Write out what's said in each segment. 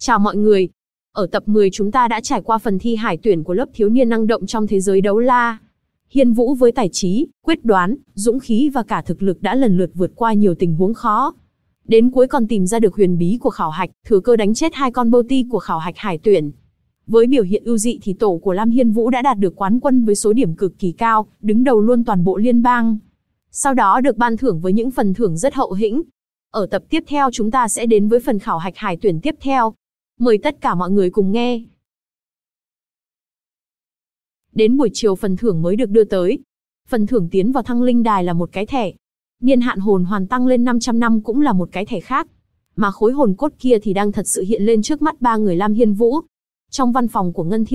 Chào mọi người. Ở tập 10 chúng ta đã trải qua phần thi hải tuyển của lớp thiếu niên năng động trong thế giới đấu la. Hiên Vũ với tài trí, quyết đoán, dũng khí và cả thực lực đã lần lượt vượt qua nhiều tình huống khó. Đến cuối còn tìm ra được huyền bí của khảo hạch, thừa cơ đánh chết 2 con Boti của khảo hạch hải tuyển. Với biểu hiện ưu dị thì tổ của Lam Hiên Vũ đã đạt được quán quân với số điểm cực kỳ cao, đứng đầu luôn toàn bộ liên bang. Sau đó được ban thưởng với những phần thưởng rất hậu hĩnh. Ở tập tiếp theo chúng ta sẽ đến với phần khảo hạch hải tuyển tiếp theo. Mời tất cả mọi người cùng nghe. Đến buổi chiều phần thưởng mới được đưa tới. Phần thưởng tiến vào thăng linh đài là một cái thẻ. Niên hạn hồn hoàn tăng lên 500 năm cũng là một cái thẻ khác. Mà khối hồn cốt kia thì đang thật sự hiện lên trước mắt 3 người Lam Hiên Vũ. Trong văn phòng của Ngân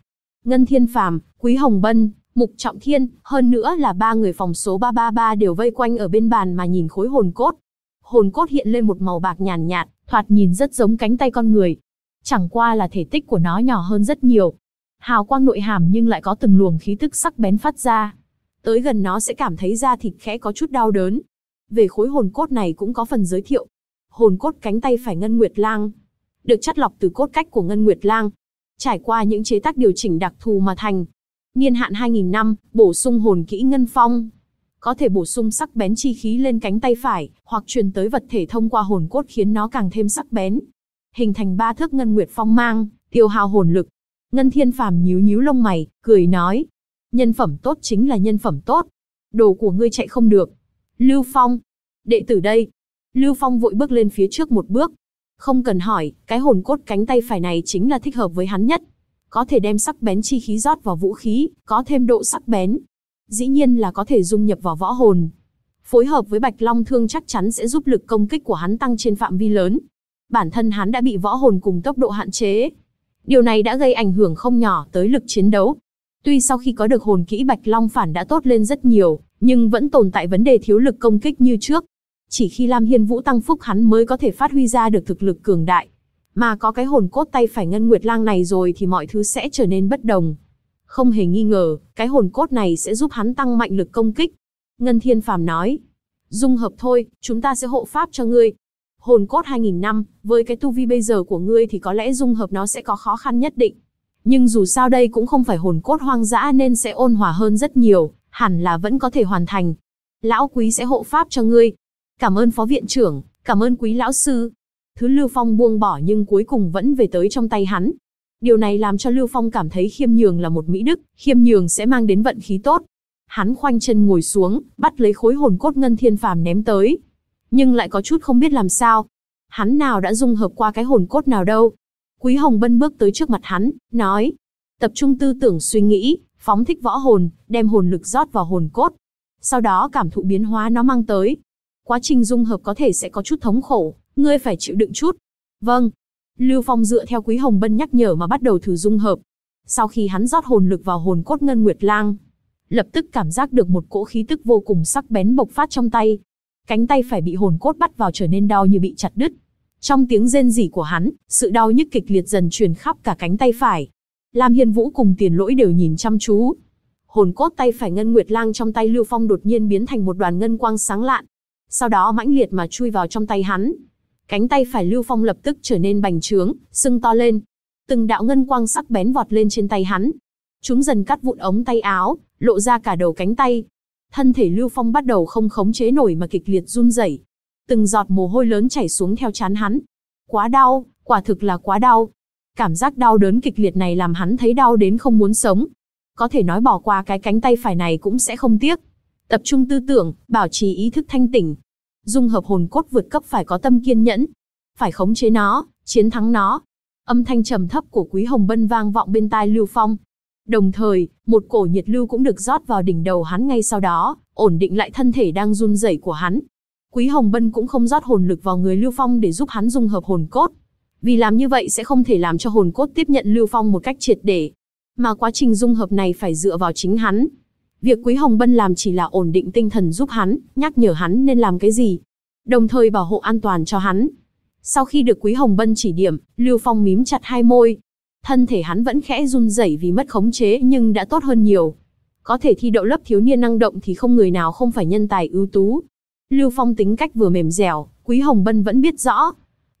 Thiên Phàm, Quý Hồng Bân, Mục Trọng Thiên, hơn nữa là 3 người phòng số 333 đều vây quanh ở bên bàn mà nhìn khối hồn cốt. Hồn cốt hiện lên một màu bạc nhàn nhạt, thoạt nhìn rất giống cánh tay con người. Chẳng qua là thể tích của nó nhỏ hơn rất nhiều. Hào quang nội hàm nhưng lại có từng luồng khí tức sắc bén phát ra. Tới gần nó sẽ cảm thấy da thịt khẽ có chút đau đớn. Về khối hồn cốt này cũng có phần giới thiệu. Hồn cốt cánh tay phải Ngân Nguyệt Lang. Được chắt lọc từ cốt cách của Ngân Nguyệt Lang. Trải qua những chế tác điều chỉnh đặc thù mà thành. Niên hạn 2000 năm, bổ sung hồn kỹ Ngân Phong. Có thể bổ sung sắc bén chi khí lên cánh tay phải, hoặc truyền tới vật thể thông qua hồn cốt khiến nó càng thêm sắc bén. Hình thành 3 thước Ngân Nguyệt Phong mang, tiêu hao hồn lực. Ngân Thiên Phàm nhíu nhíu lông mày, cười nói. Nhân phẩm tốt chính là nhân phẩm tốt. Đồ của ngươi chạy không được. Lưu Phong. Đệ tử đây. Lưu Phong vội bước lên phía trước một bước. Không cần hỏi, cái hồn cốt cánh tay phải này chính là thích hợp với hắn nhất. Có thể đem sắc bén chi khí rót vào vũ khí, có thêm độ sắc bén. Dĩ nhiên là có thể dung nhập vào võ hồn. Phối hợp với Bạch Long Thương chắc chắn sẽ giúp lực công kích của hắn tăng trên phạm vi lớn. Bản thân hắn đã bị võ hồn cùng tốc độ hạn chế. Điều này đã gây ảnh hưởng không nhỏ tới lực chiến đấu. Tuy sau khi có được hồn kỹ Bạch Long Phản đã tốt lên rất nhiều, nhưng vẫn tồn tại vấn đề thiếu lực công kích như trước. Chỉ khi Lam Hiên Vũ tăng phúc hắn mới có thể phát huy ra được thực lực cường đại. Mà có cái hồn cốt tay phải Ngân Nguyệt Lang này rồi thì mọi thứ sẽ trở nên bất đồng. Không hề nghi ngờ, cái hồn cốt này sẽ giúp hắn tăng mạnh lực công kích. Ngân Thiên Phàm nói. Dung hợp thôi, chúng ta sẽ hộ pháp cho ngươi. Hồn cốt 2000 năm, với cái tu vi bây giờ của ngươi thì có lẽ dung hợp nó sẽ có khó khăn nhất định. Nhưng dù sao đây cũng không phải hồn cốt hoang dã nên sẽ ôn hòa hơn rất nhiều, hẳn là vẫn có thể hoàn thành. Lão Quý sẽ hộ pháp cho ngươi. Cảm ơn Phó Viện trưởng, cảm ơn Quý Lão Sư. Thứ Lưu Phong buông bỏ nhưng cuối cùng vẫn về tới trong tay hắn. Điều này làm cho Lưu Phong cảm thấy khiêm nhường là một mỹ đức, khiêm nhường sẽ mang đến vận khí tốt. Hắn khoanh chân ngồi xuống, bắt lấy khối hồn cốt Ngân Thiên Phàm ném tới. Nhưng lại có chút không biết làm sao. Hắn nào đã dung hợp qua cái hồn cốt nào đâu. Quý Hồng Bân bước tới trước mặt hắn, nói. Tập trung tư tưởng suy nghĩ, phóng thích võ hồn, đem hồn lực rót vào hồn cốt. Sau đó cảm thụ biến hóa nó mang tới. Quá trình dung hợp có thể sẽ có chút thống khổ, ngươi phải chịu đựng chút. Vâng. Lưu Phong dựa theo Quý Hồng Bân nhắc nhở mà bắt đầu thử dung hợp. Sau khi hắn rót hồn lực vào hồn cốt Ngân Nguyệt Lang, lập tức cảm giác được một cỗ khí tức vô cùng sắc bén bộc phát trong tay. Cánh tay phải bị hồn cốt bắt vào trở nên đau như bị chặt đứt. Trong tiếng rên rỉ của hắn, sự đau nhức kịch liệt dần truyền khắp cả cánh tay phải. Lam Hiên Vũ cùng Tiền Lỗi đều nhìn chăm chú. Hồn cốt tay phải Ngân Nguyệt Lang trong tay Lưu Phong đột nhiên biến thành một đoàn ngân quang sáng lạn. Sau đó mãnh liệt mà chui vào trong tay hắn. Cánh tay phải Lưu Phong lập tức trở nên bành trướng, sưng to lên. Từng đạo ngân quang sắc bén vọt lên trên tay hắn. Chúng dần cắt vụn ống tay áo, lộ ra cả đầu cánh tay. Thân thể Lưu Phong bắt đầu không khống chế nổi mà kịch liệt run rẩy. Từng giọt mồ hôi lớn chảy xuống theo trán hắn. Quá đau, quả thực là quá đau. Cảm giác đau đớn kịch liệt này làm hắn thấy đau đến không muốn sống. Có thể nói bỏ qua cái cánh tay phải này cũng sẽ không tiếc. Tập trung tư tưởng, bảo trì ý thức thanh tỉnh. Dung hợp hồn cốt vượt cấp phải có tâm kiên nhẫn. Phải khống chế nó, chiến thắng nó. Âm thanh trầm thấp của Quý Hồng Bân vang vọng bên tai Lưu Phong. Đồng thời, một cổ nhiệt lưu cũng được rót vào đỉnh đầu hắn ngay sau đó, ổn định lại thân thể đang run rẩy của hắn. Quý Hồng Bân cũng không rót hồn lực vào người Lưu Phong để giúp hắn dung hợp hồn cốt. Vì làm như vậy sẽ không thể làm cho hồn cốt tiếp nhận Lưu Phong một cách triệt để. Mà quá trình dung hợp này phải dựa vào chính hắn. Việc Quý Hồng Bân làm chỉ là ổn định tinh thần giúp hắn, nhắc nhở hắn nên làm cái gì. Đồng thời bảo hộ an toàn cho hắn. Sau khi được Quý Hồng Bân chỉ điểm, Lưu Phong mím chặt hai môi. Thân thể hắn vẫn khẽ run rẩy vì mất khống chế nhưng đã tốt hơn nhiều. Có thể thi đậu lớp thiếu niên năng động thì không người nào không phải nhân tài ưu tú. Lưu Phong tính cách vừa mềm dẻo, Quý Hồng Bân vẫn biết rõ.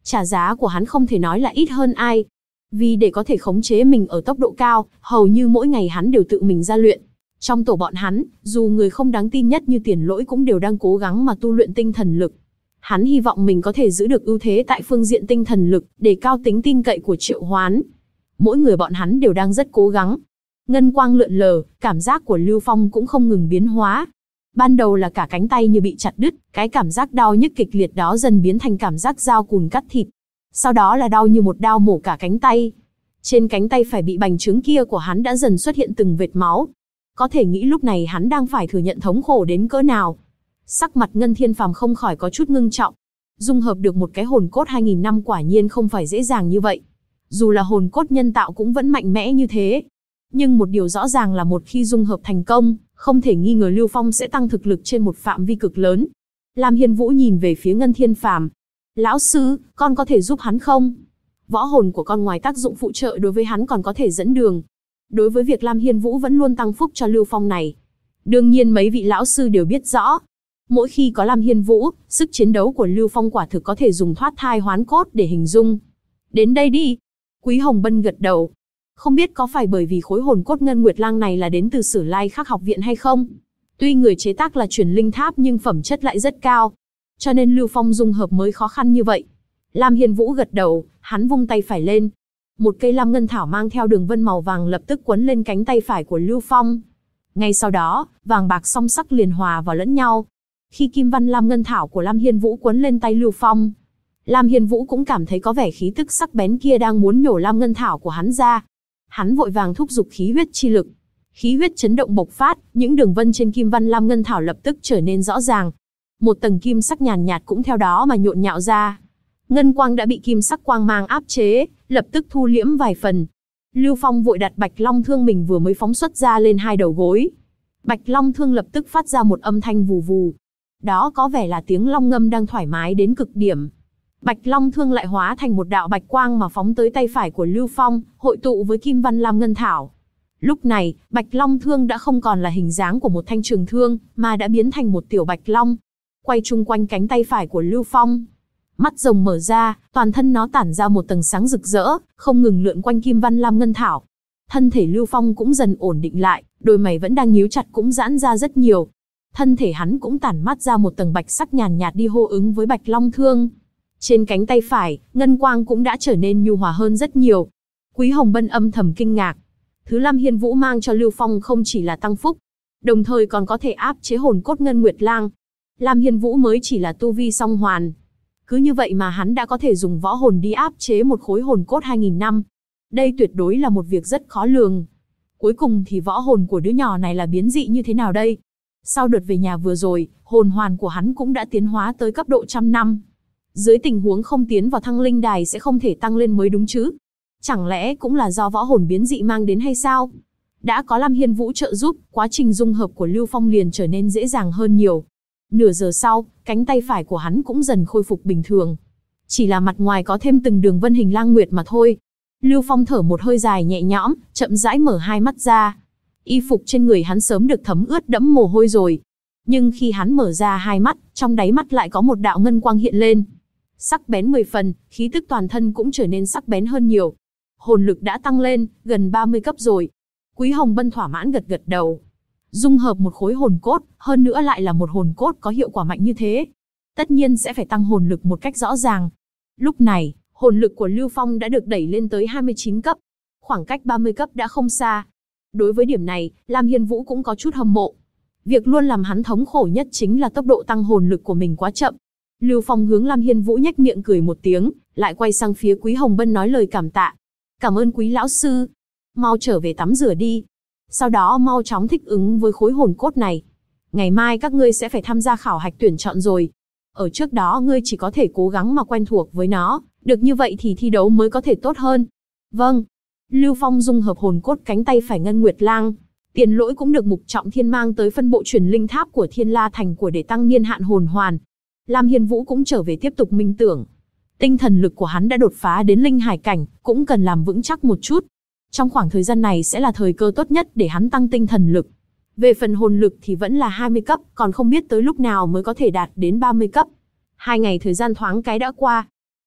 Trả giá của hắn không thể nói là ít hơn ai. Vì để có thể khống chế mình ở tốc độ cao, hầu như mỗi ngày hắn đều tự mình ra luyện. Trong tổ bọn hắn, dù người không đáng tin nhất như Tiền Lỗi cũng đều đang cố gắng mà tu luyện tinh thần lực. Hắn hy vọng mình có thể giữ được ưu thế tại phương diện tinh thần lực, để cao tính tin cậy của Triệu Hoán. Mỗi người bọn hắn đều đang rất cố gắng. Ngân quang lượn lờ, cảm giác của Lưu Phong cũng không ngừng biến hóa. Ban đầu là cả cánh tay như bị chặt đứt, cái cảm giác đau nhức kịch liệt đó dần biến thành cảm giác dao cùn cắt thịt. Sau đó là đau như một đao mổ cả cánh tay. Trên cánh tay phải bị bành trướng kia của hắn đã dần xuất hiện từng vệt máu. Có thể nghĩ lúc này hắn đang phải thừa nhận thống khổ đến cỡ nào. Sắc mặt Ngân Thiên Phàm không khỏi có chút ngưng trọng. Dung hợp được một cái hồn cốt 2000 năm quả nhiên không phải dễ dàng như vậy. Dù là hồn cốt nhân tạo cũng vẫn mạnh mẽ như thế. Nhưng một điều rõ ràng là một khi dung hợp thành công, không thể nghi ngờ Lưu Phong sẽ tăng thực lực trên một phạm vi cực lớn. Lam Hiên Vũ nhìn về phía Ngân Thiên Phàm. Lão sư, con có thể giúp hắn không? Võ hồn của con ngoài tác dụng phụ trợ đối với hắn còn có thể dẫn đường. Đối với việc Lam Hiên Vũ vẫn luôn tăng phúc cho Lưu Phong này, đương nhiên mấy vị lão sư đều biết rõ. Mỗi khi có Lam Hiên Vũ, sức chiến đấu của Lưu Phong quả thực có thể dùng thoát thai hoán cốt để hình dung. Đến đây đi. Quý Hồng Bân gật đầu. Không biết có phải bởi vì khối hồn cốt Ngân Nguyệt Lang này là đến từ Sử Lai Khắc học viện hay không? Tuy người chế tác là Truyền Linh Tháp nhưng phẩm chất lại rất cao, cho nên Lưu Phong dung hợp mới khó khăn như vậy. Lam Hiên Vũ gật đầu, hắn vung tay phải lên. Một cây lam ngân thảo mang theo đường vân màu vàng lập tức quấn lên cánh tay phải của Lưu Phong. Ngay sau đó, vàng bạc song sắc liền hòa vào lẫn nhau. Khi kim văn lam ngân thảo của Lam Hiên Vũ quấn lên tay Lưu Phong, Lam Hiên Vũ cũng cảm thấy có vẻ khí tức sắc bén kia đang muốn nhổ lam ngân thảo của hắn ra. Hắn vội vàng thúc giục khí huyết chi lực. Khí huyết chấn động bộc phát, những đường vân trên kim văn lam ngân thảo lập tức trở nên rõ ràng. Một tầng kim sắc nhàn nhạt cũng theo đó mà nhộn nhạo ra. Ngân quang đã bị kim sắc quang mang áp chế, lập tức thu liễm vài phần. Lưu Phong vội đặt Bạch Long thương mình vừa mới phóng xuất ra lên hai đầu gối. Bạch Long thương lập tức phát ra một âm thanh vù vù. Đó có vẻ là tiếng long ngâm đang thoải mái đến cực điểm. Bạch Long thương lại hóa thành một đạo bạch quang mà phóng tới tay phải của Lưu Phong, hội tụ với kim văn lam ngân thảo. Lúc này, Bạch Long thương đã không còn là hình dáng của một thanh trường thương, mà đã biến thành một tiểu bạch long, quay chung quanh cánh tay phải của Lưu Phong. Mắt rồng mở ra, toàn thân nó tản ra một tầng sáng rực rỡ, không ngừng lượn quanh kim văn lam ngân thảo. Thân thể Lưu Phong cũng dần ổn định lại, đôi mày vẫn đang nhíu chặt cũng giãn ra rất nhiều. Thân thể hắn cũng tản mát ra một tầng bạch sắc nhàn nhạt đi hô ứng với Bạch Long thương. Trên cánh tay phải, ngân quang cũng đã trở nên nhu hòa hơn rất nhiều. Quý Hồng Bân âm thầm kinh ngạc. Thứ Lam Hiên Vũ mang cho Lưu Phong không chỉ là tăng phúc, đồng thời còn có thể áp chế hồn cốt Ngân Nguyệt Lang. Lam Hiên Vũ mới chỉ là tu vi song hoàn. Cứ như vậy mà hắn đã có thể dùng võ hồn đi áp chế một khối hồn cốt 2000 năm. Đây tuyệt đối là một việc rất khó lường. Cuối cùng thì võ hồn của đứa nhỏ này là biến dị như thế nào đây? Sau đợt về nhà vừa rồi, hồn hoàn của hắn cũng đã tiến hóa tới cấp độ 100 năm. Dưới tình huống không tiến vào thăng linh đài sẽ không thể tăng lên mới đúng chứ? Chẳng lẽ cũng là do võ hồn biến dị mang đến hay sao? Đã có Lam Hiên Vũ trợ giúp, quá trình dung hợp của Lưu Phong liền trở nên dễ dàng hơn nhiều. Nửa giờ sau, cánh tay phải của hắn cũng dần khôi phục bình thường. Chỉ là mặt ngoài có thêm từng đường vân hình lang nguyệt mà thôi. Lưu Phong thở một hơi dài nhẹ nhõm, chậm rãi mở hai mắt ra. Y phục trên người hắn sớm được thấm ướt đẫm mồ hôi rồi. Nhưng khi hắn mở ra hai mắt, trong đáy mắt lại có một đạo ngân quang hiện lên. Sắc bén 10 phần, khí tức toàn thân cũng trở nên sắc bén hơn nhiều. Hồn lực đã tăng lên, gần 30 cấp rồi. Quý Hồng Bân thỏa mãn gật gật đầu. Dung hợp một khối hồn cốt, hơn nữa lại là một hồn cốt có hiệu quả mạnh như thế. Tất nhiên sẽ phải tăng hồn lực một cách rõ ràng. Lúc này, hồn lực của Lưu Phong đã được đẩy lên tới 29 cấp. Khoảng cách 30 cấp đã không xa. Đối với điểm này, Lam Hiên Vũ cũng có chút hâm mộ. Việc luôn làm hắn thống khổ nhất chính là tốc độ tăng hồn lực của mình quá chậm. Lưu Phong hướng Lam Hiên Vũ nhếch miệng cười một tiếng, lại quay sang phía Quý Hồng Bân nói lời cảm tạ. Cảm ơn Quý lão sư. Mau trở về tắm rửa đi. Sau đó mau chóng thích ứng với khối hồn cốt này. Ngày mai các ngươi sẽ phải tham gia khảo hạch tuyển chọn rồi. Ở trước đó ngươi chỉ có thể cố gắng mà quen thuộc với nó, được như vậy thì thi đấu mới có thể tốt hơn. Vâng. Lưu Phong dung hợp hồn cốt cánh tay phải Ngân Nguyệt Lang. Tiền Lỗi cũng được Mục Trọng Thiên mang tới phân bộ truyền linh tháp của Thiên La Thành để tăng niên hạn hồn hoàn. Lam Hiên Vũ cũng trở về tiếp tục minh tưởng. Tinh thần lực của hắn đã đột phá đến linh hải cảnh, cũng cần làm vững chắc một chút. Trong khoảng thời gian này sẽ là thời cơ tốt nhất để hắn tăng tinh thần lực. Về phần hồn lực thì vẫn là 20 cấp, còn không biết tới lúc nào mới có thể đạt đến 30 cấp. 2 ngày thời gian thoáng cái đã qua.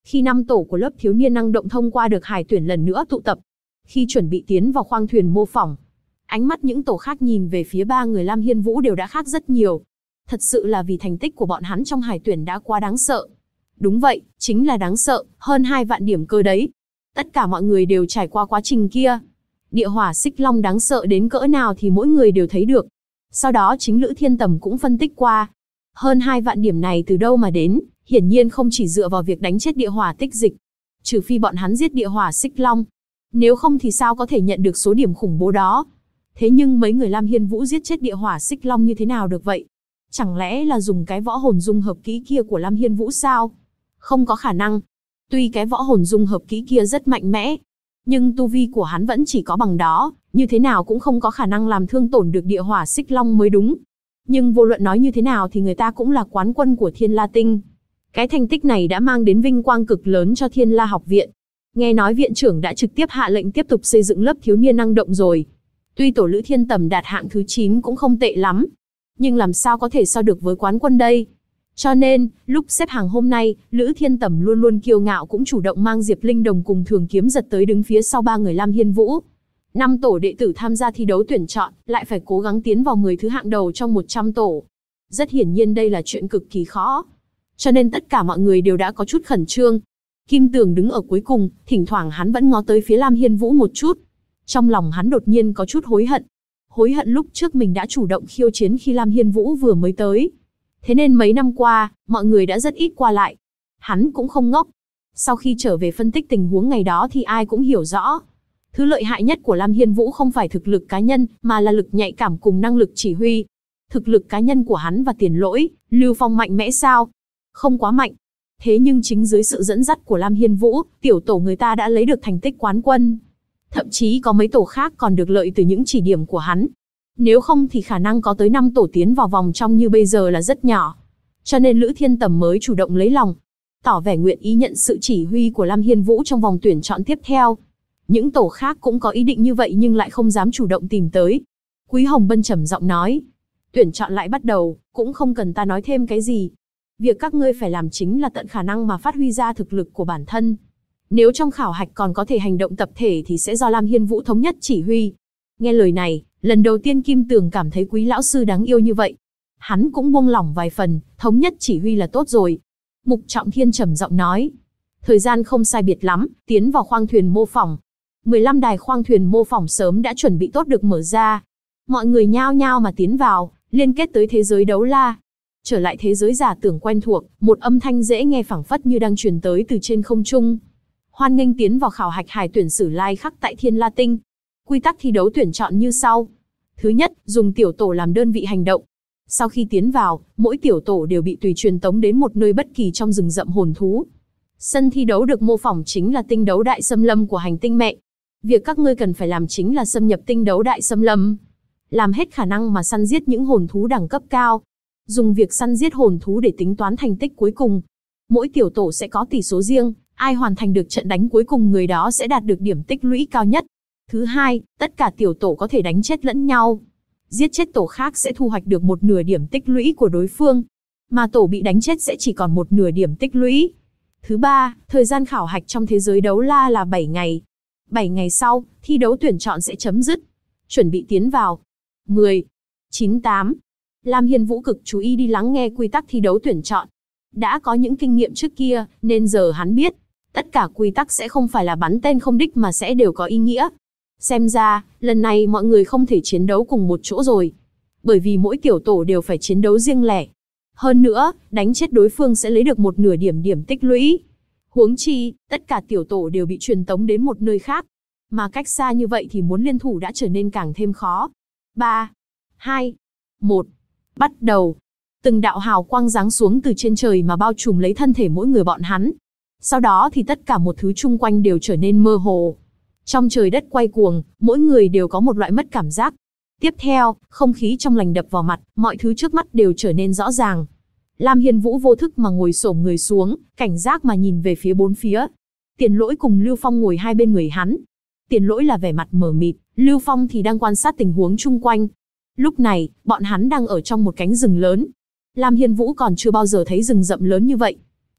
Khi năm tổ của lớp thiếu niên năng động thông qua được hải tuyển lần nữa tụ tập, khi chuẩn bị tiến vào khoang thuyền mô phỏng, ánh mắt những tổ khác nhìn về phía ba người Lam Hiên Vũ đều đã khác rất nhiều. Thật sự là vì thành tích của bọn hắn trong hải tuyển đã quá đáng sợ. Đúng vậy, chính là đáng sợ, hơn 2 vạn điểm cơ đấy. Tất cả mọi người đều trải qua quá trình kia. Địa hỏa xích long đáng sợ đến cỡ nào thì mỗi người đều thấy được. Sau đó chính Lữ Thiên Tầm cũng phân tích qua. Hơn 2 vạn điểm này từ đâu mà đến, hiển nhiên không chỉ dựa vào việc đánh chết địa hỏa tích dịch. Trừ phi bọn hắn giết địa hỏa xích long. Nếu không thì sao có thể nhận được số điểm khủng bố đó. Thế nhưng mấy người Lam Hiên Vũ giết chết địa hỏa xích long như thế nào được vậy? Chẳng lẽ là dùng cái võ hồn dung hợp kỹ kia của Lam Hiên Vũ sao? Không có khả năng. Tuy cái võ hồn dung hợp kỹ kia rất mạnh mẽ, nhưng tu vi của hắn vẫn chỉ có bằng đó, như thế nào cũng không có khả năng làm thương tổn được địa hỏa xích long mới đúng. Nhưng vô luận nói như thế nào thì người ta cũng là quán quân của Thiên La Tinh. Cái thành tích này đã mang đến vinh quang cực lớn cho Thiên La học viện. Nghe nói viện trưởng đã trực tiếp hạ lệnh tiếp tục xây dựng lớp thiếu niên năng động rồi. Tuy tổ Lữ Thiên Tầm đạt hạng thứ 9 cũng không tệ lắm, nhưng làm sao có thể so được với quán quân đây? Cho nên, lúc xếp hàng hôm nay, Lữ Thiên Tầm luôn luôn kiêu ngạo cũng chủ động mang Diệp Linh Đồng cùng Thường Kiếm Giật tới đứng phía sau ba người Lam Hiên Vũ. 5 tổ đệ tử tham gia thi đấu tuyển chọn, lại phải cố gắng tiến vào 10 thứ hạng đầu trong 100 tổ. Rất hiển nhiên đây là chuyện cực kỳ khó. Cho nên tất cả mọi người đều đã có chút khẩn trương. Kim Tường đứng ở cuối cùng, thỉnh thoảng hắn vẫn ngó tới phía Lam Hiên Vũ một chút. Trong lòng hắn đột nhiên có chút hối hận. Hối hận lúc trước mình đã chủ động khiêu chiến khi Lam Hiên Vũ vừa mới tới. Thế nên mấy năm qua, mọi người đã rất ít qua lại. Hắn cũng không ngốc. Sau khi trở về phân tích tình huống ngày đó thì ai cũng hiểu rõ. Thứ lợi hại nhất của Lam Hiên Vũ không phải thực lực cá nhân, mà là lực nhạy cảm cùng năng lực chỉ huy. Thực lực cá nhân của hắn và Tiền Lỗi, Lưu Phong mạnh mẽ sao? Không quá mạnh. Thế nhưng chính dưới sự dẫn dắt của Lam Hiên Vũ, tiểu tổ người ta đã lấy được thành tích quán quân. Thậm chí có mấy tổ khác còn được lợi từ những chỉ điểm của hắn. Nếu không thì khả năng có tới 5 tổ tiến vào vòng trong như bây giờ là rất nhỏ. Cho nên Lữ Thiên Tầm mới chủ động lấy lòng, tỏ vẻ nguyện ý nhận sự chỉ huy của Lam Hiên Vũ trong vòng tuyển chọn tiếp theo. Những tổ khác cũng có ý định như vậy nhưng lại không dám chủ động tìm tới. Quý Hồng Bân trầm giọng nói, tuyển chọn lại bắt đầu, cũng không cần ta nói thêm cái gì. Việc các ngươi phải làm chính là tận khả năng mà phát huy ra thực lực của bản thân. Nếu trong khảo hạch còn có thể hành động tập thể thì sẽ do Lam Hiên Vũ thống nhất chỉ huy. Nghe lời này, lần đầu tiên Kim Tường cảm thấy Quý lão sư đáng yêu như vậy. Hắn cũng buông lỏng vài phần, thống nhất chỉ huy là tốt rồi. Mục Trọng Thiên trầm giọng nói, thời gian không sai biệt lắm, tiến vào khoang thuyền mô phỏng. 15 đài khoang thuyền mô phỏng sớm đã chuẩn bị tốt được mở ra. Mọi người nhao nhao mà tiến vào, liên kết tới thế giới đấu la. Trở lại thế giới giả tưởng quen thuộc, một âm thanh dễ nghe phảng phất như đang truyền tới từ trên không trung. Hoan nghênh tiến vào khảo hạch hải tuyển Sử Lai Khắc tại Thiên La Tinh. Quy tắc thi đấu tuyển chọn như sau. Thứ nhất, dùng tiểu tổ làm đơn vị hành động. Sau khi tiến vào, mỗi tiểu tổ đều bị tùy truyền tống đến một nơi bất kỳ trong rừng rậm hồn thú. Sân thi đấu được mô phỏng chính là tinh đấu đại xâm lâm của hành tinh mẹ. Việc các ngươi cần phải làm chính là xâm nhập tinh đấu đại xâm lâm. Làm hết khả năng mà săn giết những hồn thú đẳng cấp cao. Dùng việc săn giết hồn thú để tính toán thành tích cuối cùng. Mỗi tiểu tổ sẽ có tỷ số riêng, ai hoàn thành được trận đánh cuối cùng người đó sẽ đạt được điểm tích lũy cao nhất. Thứ hai, tất cả tiểu tổ có thể đánh chết lẫn nhau. Giết chết tổ khác sẽ thu hoạch được 1/2 điểm tích lũy của đối phương, mà tổ bị đánh chết sẽ chỉ còn 1/2 điểm tích lũy. Thứ ba, thời gian khảo hạch trong thế giới đấu la là 7 ngày. 7 ngày sau, thi đấu tuyển chọn sẽ chấm dứt. Chuẩn bị tiến vào. 10, 9, 8. Lam Hiên Vũ cực chú ý đi lắng nghe quy tắc thi đấu tuyển chọn. Đã có những kinh nghiệm trước kia, nên giờ hắn biết, tất cả quy tắc sẽ không phải là bắn tên không đích mà sẽ đều có ý nghĩa. Xem ra, lần này mọi người không thể chiến đấu cùng một chỗ rồi. Bởi vì mỗi tiểu tổ đều phải chiến đấu riêng lẻ. Hơn nữa, đánh chết đối phương sẽ lấy được 1/2 điểm tích lũy. Huống chi, tất cả tiểu tổ đều bị truyền tống đến một nơi khác. Mà cách xa như vậy thì muốn liên thủ đã trở nên càng thêm khó. 3, 2, 1. Bắt đầu. Từng đạo hào quang giáng xuống từ trên trời mà bao trùm lấy thân thể mỗi người bọn hắn. Sau đó thì tất cả một thứ chung quanh đều trở nên mơ hồ. Trong trời đất quay cuồng, mỗi người đều có một loại mất cảm giác. Tiếp theo, không khí trong lành đập vào mặt, mọi thứ trước mắt đều trở nên rõ ràng. Lam Hiên Vũ vô thức mà ngồi xổm người xuống, cảnh giác mà nhìn về phía bốn phía. Tiền Lỗi cùng Lưu Phong ngồi hai bên người hắn. Tiền Lỗi là vẻ mặt mờ mịt, Lưu Phong thì đang quan sát tình huống chung quanh. Lúc này, bọn hắn đang ở trong một cánh rừng lớn. Lam Hiên Vũ còn chưa bao giờ thấy rừng rậm lớn như vậy.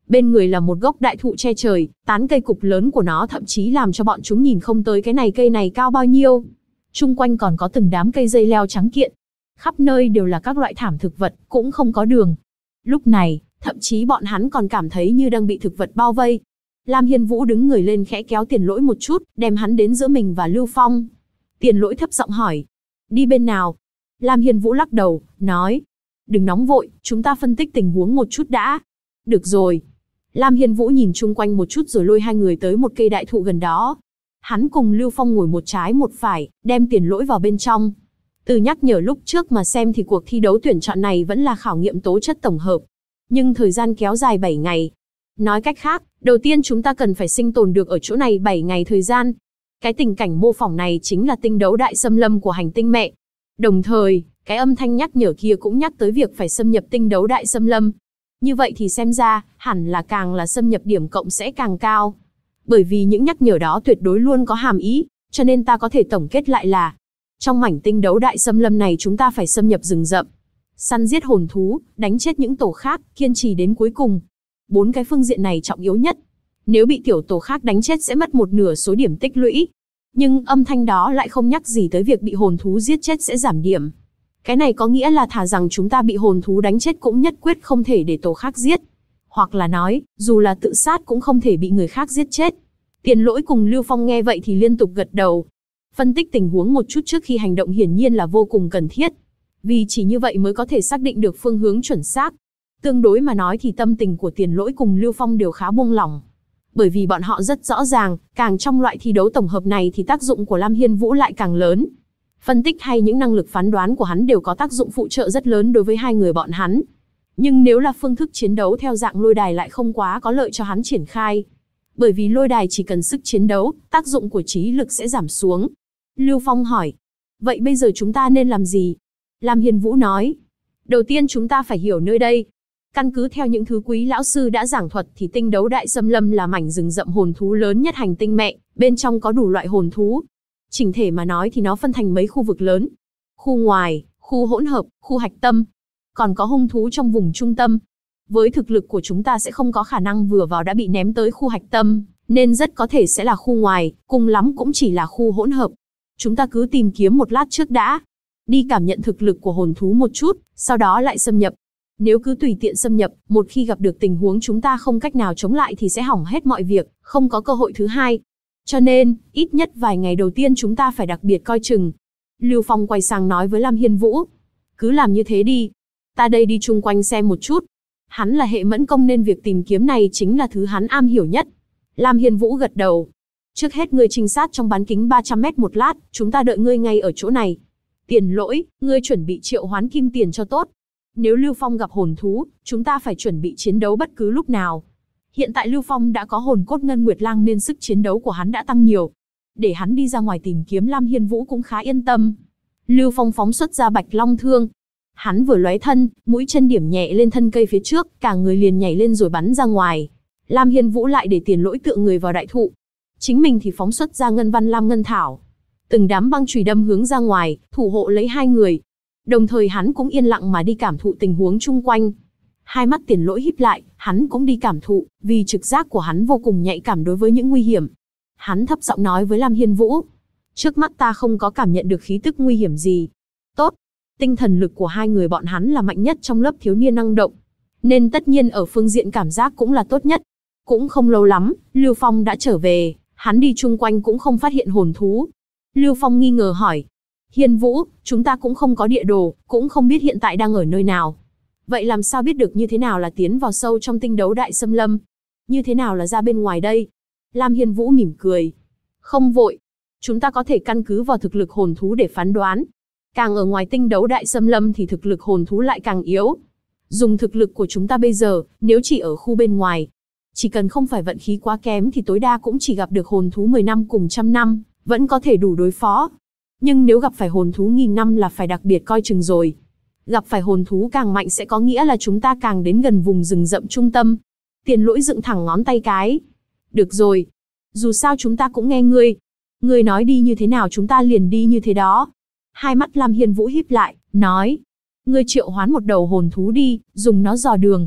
Bên người là một gốc đại thụ che trời, tán cây cụp lớn của nó thậm chí làm cho bọn chúng nhìn không tới cái này cây này cao bao nhiêu. Chung quanh còn có từng đám cây dây leo trắng kiện. Khắp nơi đều là các loại thảm thực vật, cũng không có đường. Lúc này, thậm chí bọn hắn còn cảm thấy như đang bị thực vật bao vây. Lam Hiên Vũ đứng người lên khẽ kéo Tiền Lỗi một chút, đem hắn đến giữa mình và Lưu Phong. Tiền Lỗi thấp giọng hỏi, đi bên nào? Lam Hiên Vũ lắc đầu, nói, đừng nóng vội, chúng ta phân tích tình huống một chút đã. Được rồi. Lam Hiên Vũ nhìn chung quanh một chút rồi lôi hai người tới một cây đại thụ gần đó. Hắn cùng Lưu Phong ngồi một trái một phải, đem Tiền Lỗi vào bên trong. Từ nhắc nhở lúc trước mà xem thì cuộc thi đấu tuyển chọn này vẫn là khảo nghiệm tố chất tổng hợp. Nhưng thời gian kéo dài 7 ngày. Nói cách khác, đầu tiên chúng ta cần phải sinh tồn được ở chỗ này 7 ngày thời gian. Cái tình cảnh mô phỏng này chính là tinh đấu đại xâm lâm của hành tinh mẹ. Đồng thời, cái âm thanh nhắc nhở kia cũng nhắc tới việc phải xâm nhập tinh đấu đại xâm lâm. Như vậy thì xem ra, hẳn là càng là xâm nhập điểm cộng sẽ càng cao. Bởi vì những nhắc nhở đó tuyệt đối luôn có hàm ý, cho nên ta có thể tổng kết lại là trong mảnh tinh đấu đại xâm lâm này chúng ta phải xâm nhập rừng rậm, săn giết hồn thú, đánh chết những tổ khác, kiên trì đến cuối cùng. 4 cái phương diện này trọng yếu nhất. Nếu bị tiểu tổ khác đánh chết sẽ mất 1/2 số điểm tích lũy. Nhưng âm thanh đó lại không nhắc gì tới việc bị hồn thú giết chết sẽ giảm điểm. Cái này có nghĩa là thà rằng chúng ta bị hồn thú đánh chết cũng nhất quyết không thể để tổ khác giết. Hoặc là nói, dù là tự sát cũng không thể bị người khác giết chết. Tiền Lỗi cùng Lưu Phong nghe vậy thì liên tục gật đầu. Phân tích tình huống một chút trước khi hành động hiển nhiên là vô cùng cần thiết. Vì chỉ như vậy mới có thể xác định được phương hướng chuẩn xác. Tương đối mà nói thì tâm tình của Tiền Lỗi cùng Lưu Phong đều khá buông lỏng. Bởi vì bọn họ rất rõ ràng, càng trong loại thi đấu tổng hợp này thì tác dụng của Lam Hiên Vũ lại càng lớn. Phân tích hay những năng lực phán đoán của hắn đều có tác dụng phụ trợ rất lớn đối với hai người bọn hắn. Nhưng nếu là phương thức chiến đấu theo dạng lôi đài lại không quá có lợi cho hắn triển khai. Bởi vì lôi đài chỉ cần sức chiến đấu, tác dụng của trí lực sẽ giảm xuống. Lưu Phong hỏi, vậy bây giờ chúng ta nên làm gì? Lam Hiên Vũ nói, đầu tiên chúng ta phải hiểu nơi đây. Căn cứ theo những thứ quý lão sư đã giảng thuật thì tinh đấu đại xâm lâm là mảnh rừng rậm hồn thú lớn nhất hành tinh mẹ, bên trong có đủ loại hồn thú. Chỉnh thể mà nói thì nó phân thành mấy khu vực lớn. Khu ngoài, khu hỗn hợp, khu hạch tâm. Còn có hung thú trong vùng trung tâm. Với thực lực của chúng ta sẽ không có khả năng vừa vào đã bị ném tới khu hạch tâm, nên rất có thể sẽ là khu ngoài, cùng lắm cũng chỉ là khu hỗn hợp. Chúng ta cứ tìm kiếm một lát trước đã. Đi cảm nhận thực lực của hồn thú một chút, sau đó lại xâm nhập. Nếu cứ tùy tiện xâm nhập, một khi gặp được tình huống chúng ta không cách nào chống lại thì sẽ hỏng hết mọi việc, không có cơ hội thứ hai. Cho nên, ít nhất vài ngày đầu tiên chúng ta phải đặc biệt coi chừng. Lưu Phong quay sang nói với Lam Hiên Vũ. Cứ làm như thế đi. Ta đây đi chung quanh xem một chút. Hắn là hệ mẫn công nên việc tìm kiếm này chính là thứ hắn am hiểu nhất. Lam Hiên Vũ gật đầu. Trước hết ngươi trinh sát trong bán kính 300 mét một lát, chúng ta đợi ngươi ngay ở chỗ này. Tiền Lỗi, ngươi chuẩn bị triệu hoán kim tiền cho tốt. Nếu Lưu Phong gặp hồn thú, chúng ta phải chuẩn bị chiến đấu bất cứ lúc nào. Hiện tại Lưu Phong đã có hồn cốt ngân nguyệt lang nên sức chiến đấu của hắn đã tăng nhiều. Để hắn đi ra ngoài tìm kiếm Lam Hiên Vũ cũng khá yên tâm. Lưu Phong phóng xuất ra Bạch Long Thương. Hắn vừa lóe thân, mũi chân điểm nhẹ lên thân cây phía trước, cả người liền nhảy lên rồi bắn ra ngoài. Lam Hiên Vũ lại để Tiền Lỗi tựa người vào đại thụ. Chính mình thì phóng xuất ra ngân văn lam ngân thảo. Từng đám băng chùy đâm hướng ra ngoài, thủ hộ lấy hai người. Đồng thời hắn cũng yên lặng mà đi cảm thụ tình huống chung quanh. Hai mắt Tiền Lỗi híp lại, hắn cũng đi cảm thụ, vì trực giác của hắn vô cùng nhạy cảm đối với những nguy hiểm. Hắn thấp giọng nói với Lam Hiên Vũ. Trước mắt ta không có cảm nhận được khí tức nguy hiểm gì. Tốt. Tinh thần lực của hai người bọn hắn là mạnh nhất trong lớp thiếu niên năng động. Nên tất nhiên ở phương diện cảm giác cũng là tốt nhất. Cũng không lâu lắm, Lưu Phong đã trở về, hắn đi chung quanh cũng không phát hiện hồn thú. Lưu Phong nghi ngờ hỏi. Hiên Vũ, chúng ta cũng không có địa đồ, cũng không biết hiện tại đang ở nơi nào. Vậy làm sao biết được như thế nào là tiến vào sâu trong tinh đấu đại xâm lâm? Như thế nào là ra bên ngoài đây? Lam Hiên Vũ mỉm cười. Không vội. Chúng ta có thể căn cứ vào thực lực hồn thú để phán đoán. Càng ở ngoài tinh đấu đại xâm lâm thì thực lực hồn thú lại càng yếu. Dùng thực lực của chúng ta bây giờ, nếu chỉ ở khu bên ngoài, chỉ cần không phải vận khí quá kém thì tối đa cũng chỉ gặp được hồn thú 10 năm cùng 100 năm, vẫn có thể đủ đối phó. Nhưng nếu gặp phải hồn thú 1000 năm là phải đặc biệt coi chừng rồi. Gặp phải hồn thú càng mạnh sẽ có nghĩa là chúng ta càng đến gần vùng rừng rậm trung tâm. Tiền Lỗi dựng thẳng ngón tay cái. Được rồi. Dù sao chúng ta cũng nghe ngươi. Ngươi nói đi như thế nào chúng ta liền đi như thế đó. Hai mắt Lam Hiên Vũ híp lại, nói. Ngươi triệu hoán một đầu hồn thú đi, dùng nó dò đường.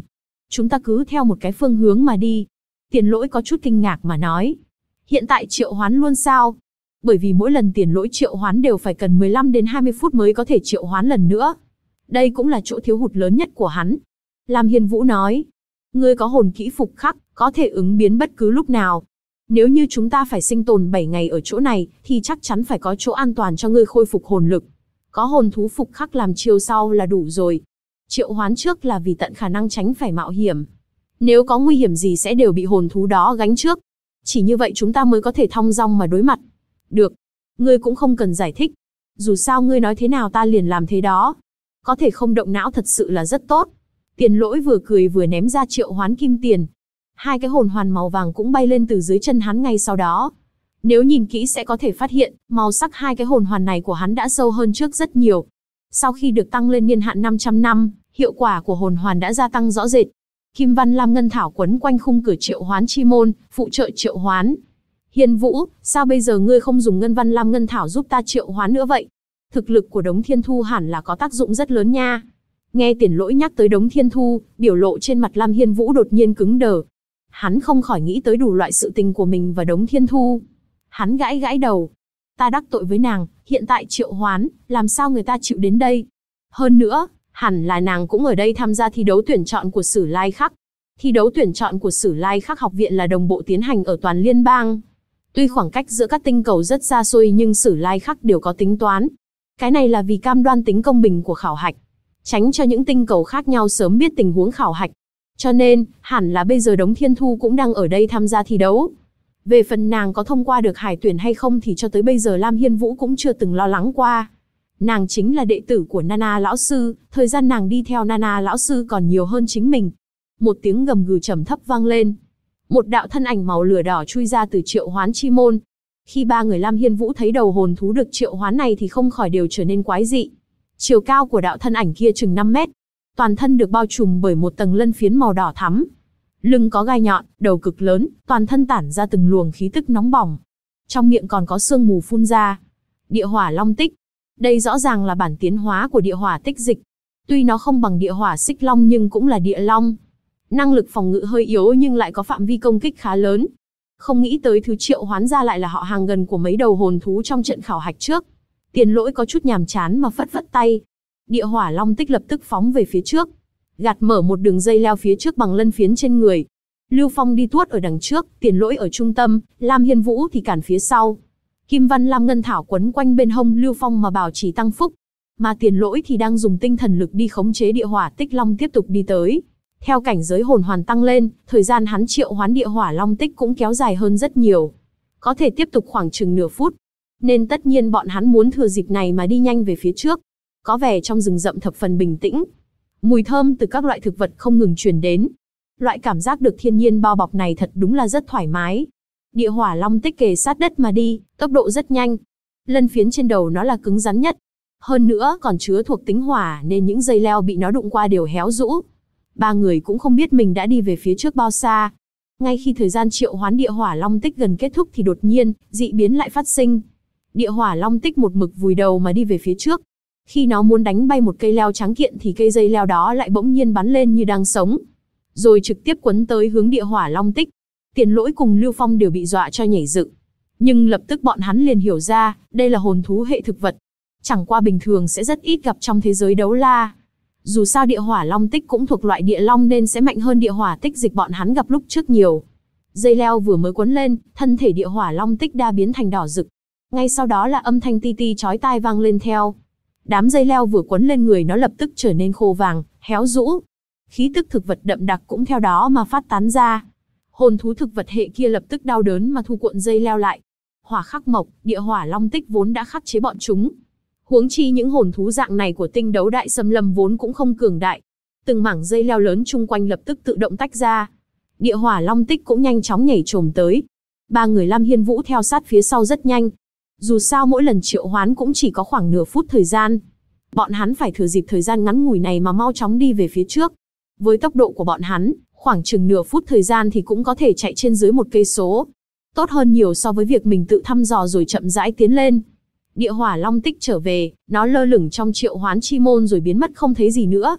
Chúng ta cứ theo một cái phương hướng mà đi. Tiền Lỗi có chút kinh ngạc mà nói. Hiện tại triệu hoán luôn sao? Bởi vì mỗi lần Tiền Lỗi triệu hoán đều phải cần 15 đến 20 phút mới có thể triệu hoán lần nữa. Đây cũng là chỗ thiếu hụt lớn nhất của hắn. Lam Hiên Vũ nói. Ngươi có hồn kỹ phục khắc, có thể ứng biến bất cứ lúc nào. Nếu như chúng ta phải sinh tồn 7 ngày ở chỗ này, thì chắc chắn phải có chỗ an toàn cho ngươi khôi phục hồn lực. Có hồn thú phục khắc làm chiêu sau là đủ rồi. Triệu hoán trước là vì tận khả năng tránh phải mạo hiểm. Nếu có nguy hiểm gì sẽ đều bị hồn thú đó gánh trước. Chỉ như vậy chúng ta mới có thể thong dong mà đối mặt. Được. Ngươi cũng không cần giải thích. Dù sao ngươi nói thế nào ta liền làm thế đó. Có thể không động não thật sự là rất tốt. Tiền Lỗi vừa cười vừa ném ra triệu hoán kim tiền. Hai cái hồn hoàn màu vàng cũng bay lên từ dưới chân hắn ngay sau đó. Nếu nhìn kỹ sẽ có thể phát hiện, màu sắc hai cái hồn hoàn này của hắn đã sâu hơn trước rất nhiều. Sau khi được tăng lên niên hạn 500 năm, hiệu quả của hồn hoàn đã gia tăng rõ rệt. Kim văn lam ngân thảo quấn quanh khung cửa triệu hoán chi môn, phụ trợ triệu hoán. Hiên Vũ, sao bây giờ ngươi không dùng ngân văn lam ngân thảo giúp ta triệu hoán nữa vậy? Thực lực của Đống Thiên Thu hẳn là có tác dụng rất lớn nha. Nghe Tiền Lỗi nhắc tới Đống Thiên Thu, biểu lộ trên mặt Lam Hiên Vũ đột nhiên cứng đờ. Hắn không khỏi nghĩ tới đủ loại sự tình của mình và Đống Thiên Thu. Hắn gãi gãi đầu. Ta đắc tội với nàng, hiện tại triệu hoán, làm sao người ta chịu đến đây? Hơn nữa, hẳn là nàng cũng ở đây tham gia thi đấu tuyển chọn của Sử Lai Khắc. Thi đấu tuyển chọn của Sử Lai Khắc học viện là đồng bộ tiến hành ở toàn liên bang. Tuy khoảng cách giữa các tinh cầu rất xa xôi nhưng Sử Lai Khắc đều có tính toán. Cái này là vì cam đoan tính công bình của khảo hạch. Tránh cho những tinh cầu khác nhau sớm biết tình huống khảo hạch. Cho nên, hẳn là bây giờ Đống Thiên Thu cũng đang ở đây tham gia thi đấu. Về phần nàng có thông qua được hải tuyển hay không thì cho tới bây giờ Lam Hiên Vũ cũng chưa từng lo lắng qua. Nàng chính là đệ tử của Nana lão sư, thời gian nàng đi theo Nana lão sư còn nhiều hơn chính mình. Một tiếng gầm gừ trầm thấp vang lên. Một đạo thân ảnh màu lửa đỏ chui ra từ triệu hoán chi môn. Khi ba người Lam Hiên Vũ thấy đầu hồn thú được triệu hoán này thì không khỏi đều trở nên quái dị. Chiều cao của đạo thân ảnh kia chừng 5 mét. Toàn thân được bao trùm bởi một tầng lân phiến màu đỏ thắm. Lưng có gai nhọn, đầu cực lớn, toàn thân tản ra từng luồng khí tức nóng bỏng. Trong miệng còn có sương mù phun ra. Địa hỏa long tích. Đây rõ ràng là bản tiến hóa của địa hỏa tích dịch. Tuy nó không bằng địa hỏa xích long nhưng cũng là địa long. Năng lực phòng ngự hơi yếu nhưng lại có phạm vi công kích khá lớn. Không nghĩ tới thứ triệu hoán ra lại là họ hàng gần của mấy đầu hồn thú trong trận khảo hạch trước. Tiền Lỗi có chút nhàm chán mà phất phất tay. Địa hỏa long tích lập tức phóng về phía trước. Gạt mở một đường dây leo phía trước bằng lân phiến trên người. Lưu Phong đi tuốt ở đằng trước, Tiền Lỗi ở trung tâm, Lam Hiên Vũ thì cản phía sau. Kim văn lam ngân thảo quấn quanh bên hông Lưu Phong mà bảo trì tăng phúc. Mà Tiền Lỗi thì đang dùng tinh thần lực đi khống chế địa hỏa tích long tiếp tục đi tới. Theo cảnh giới hồn hoàn tăng lên, thời gian hắn triệu hoán địa hỏa long tích cũng kéo dài hơn rất nhiều. Có thể tiếp tục khoảng chừng nửa phút. Nên tất nhiên bọn hắn muốn thừa dịp này mà đi nhanh về phía trước. Có vẻ trong rừng rậm thập phần bình tĩnh. Mùi thơm từ các loại thực vật không ngừng truyền đến. Loại cảm giác được thiên nhiên bao bọc này thật đúng là rất thoải mái. Địa hỏa long tích kề sát đất mà đi, tốc độ rất nhanh. Lân phiến trên đầu nó là cứng rắn nhất. Hơn nữa còn chứa thuộc tính hỏa nên những dây leo bị nó đụng qua đều héo rũ. Ba người cũng không biết mình đã đi về phía trước bao xa. Ngay khi thời gian triệu hoán địa hỏa long tích gần kết thúc thì đột nhiên, dị biến lại phát sinh. Địa hỏa long tích một mực vùi đầu mà đi về phía trước. Khi nó muốn đánh bay một cây leo trắng kiện thì cây dây leo đó lại bỗng nhiên bắn lên như đang sống. Rồi trực tiếp quấn tới hướng địa hỏa long tích. Tiền Lỗi cùng Lưu Phong đều bị dọa cho nhảy dựng. Nhưng lập tức bọn hắn liền hiểu ra, đây là hồn thú hệ thực vật. Chẳng qua bình thường sẽ rất ít gặp trong thế giới đấu la. Dù sao địa hỏa long tích cũng thuộc loại địa long nên sẽ mạnh hơn địa hỏa tích dịch bọn hắn gặp lúc trước nhiều. Dây leo vừa mới quấn lên, thân thể địa hỏa long tích đã biến thành đỏ rực. Ngay sau đó là âm thanh ti ti chói tai vang lên theo. Đám dây leo vừa quấn lên người nó lập tức trở nên khô vàng, héo rũ. Khí tức thực vật đậm đặc cũng theo đó mà phát tán ra. Hồn thú thực vật hệ kia lập tức đau đớn mà thu cuộn dây leo lại. Hỏa khắc mộc, địa hỏa long tích vốn đã khắc chế bọn chúng. Huống chi những hồn thú dạng này của tinh đấu đại xâm lâm vốn cũng không cường đại. Từng mảng dây leo lớn chung quanh lập tức tự động tách ra. Địa hỏa long tích cũng nhanh chóng nhảy trồm tới. Ba người Lam Hiên Vũ theo sát phía sau rất nhanh. Dù sao mỗi lần triệu hoán cũng chỉ có khoảng nửa phút thời gian. Bọn hắn phải thừa dịp thời gian ngắn ngủi này mà mau chóng đi về phía trước. Với tốc độ của bọn hắn, khoảng chừng nửa phút thời gian thì cũng có thể chạy trên dưới 1 cây số. Tốt hơn nhiều so với việc mình tự thăm dò rồi chậm rãi tiến lên. Địa hỏa long tích trở về, nó lơ lửng trong triệu hoán chi môn rồi biến mất không thấy gì nữa.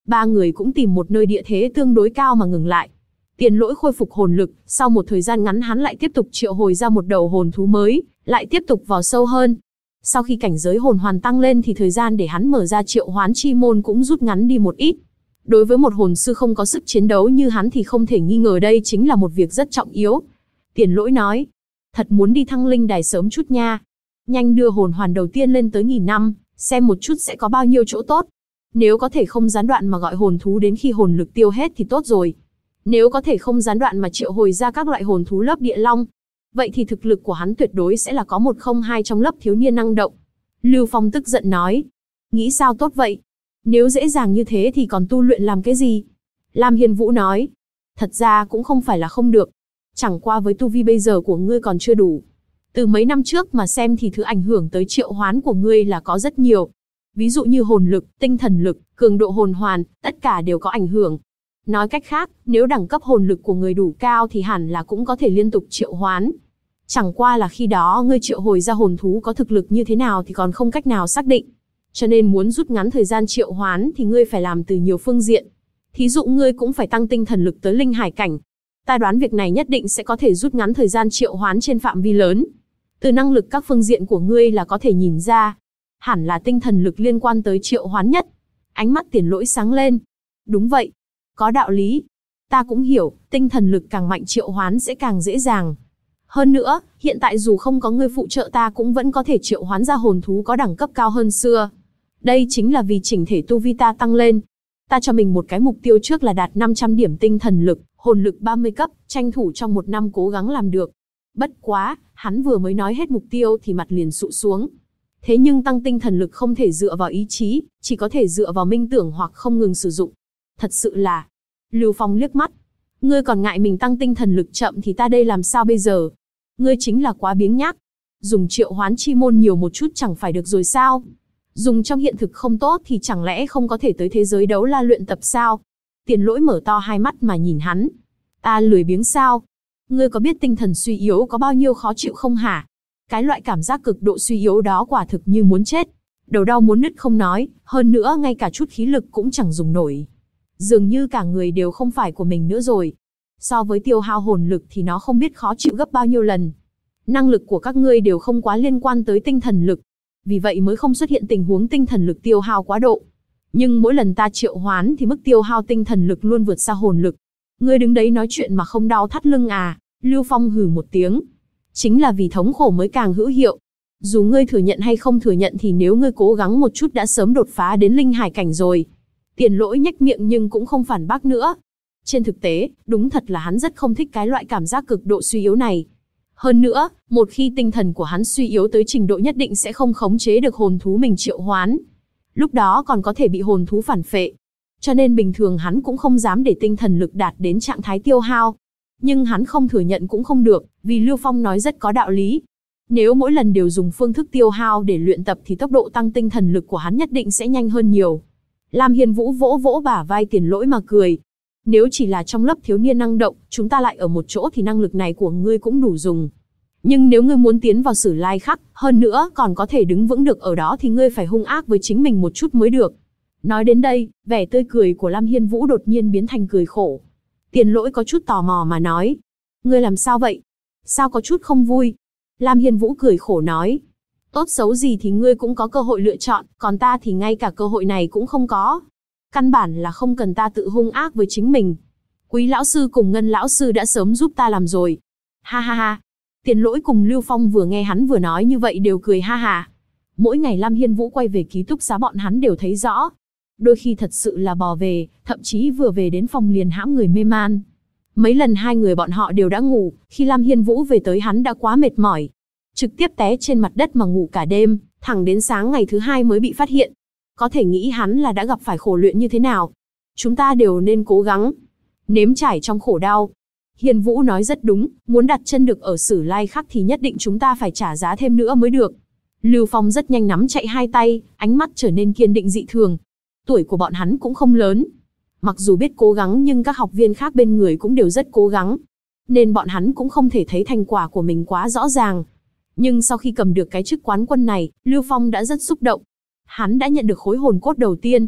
Ba người cũng tìm một nơi địa thế tương đối cao mà ngừng lại. Tiền Lỗi khôi phục hồn lực, sau một thời gian ngắn hắn lại tiếp tục triệu hồi ra một đầu hồn thú mới, lại tiếp tục vào sâu hơn. Sau khi cảnh giới hồn hoàn tăng lên thì thời gian để hắn mở ra triệu hoán chi môn cũng rút ngắn đi một ít. Đối với một hồn sư không có sức chiến đấu như hắn thì không thể nghi ngờ đây chính là một việc rất trọng yếu. Tiền Lỗi nói, thật muốn đi Thăng Linh Đài sớm chút nha. Nhanh đưa hồn hoàn đầu tiên lên tới 1000 năm, xem một chút sẽ có bao nhiêu chỗ tốt. Nếu có thể không gián đoạn mà gọi hồn thú đến khi hồn lực tiêu hết thì tốt rồi. Nếu có thể không gián đoạn mà triệu hồi ra các loại hồn thú lớp địa long, vậy thì thực lực của hắn tuyệt đối sẽ là có 102 trong lớp thiếu niên năng động. Lưu Phong tức giận nói, nghĩ sao tốt vậy? Nếu dễ dàng như thế thì còn tu luyện làm cái gì? Lam Hiên Vũ nói, thật ra cũng không phải là không được. Chẳng qua với tu vi bây giờ của ngươi còn chưa đủ. Từ mấy năm trước mà xem thì thứ ảnh hưởng tới triệu hoán của ngươi là có rất nhiều. Ví dụ như hồn lực, tinh thần lực, cường độ hồn hoàn, tất cả đều có ảnh hưởng. Nói cách khác, nếu đẳng cấp hồn lực của người đủ cao thì hẳn là cũng có thể liên tục triệu hoán. Chẳng qua là khi đó ngươi triệu hồi ra hồn thú có thực lực như thế nào thì còn không cách nào xác định. Cho nên muốn rút ngắn thời gian triệu hoán thì ngươi phải làm từ nhiều phương diện. Thí dụ ngươi cũng phải tăng tinh thần lực tới linh hải cảnh. Ta đoán việc này nhất định sẽ có thể rút ngắn thời gian triệu hoán trên phạm vi lớn. Từ năng lực các phương diện của ngươi là có thể nhìn ra. Hẳn là tinh thần lực liên quan tới triệu hoán nhất. Ánh mắt Tiền Lỗi sáng lên. Đúng vậy. Có đạo lý. Ta cũng hiểu, tinh thần lực càng mạnh triệu hoán sẽ càng dễ dàng. Hơn nữa, hiện tại dù không có ngươi phụ trợ ta cũng vẫn có thể triệu hoán ra hồn thú có đẳng cấp cao hơn xưa. Đây chính là vì chỉnh thể tu vi ta tăng lên. Ta cho mình một cái mục tiêu trước là đạt 500 điểm tinh thần lực, hồn lực 30 cấp, tranh thủ trong một năm cố gắng làm được. Bất quá, hắn vừa mới nói hết mục tiêu thì mặt liền sụ xuống. Thế nhưng tăng tinh thần lực không thể dựa vào ý chí, chỉ có thể dựa vào minh tưởng hoặc không ngừng sử dụng. Thật sự là... Lưu Phong liếc mắt. Ngươi còn ngại mình tăng tinh thần lực chậm thì ta đây làm sao bây giờ? Ngươi chính là quá biếng nhác. Dùng triệu hoán chi môn nhiều một chút chẳng phải được rồi sao? Dùng trong hiện thực không tốt thì chẳng lẽ không có thể tới thế giới đấu la luyện tập sao? Tiền Lỗi mở to hai mắt mà nhìn hắn. Ta lười biếng sao? Ngươi có biết tinh thần suy yếu có bao nhiêu khó chịu không hả? Cái loại cảm giác cực độ suy yếu đó quả thực như muốn chết. Đầu đau muốn nứt không nói, hơn nữa ngay cả chút khí lực cũng chẳng dùng nổi. Dường như cả người đều không phải của mình nữa rồi. So với tiêu hao hồn lực thì nó không biết khó chịu gấp bao nhiêu lần. Năng lực của các ngươi đều không quá liên quan tới tinh thần lực. Vì vậy mới không xuất hiện tình huống tinh thần lực tiêu hao quá độ. Nhưng mỗi lần ta triệu hoán thì mức tiêu hao tinh thần lực luôn vượt xa hồn lực. Ngươi đứng đấy nói chuyện mà không đau thắt lưng à? Lưu Phong hừ một tiếng. Chính là vì thống khổ mới càng hữu hiệu. Dù ngươi thừa nhận hay không thừa nhận thì nếu ngươi cố gắng một chút đã sớm đột phá đến linh hải cảnh rồi. Tiền Lỗi nhếch miệng nhưng cũng không phản bác nữa. Trên thực tế, đúng thật là hắn rất không thích cái loại cảm giác cực độ suy yếu này. Hơn nữa, một khi tinh thần của hắn suy yếu tới trình độ nhất định sẽ không khống chế được hồn thú mình triệu hoán. Lúc đó còn có thể bị hồn thú phản phệ. Cho nên bình thường hắn cũng không dám để tinh thần lực đạt đến trạng thái tiêu hao. Nhưng hắn không thừa nhận cũng không được, vì Lưu Phong nói rất có đạo lý. Nếu mỗi lần đều dùng phương thức tiêu hao để luyện tập thì tốc độ tăng tinh thần lực của hắn nhất định sẽ nhanh hơn nhiều. Lam Hiên Vũ vỗ vỗ bả vai Tiền Lỗi mà cười. Nếu chỉ là trong lớp thiếu niên năng động, chúng ta lại ở một chỗ thì năng lực này của ngươi cũng đủ dùng. Nhưng nếu ngươi muốn tiến vào Sử Lai Khắc, hơn nữa còn có thể đứng vững được ở đó thì ngươi phải hung ác với chính mình một chút mới được. Nói đến đây, vẻ tươi cười của Lam Hiên Vũ đột nhiên biến thành cười khổ. Tiền Lỗi có chút tò mò mà nói. Ngươi làm sao vậy? Sao có chút không vui? Lam Hiên Vũ cười khổ nói. Tốt xấu gì thì ngươi cũng có cơ hội lựa chọn, còn ta thì ngay cả cơ hội này cũng không có. Căn bản là không cần ta tự hung ác với chính mình. Quý lão sư cùng Ngân lão sư đã sớm giúp ta làm rồi. Ha ha ha. Tiền Lỗi cùng Lưu Phong vừa nghe hắn vừa nói như vậy đều cười ha ha. Mỗi ngày Lam Hiên Vũ quay về ký túc xá bọn hắn đều thấy rõ. Đôi khi thật sự là bò về, thậm chí vừa về đến phòng liền hãm người mê man. Mấy lần hai người bọn họ đều đã ngủ, khi Lam Hiên Vũ về tới hắn đã quá mệt mỏi. Trực tiếp té trên mặt đất mà ngủ cả đêm, thẳng đến sáng ngày thứ hai mới bị phát hiện. Có thể nghĩ hắn là đã gặp phải khổ luyện như thế nào. Chúng ta đều nên cố gắng nếm trải trong khổ đau. Hiên Vũ nói rất đúng, muốn đặt chân được ở Sử Lai Khắc thì nhất định chúng ta phải trả giá thêm nữa mới được. Lưu Phong rất nhanh nắm chạy hai tay, ánh mắt trở nên kiên định dị thường. Tuổi của bọn hắn cũng không lớn. Mặc dù biết cố gắng nhưng các học viên khác bên người cũng đều rất cố gắng. Nên bọn hắn cũng không thể thấy thành quả của mình quá rõ ràng. Nhưng sau khi cầm được cái chức quán quân này, Lưu Phong đã rất xúc động. Hắn đã nhận được khối hồn cốt đầu tiên.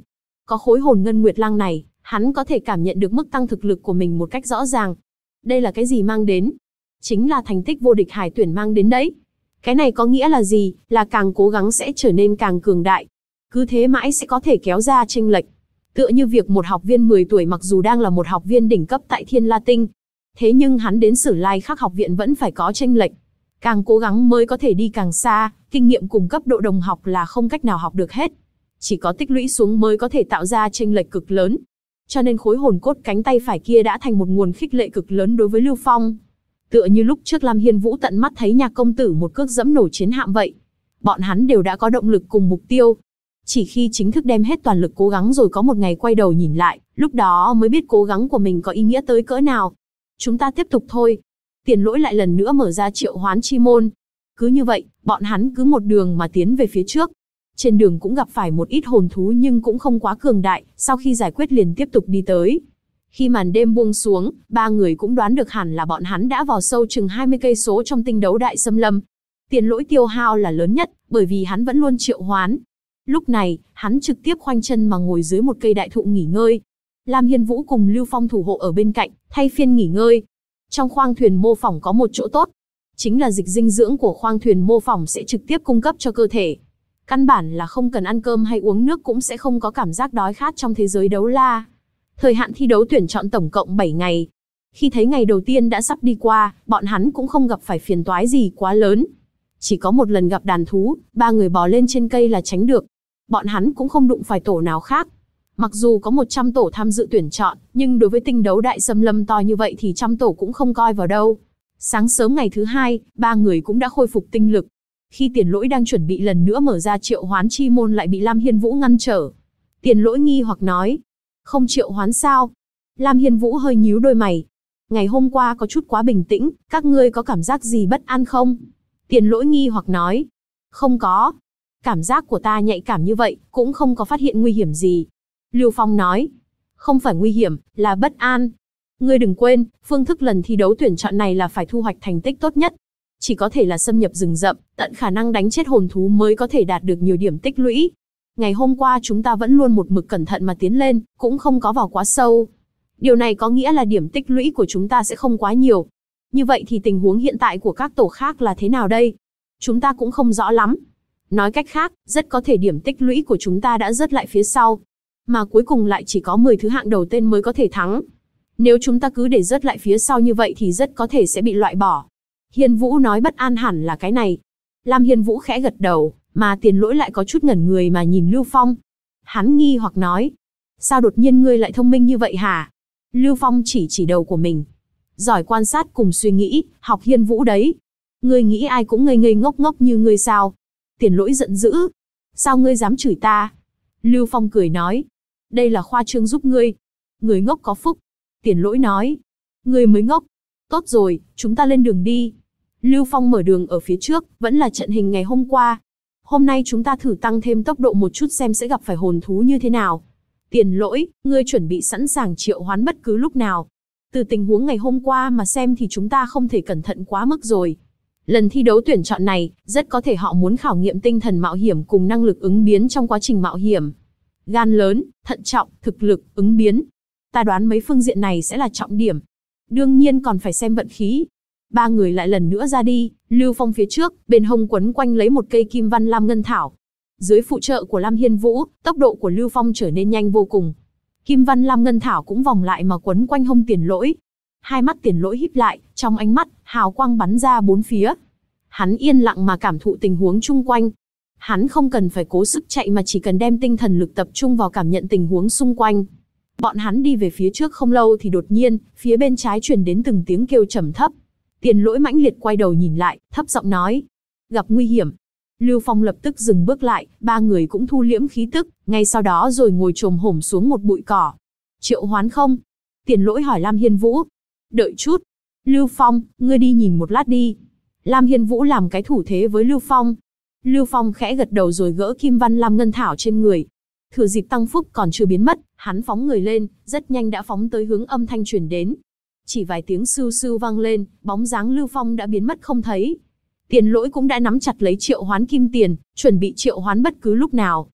Có khối hồn ngân nguyệt lang này, hắn có thể cảm nhận được mức tăng thực lực của mình một cách rõ ràng. Đây là cái gì mang đến? Chính là thành tích vô địch hải tuyển mang đến đấy. Cái này có nghĩa là gì? Là càng cố gắng sẽ trở nên càng cường đại. Cứ thế mãi sẽ có thể kéo ra chênh lệch. Tựa như việc một học viên 10 tuổi mặc dù đang là một học viên đỉnh cấp tại Thiên La Tinh, thế nhưng hắn đến Sử Lai Khắc học viện vẫn phải có chênh lệch. Càng cố gắng mới có thể đi càng xa, kinh nghiệm cùng cấp độ đồng học là không cách nào học được hết. Chỉ có tích lũy xuống mới có thể tạo ra chênh lệch cực lớn. Cho nên khối hồn cốt cánh tay phải kia đã thành một nguồn khích lệ cực lớn đối với Lưu Phong. Tựa như lúc trước Lam Hiên Vũ tận mắt thấy Nhạc công tử một cước dẫm nổ chiến hạm vậy. Bọn hắn đều đã có động lực cùng mục tiêu. Chỉ khi chính thức đem hết toàn lực cố gắng rồi có một ngày quay đầu nhìn lại, lúc đó mới biết cố gắng của mình có ý nghĩa tới cỡ nào. Chúng ta tiếp tục thôi. Tiền Lỗi lại lần nữa mở ra triệu hoán chi môn. Cứ như vậy, bọn hắn cứ một đường mà tiến về phía trước. Trên đường cũng gặp phải một ít hồn thú nhưng cũng không quá cường đại, sau khi giải quyết liền tiếp tục đi tới. Khi màn đêm buông xuống, ba người cũng đoán được hẳn là bọn hắn đã vào sâu chừng 20 cây số trong tinh đấu đại xâm lâm. Tiền Lỗi tiêu hao là lớn nhất, bởi vì hắn vẫn luôn triệu hoán. Lúc này, hắn trực tiếp khoanh chân mà ngồi dưới một cây đại thụ nghỉ ngơi. Lam Hiên Vũ cùng Lưu Phong thủ hộ ở bên cạnh, thay phiên nghỉ ngơi. Trong khoang thuyền mô phỏng có một chỗ tốt, chính là dịch dinh dưỡng của khoang thuyền mô phỏng sẽ trực tiếp cung cấp cho cơ thể. Căn bản là không cần ăn cơm hay uống nước cũng sẽ không có cảm giác đói khát trong thế giới đấu la. Thời hạn thi đấu tuyển chọn tổng cộng 7 ngày. Khi thấy ngày đầu tiên đã sắp đi qua, bọn hắn cũng không gặp phải phiền toái gì quá lớn. Chỉ có một lần gặp đàn thú, ba người bò lên trên cây là tránh được. Bọn hắn cũng không đụng phải tổ nào khác. Mặc dù có 100 tổ tham dự tuyển chọn, nhưng đối với tinh đấu đại xâm lâm to như vậy thì trăm tổ cũng không coi vào đâu. Sáng sớm ngày thứ hai, ba người cũng đã khôi phục tinh lực. Khi Tiền Lỗi đang chuẩn bị lần nữa mở ra triệu hoán chi môn lại bị Lam Hiên Vũ ngăn trở. Tiền Lỗi nghi hoặc nói, không triệu hoán sao? Lam Hiên Vũ hơi nhíu đôi mày. Ngày hôm qua có chút quá bình tĩnh, các ngươi có cảm giác gì bất an không? Tiền Lỗi nghi hoặc nói, không có. Cảm giác của ta nhạy cảm như vậy, cũng không có phát hiện nguy hiểm gì. Lưu Phong nói, không phải nguy hiểm, là bất an. Ngươi đừng quên, phương thức lần thi đấu tuyển chọn này là phải thu hoạch thành tích tốt nhất. Chỉ có thể là xâm nhập rừng rậm, tận khả năng đánh chết hồn thú mới có thể đạt được nhiều điểm tích lũy. Ngày hôm qua chúng ta vẫn luôn một mực cẩn thận mà tiến lên, cũng không có vào quá sâu. Điều này có nghĩa là điểm tích lũy của chúng ta sẽ không quá nhiều. Như vậy thì tình huống hiện tại của các tổ khác là thế nào đây? Chúng ta cũng không rõ lắm. Nói cách khác, rất có thể điểm tích lũy của chúng ta đã rớt lại phía sau. Mà cuối cùng lại chỉ có 10 thứ hạng đầu tên mới có thể thắng. Nếu chúng ta cứ để rớt lại phía sau như vậy thì rất có thể sẽ bị loại bỏ. Hiên Vũ nói bất an hẳn là cái này. Lam Hiên Vũ khẽ gật đầu, mà Tiền Lỗi lại có chút ngẩn người mà nhìn Lưu Phong. Hắn nghi hoặc nói, sao đột nhiên ngươi lại thông minh như vậy hả? Lưu Phong chỉ đầu của mình. Giỏi quan sát cùng suy nghĩ, học Hiên Vũ đấy. Ngươi nghĩ ai cũng ngây ngây ngốc ngốc như ngươi sao? Tiền Lỗi giận dữ. Sao ngươi dám chửi ta? Lưu Phong cười nói, đây là khoa trương giúp ngươi. Người ngốc có phúc. Tiền Lỗi nói, ngươi mới ngốc. Tốt rồi, chúng ta lên đường đi. Lưu Phong mở đường ở phía trước, vẫn là trận hình ngày hôm qua. Hôm nay chúng ta thử tăng thêm tốc độ một chút xem sẽ gặp phải hồn thú như thế nào. Tiền Lỗi, ngươi chuẩn bị sẵn sàng triệu hoán bất cứ lúc nào. Từ tình huống ngày hôm qua mà xem thì chúng ta không thể cẩn thận quá mức rồi. Lần thi đấu tuyển chọn này, rất có thể họ muốn khảo nghiệm tinh thần mạo hiểm cùng năng lực ứng biến trong quá trình mạo hiểm. Gan lớn, thận trọng, thực lực, ứng biến. Ta đoán mấy phương diện này sẽ là trọng điểm. Đương nhiên còn phải xem vận khí. Ba người lại lần nữa ra đi, Lưu Phong phía trước, bên hông quấn quanh lấy một cây kim văn lam ngân thảo. Dưới phụ trợ của Lam Hiên Vũ, tốc độ của Lưu Phong trở nên nhanh vô cùng. Kim văn lam ngân thảo cũng vòng lại mà quấn quanh hông Tiền Lỗi. Hai mắt Tiền Lỗi híp lại, trong ánh mắt, hào quang bắn ra bốn phía. Hắn yên lặng mà cảm thụ tình huống chung quanh. Hắn không cần phải cố sức chạy mà chỉ cần đem tinh thần lực tập trung vào cảm nhận tình huống xung quanh. Bọn hắn đi về phía trước không lâu thì đột nhiên, phía bên trái truyền đến từng tiếng kêu trầm thấp. Tiền Lỗi mãnh liệt quay đầu nhìn lại, thấp giọng nói, gặp nguy hiểm. Lưu Phong lập tức dừng bước lại, ba người cũng thu liễm khí tức, ngay sau đó rồi ngồi chồm hổm xuống một bụi cỏ. Triệu hoán không? Tiền Lỗi hỏi Lam Hiên Vũ. Đợi chút. Lưu Phong, ngươi đi nhìn một lát đi. Lam Hiên Vũ làm cái thủ thế với Lưu Phong. Lưu Phong khẽ gật đầu rồi gỡ kim văn lam ngân thảo trên người. Thừa dịp tăng phúc còn chưa biến mất, hắn phóng người lên, rất nhanh đã phóng tới hướng âm thanh truyền đến. Chỉ vài tiếng sưu sưu vang lên, bóng dáng Lưu Phong đã biến mất không thấy. Tiền Lỗi cũng đã nắm chặt lấy triệu hoán kim tiền, chuẩn bị triệu hoán bất cứ lúc nào.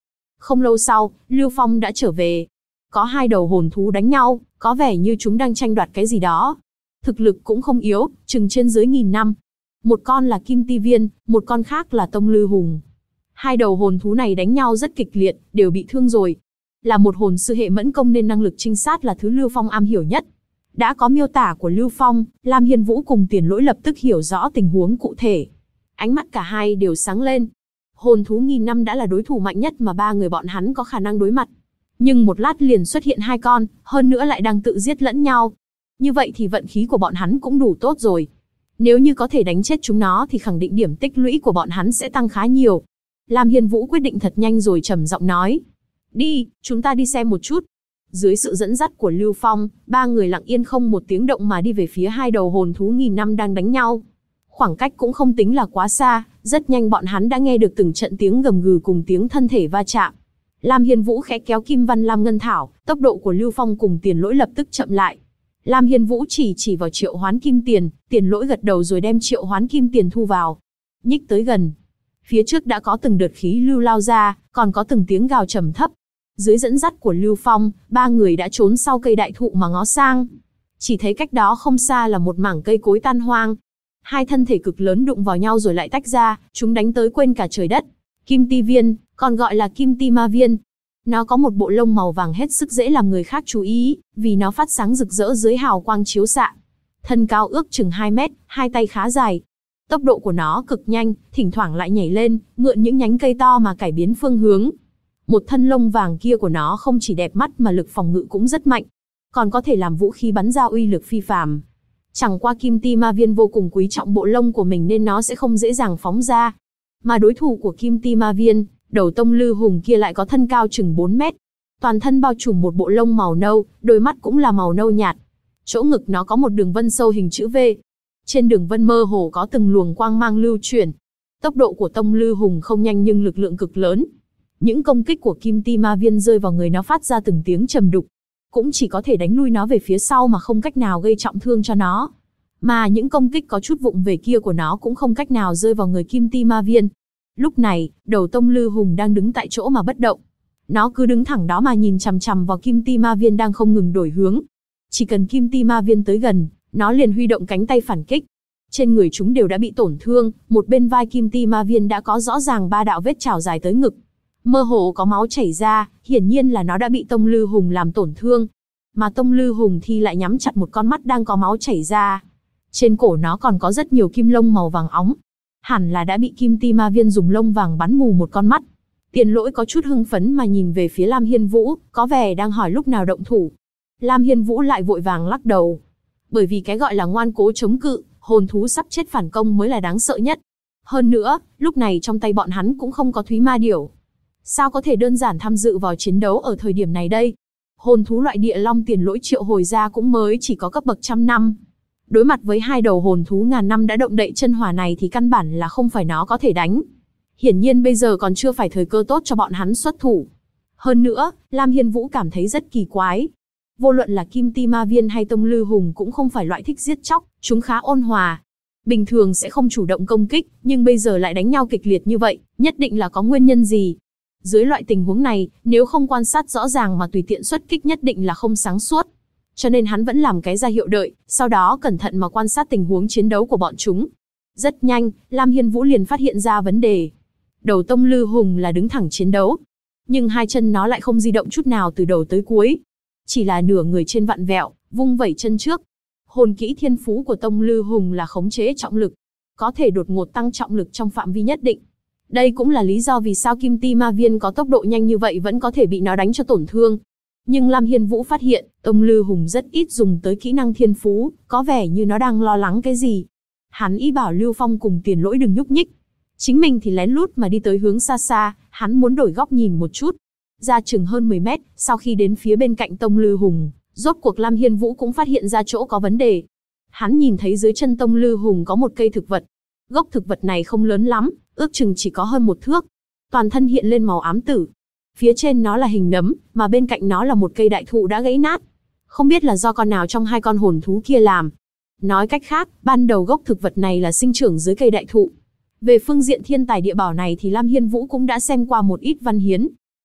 Không lâu sau, Lưu Phong đã trở về. Có hai đầu hồn thú đánh nhau, có vẻ như chúng đang tranh đoạt cái gì đó. Thực lực cũng không yếu, chừng trên dưới 1000 năm. Một con là Kim Ti Viên, một con khác là Tông Lư Hùng. Hai đầu hồn thú này đánh nhau rất kịch liệt, đều bị thương rồi. Là một hồn sư hệ mẫn công nên năng lực trinh sát là thứ Lưu Phong am hiểu nhất. Đã có miêu tả của Lưu Phong, Lam Hiên Vũ cùng Tiền Lỗi lập tức hiểu rõ tình huống cụ thể. Ánh mắt cả hai đều sáng lên. Hồn thú 1000 năm đã là đối thủ mạnh nhất mà ba người bọn hắn có khả năng đối mặt. Nhưng một lát liền xuất hiện hai con, hơn nữa lại đang tự giết lẫn nhau. Như vậy thì vận khí của bọn hắn cũng đủ tốt rồi. Nếu như có thể đánh chết chúng nó thì khẳng định điểm tích lũy của bọn hắn sẽ tăng khá nhiều. Lam Hiên Vũ quyết định thật nhanh rồi trầm giọng nói. Đi, chúng ta đi xem một chút. Dưới sự dẫn dắt của Lưu Phong, ba người lặng yên không một tiếng động mà đi về phía hai đầu hồn thú 1000 năm đang đánh nhau. Khoảng cách cũng không tính là quá xa, rất nhanh bọn hắn đã nghe được từng trận tiếng gầm gừ cùng tiếng thân thể va chạm. Lam Hiên Vũ khẽ kéo Kim Văn Lam Ngân Thảo, tốc độ của Lưu Phong cùng Tiền Lỗi lập tức chậm lại. Lam Hiên Vũ chỉ vào triệu hoán kim tiền, Tiền Lỗi gật đầu rồi đem triệu hoán kim tiền thu vào. Nhích tới gần. Phía trước đã có từng đợt khí lưu lao ra, còn có từng tiếng gào trầm thấp. Dưới dẫn dắt của Lưu Phong, ba người đã trốn sau cây đại thụ mà ngó sang. Chỉ thấy cách đó không xa là một mảng cây cối tan hoang. Hai thân thể cực lớn đụng vào nhau rồi lại tách ra, chúng đánh tới quên cả trời đất. Kim Ti Viên, còn gọi là Kim Ti Ma Viên. Nó có một bộ lông màu vàng hết sức dễ làm người khác chú ý, vì nó phát sáng rực rỡ dưới hào quang chiếu xạ. Thân cao ước chừng 2 mét, hai tay khá dài. Tốc độ của nó cực nhanh, thỉnh thoảng lại nhảy lên, mượn những nhánh cây to mà cải biến phương hướng. Một thân lông vàng kia của nó không chỉ đẹp mắt mà lực phòng ngự cũng rất mạnh, còn có thể làm vũ khí bắn ra uy lực phi phàm. Chẳng qua Kim Ti Ma Viên vô cùng quý trọng bộ lông của mình nên nó sẽ không dễ dàng phóng ra. Mà đối thủ của Kim Ti Ma Viên, đầu Tông Lư Hùng kia lại có thân cao chừng 4 mét. Toàn thân bao trùm một bộ lông màu nâu, đôi mắt cũng là màu nâu nhạt. Chỗ ngực nó có một đường vân sâu hình chữ V. Trên đường vân mơ hồ có từng luồng quang mang lưu chuyển. Tốc độ của Tông Lư Hùng không nhanh nhưng lực lượng cực lớn. Những công kích của Kim Ti Ma Viên rơi vào người nó phát ra từng tiếng trầm đục. Cũng chỉ có thể đánh lui nó về phía sau mà không cách nào gây trọng thương cho nó. Mà những công kích có chút vụng về kia của nó cũng không cách nào rơi vào người Kim Ti Ma Viên. Lúc này, đầu Tông Lư Hùng đang đứng tại chỗ mà bất động. Nó cứ đứng thẳng đó mà nhìn chằm chằm vào Kim Ti Ma Viên đang không ngừng đổi hướng. Chỉ cần Kim Ti Ma Viên tới gần, nó liền huy động cánh tay phản kích. Trên người chúng đều đã bị tổn thương, một bên vai Kim Ti Ma Viên đã có rõ ràng 3 đạo vết chảo dài tới ngực. Mơ hồ có máu chảy ra, hiển nhiên là nó đã bị Tông Lư Hùng làm tổn thương. Mà Tông Lư Hùng thì lại nhắm chặt một con mắt đang có máu chảy ra. Trên cổ nó còn có rất nhiều kim lông màu vàng óng. Hẳn là đã bị Kim Ti Ma Viên dùng lông vàng bắn mù một con mắt. Tiền Lỗi có chút hưng phấn mà nhìn về phía Lam Hiên Vũ, có vẻ đang hỏi lúc nào động thủ. Lam Hiên Vũ lại vội vàng lắc đầu. Bởi vì cái gọi là ngoan cố chống cự, hồn thú sắp chết phản công mới là đáng sợ nhất. Hơn nữa, lúc này trong tay bọn hắn cũng không có Thúy Ma Điểu. Sao có thể đơn giản tham dự vào chiến đấu ở thời điểm này đây? Hồn thú loại địa long Tiền Lỗi triệu hồi ra cũng mới chỉ có cấp bậc 100 năm. Đối mặt với hai đầu hồn thú ngàn năm đã động đậy chân hỏa này thì căn bản là không phải nó có thể đánh. Hiển nhiên bây giờ còn chưa phải thời cơ tốt cho bọn hắn xuất thủ. Hơn nữa, Lam Hiên Vũ cảm thấy rất kỳ quái. Vô luận là Kim Ti Ma Viên hay Tông Lư Hùng cũng không phải loại thích giết chóc, chúng khá ôn hòa. Bình thường sẽ không chủ động công kích, nhưng bây giờ lại đánh nhau kịch liệt như vậy, nhất định là có nguyên nhân gì. Dưới loại tình huống này, nếu không quan sát rõ ràng mà tùy tiện xuất kích nhất định là không sáng suốt. Cho nên hắn vẫn làm cái ra hiệu đợi, sau đó cẩn thận mà quan sát tình huống chiến đấu của bọn chúng. Rất nhanh, Lam Hiên Vũ liền phát hiện ra vấn đề. Đầu Tông Lư Hùng là đứng thẳng chiến đấu, nhưng hai chân nó lại không di động chút nào từ đầu tới cuối. Chỉ là nửa người trên vặn vẹo, vung vẩy chân trước. Hồn kỹ thiên phú của Tông Lư Hùng là khống chế trọng lực, có thể đột ngột tăng trọng lực trong phạm vi nhất định. Đây cũng là lý do vì sao Kim Ti Ma Viên có tốc độ nhanh như vậy vẫn có thể bị nó đánh cho tổn thương. Nhưng Lam Hiên Vũ phát hiện, Tông Lư Hùng rất ít dùng tới kỹ năng thiên phú, có vẻ như nó đang lo lắng cái gì. Hắn ý bảo Lưu Phong cùng Tiền Lỗi đừng nhúc nhích. Chính mình thì lén lút mà đi tới hướng xa xa, hắn muốn đổi góc nhìn một chút. Ra chừng hơn 10 mét, sau khi đến phía bên cạnh Tông Lư Hùng, rốt cuộc Lam Hiên Vũ cũng phát hiện ra chỗ có vấn đề. Hắn nhìn thấy dưới chân Tông Lư Hùng có một cây thực vật. Gốc thực vật này không lớn lắm, ước chừng chỉ có hơn 1 thước. Toàn thân hiện lên màu ám tử. Phía trên nó là hình nấm, mà bên cạnh nó là một cây đại thụ đã gãy nát. Không biết là do con nào trong hai con hồn thú kia làm. Nói cách khác, ban đầu gốc thực vật này là sinh trưởng dưới cây đại thụ. Về phương diện thiên tài địa bảo này thì Lam Hiên Vũ cũng đã xem qua một ít văn hiến.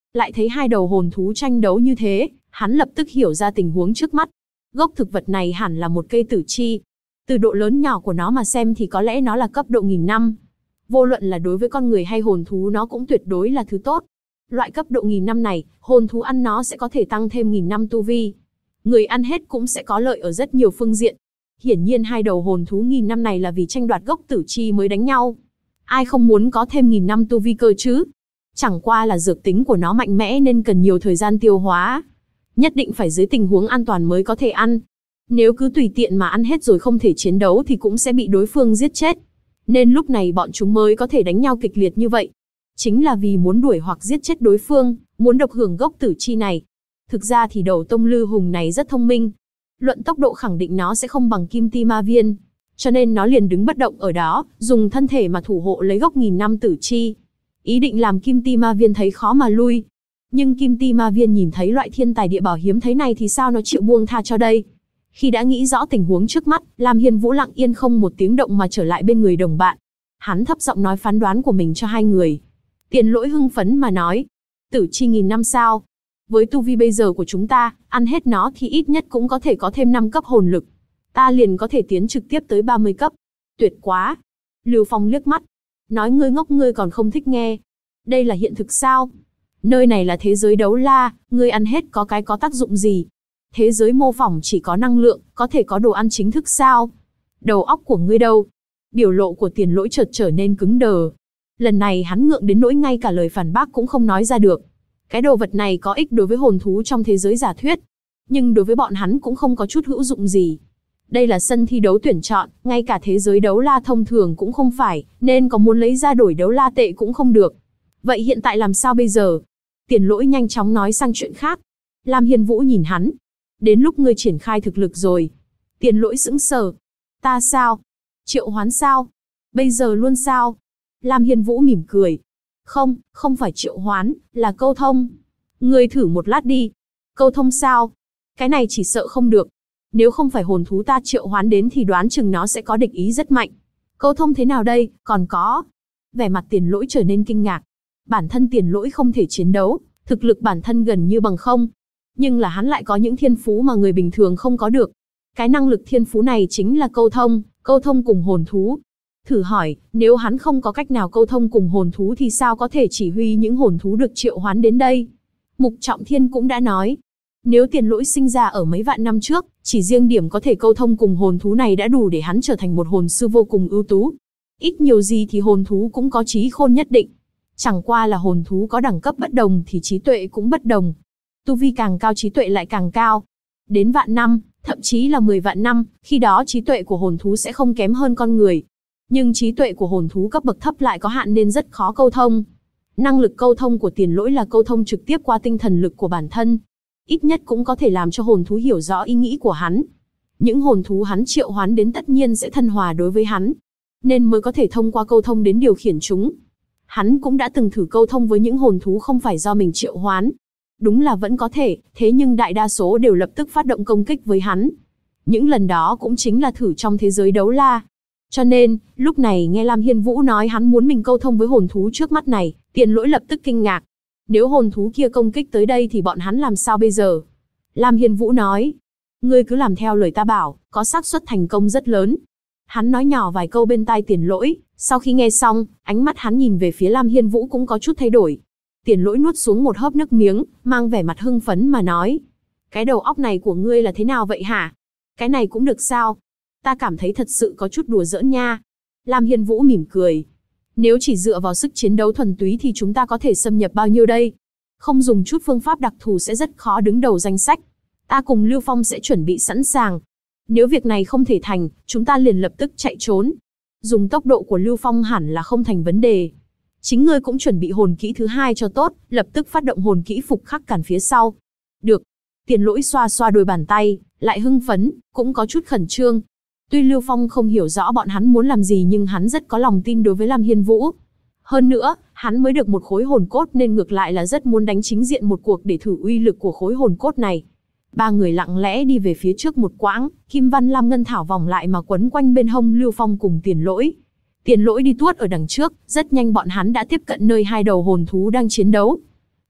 Lại thấy hai đầu hồn thú tranh đấu như thế, hắn lập tức hiểu ra tình huống trước mắt. Gốc thực vật này hẳn là một cây tử chi. Từ độ lớn nhỏ của nó mà xem thì có lẽ nó là cấp độ 1000 năm. Vô luận là đối với con người hay hồn thú nó cũng tuyệt đối là thứ tốt. Loại cấp độ 1000 năm này, hồn thú ăn nó sẽ có thể tăng thêm 1000 năm tu vi. Người ăn hết cũng sẽ có lợi ở rất nhiều phương diện. Hiển nhiên hai đầu hồn thú 1000 năm này là vì tranh đoạt gốc tử chi mới đánh nhau. Ai không muốn có thêm 1000 năm tu vi cơ chứ? Chẳng qua là dược tính của nó mạnh mẽ nên cần nhiều thời gian tiêu hóa. Nhất định phải dưới tình huống an toàn mới có thể ăn. Nếu cứ tùy tiện mà ăn hết rồi không thể chiến đấu thì cũng sẽ bị đối phương giết chết. Nên lúc này bọn chúng mới có thể đánh nhau kịch liệt như vậy. Chính là vì muốn đuổi hoặc giết chết đối phương, muốn độc hưởng gốc tử chi này. Thực ra thì đầu tông lư hùng này rất thông minh. Luận tốc độ khẳng định nó sẽ không bằng kim ti ma viên. Cho nên nó liền đứng bất động ở đó, dùng thân thể mà thủ hộ lấy gốc 1000 năm tử chi. Ý định làm kim ti ma viên thấy khó mà lui. Nhưng kim ti ma viên nhìn thấy loại thiên tài địa bảo hiếm thấy này thì sao nó chịu buông tha cho đây. Khi đã nghĩ rõ tình huống trước mắt, Lam Hiên Vũ lặng yên không một tiếng động mà trở lại bên người đồng bạn. Hắn thấp giọng nói phán đoán của mình cho hai người. Tiền Lỗi hưng phấn mà nói, tử chi 1000 năm sao? Với tu vi bây giờ của chúng ta, ăn hết nó thì ít nhất cũng có thể có thêm 5 cấp hồn lực. Ta liền có thể tiến trực tiếp tới 30 cấp. Tuyệt quá. Lưu Phong liếc mắt. Nói ngươi ngốc ngươi còn không thích nghe. Đây là hiện thực sao? Nơi này là thế giới đấu la, ngươi ăn hết có tác dụng gì? Thế giới mô phỏng chỉ có năng lượng, có thể có đồ ăn chính thức sao? Đầu óc của ngươi đâu? Biểu lộ của Tiền Lỗi chợt trở nên cứng đờ. Lần này hắn ngượng đến nỗi ngay cả lời phản bác cũng không nói ra được. Cái đồ vật này có ích đối với hồn thú trong thế giới giả thuyết, nhưng đối với bọn hắn cũng không có chút hữu dụng gì. Đây là sân thi đấu tuyển chọn, ngay cả thế giới đấu la thông thường cũng không phải, nên có muốn lấy ra đổi đấu la tệ cũng không được. Vậy hiện tại làm sao bây giờ? Tiền Lỗi nhanh chóng nói sang chuyện khác. Lam Hiên Vũ nhìn hắn. Đến lúc ngươi triển khai thực lực rồi. Tiền Lỗi sững sờ. Ta sao? Triệu hoán sao? Bây giờ luôn sao? Lam Hiên Vũ mỉm cười. Không phải triệu hoán, là câu thông. Ngươi thử một lát đi. Câu thông sao? Cái này chỉ sợ không được. Nếu không phải hồn thú ta triệu hoán đến thì đoán chừng nó sẽ có địch ý rất mạnh. Câu thông thế nào đây? Còn có. Vẻ mặt Tiền Lỗi trở nên kinh ngạc. Bản thân Tiền Lỗi không thể chiến đấu, thực lực bản thân gần như bằng không. Nhưng là hắn lại có những thiên phú mà người bình thường không có được. Cái năng lực thiên phú này chính là câu thông cùng hồn thú. Thử hỏi, nếu hắn không có cách nào câu thông cùng hồn thú thì sao có thể chỉ huy những hồn thú được triệu hoán đến đây? Mục Trọng Thiên cũng đã nói, nếu Tiền Lỗi sinh ra ở mấy vạn năm trước, chỉ riêng điểm có thể câu thông cùng hồn thú này đã đủ để hắn trở thành một hồn sư vô cùng ưu tú. Ít nhiều gì thì hồn thú cũng có trí khôn nhất định. Chẳng qua là hồn thú có đẳng cấp bất đồng thì trí tuệ cũng bất đồng. Tu vi càng cao trí tuệ lại càng cao. Đến vạn năm, thậm chí là 10 vạn năm, khi đó trí tuệ của hồn thú sẽ không kém hơn con người. Nhưng trí tuệ của hồn thú cấp bậc thấp lại có hạn nên rất khó câu thông. Năng lực câu thông của Tiền Lỗi là câu thông trực tiếp qua tinh thần lực của bản thân. Ít nhất cũng có thể làm cho hồn thú hiểu rõ ý nghĩ của hắn. Những hồn thú hắn triệu hoán đến tất nhiên sẽ thân hòa đối với hắn, nên mới có thể thông qua câu thông đến điều khiển chúng. Hắn cũng đã từng thử câu thông với những hồn thú không phải do mình triệu hoán. Đúng là vẫn có thể, thế nhưng đại đa số đều lập tức phát động công kích với hắn. Những lần đó cũng chính là thử trong thế giới đấu la. Cho nên, lúc này nghe Lam Hiên Vũ nói hắn muốn mình câu thông với hồn thú trước mắt này, Tiền Lỗi lập tức kinh ngạc. Nếu hồn thú kia công kích tới đây thì bọn hắn làm sao bây giờ? Lam Hiên Vũ nói, ngươi cứ làm theo lời ta bảo, có xác suất thành công rất lớn. Hắn nói nhỏ vài câu bên tai Tiền Lỗi, sau khi nghe xong, ánh mắt hắn nhìn về phía Lam Hiên Vũ cũng có chút thay đổi. Tiền Lỗi nuốt xuống một hớp nước miếng, mang vẻ mặt hưng phấn mà nói, cái đầu óc này của ngươi là thế nào vậy hả? Cái này cũng được sao? Ta cảm thấy thật sự có chút đùa giỡn nha. Lam Hiên Vũ mỉm cười. Nếu chỉ dựa vào sức chiến đấu thuần túy thì chúng ta có thể xâm nhập bao nhiêu đây? Không dùng chút phương pháp đặc thù sẽ rất khó đứng đầu danh sách. Ta cùng Lưu Phong sẽ chuẩn bị sẵn sàng. Nếu việc này không thể thành, chúng ta liền lập tức chạy trốn. Dùng tốc độ của Lưu Phong hẳn là không thành vấn đề. Chính ngươi cũng chuẩn bị hồn kỹ thứ hai cho tốt, lập tức phát động hồn kỹ phục khắc cản phía sau. Được. Tiền Lỗi xoa xoa đôi bàn tay, lại hưng phấn, cũng có chút khẩn trương. Tuy Lưu Phong không hiểu rõ bọn hắn muốn làm gì nhưng hắn rất có lòng tin đối với Lam Hiên Vũ. Hơn nữa, hắn mới được một khối hồn cốt nên ngược lại là rất muốn đánh chính diện một cuộc để thử uy lực của khối hồn cốt này. Ba người lặng lẽ đi về phía trước một quãng, Kim Văn Lam Ngân Thảo vòng lại mà quấn quanh bên hông Lưu Phong cùng Tiền Lỗi. Tiền Lỗi đi tuốt ở đằng trước, rất nhanh bọn hắn đã tiếp cận nơi hai đầu hồn thú đang chiến đấu.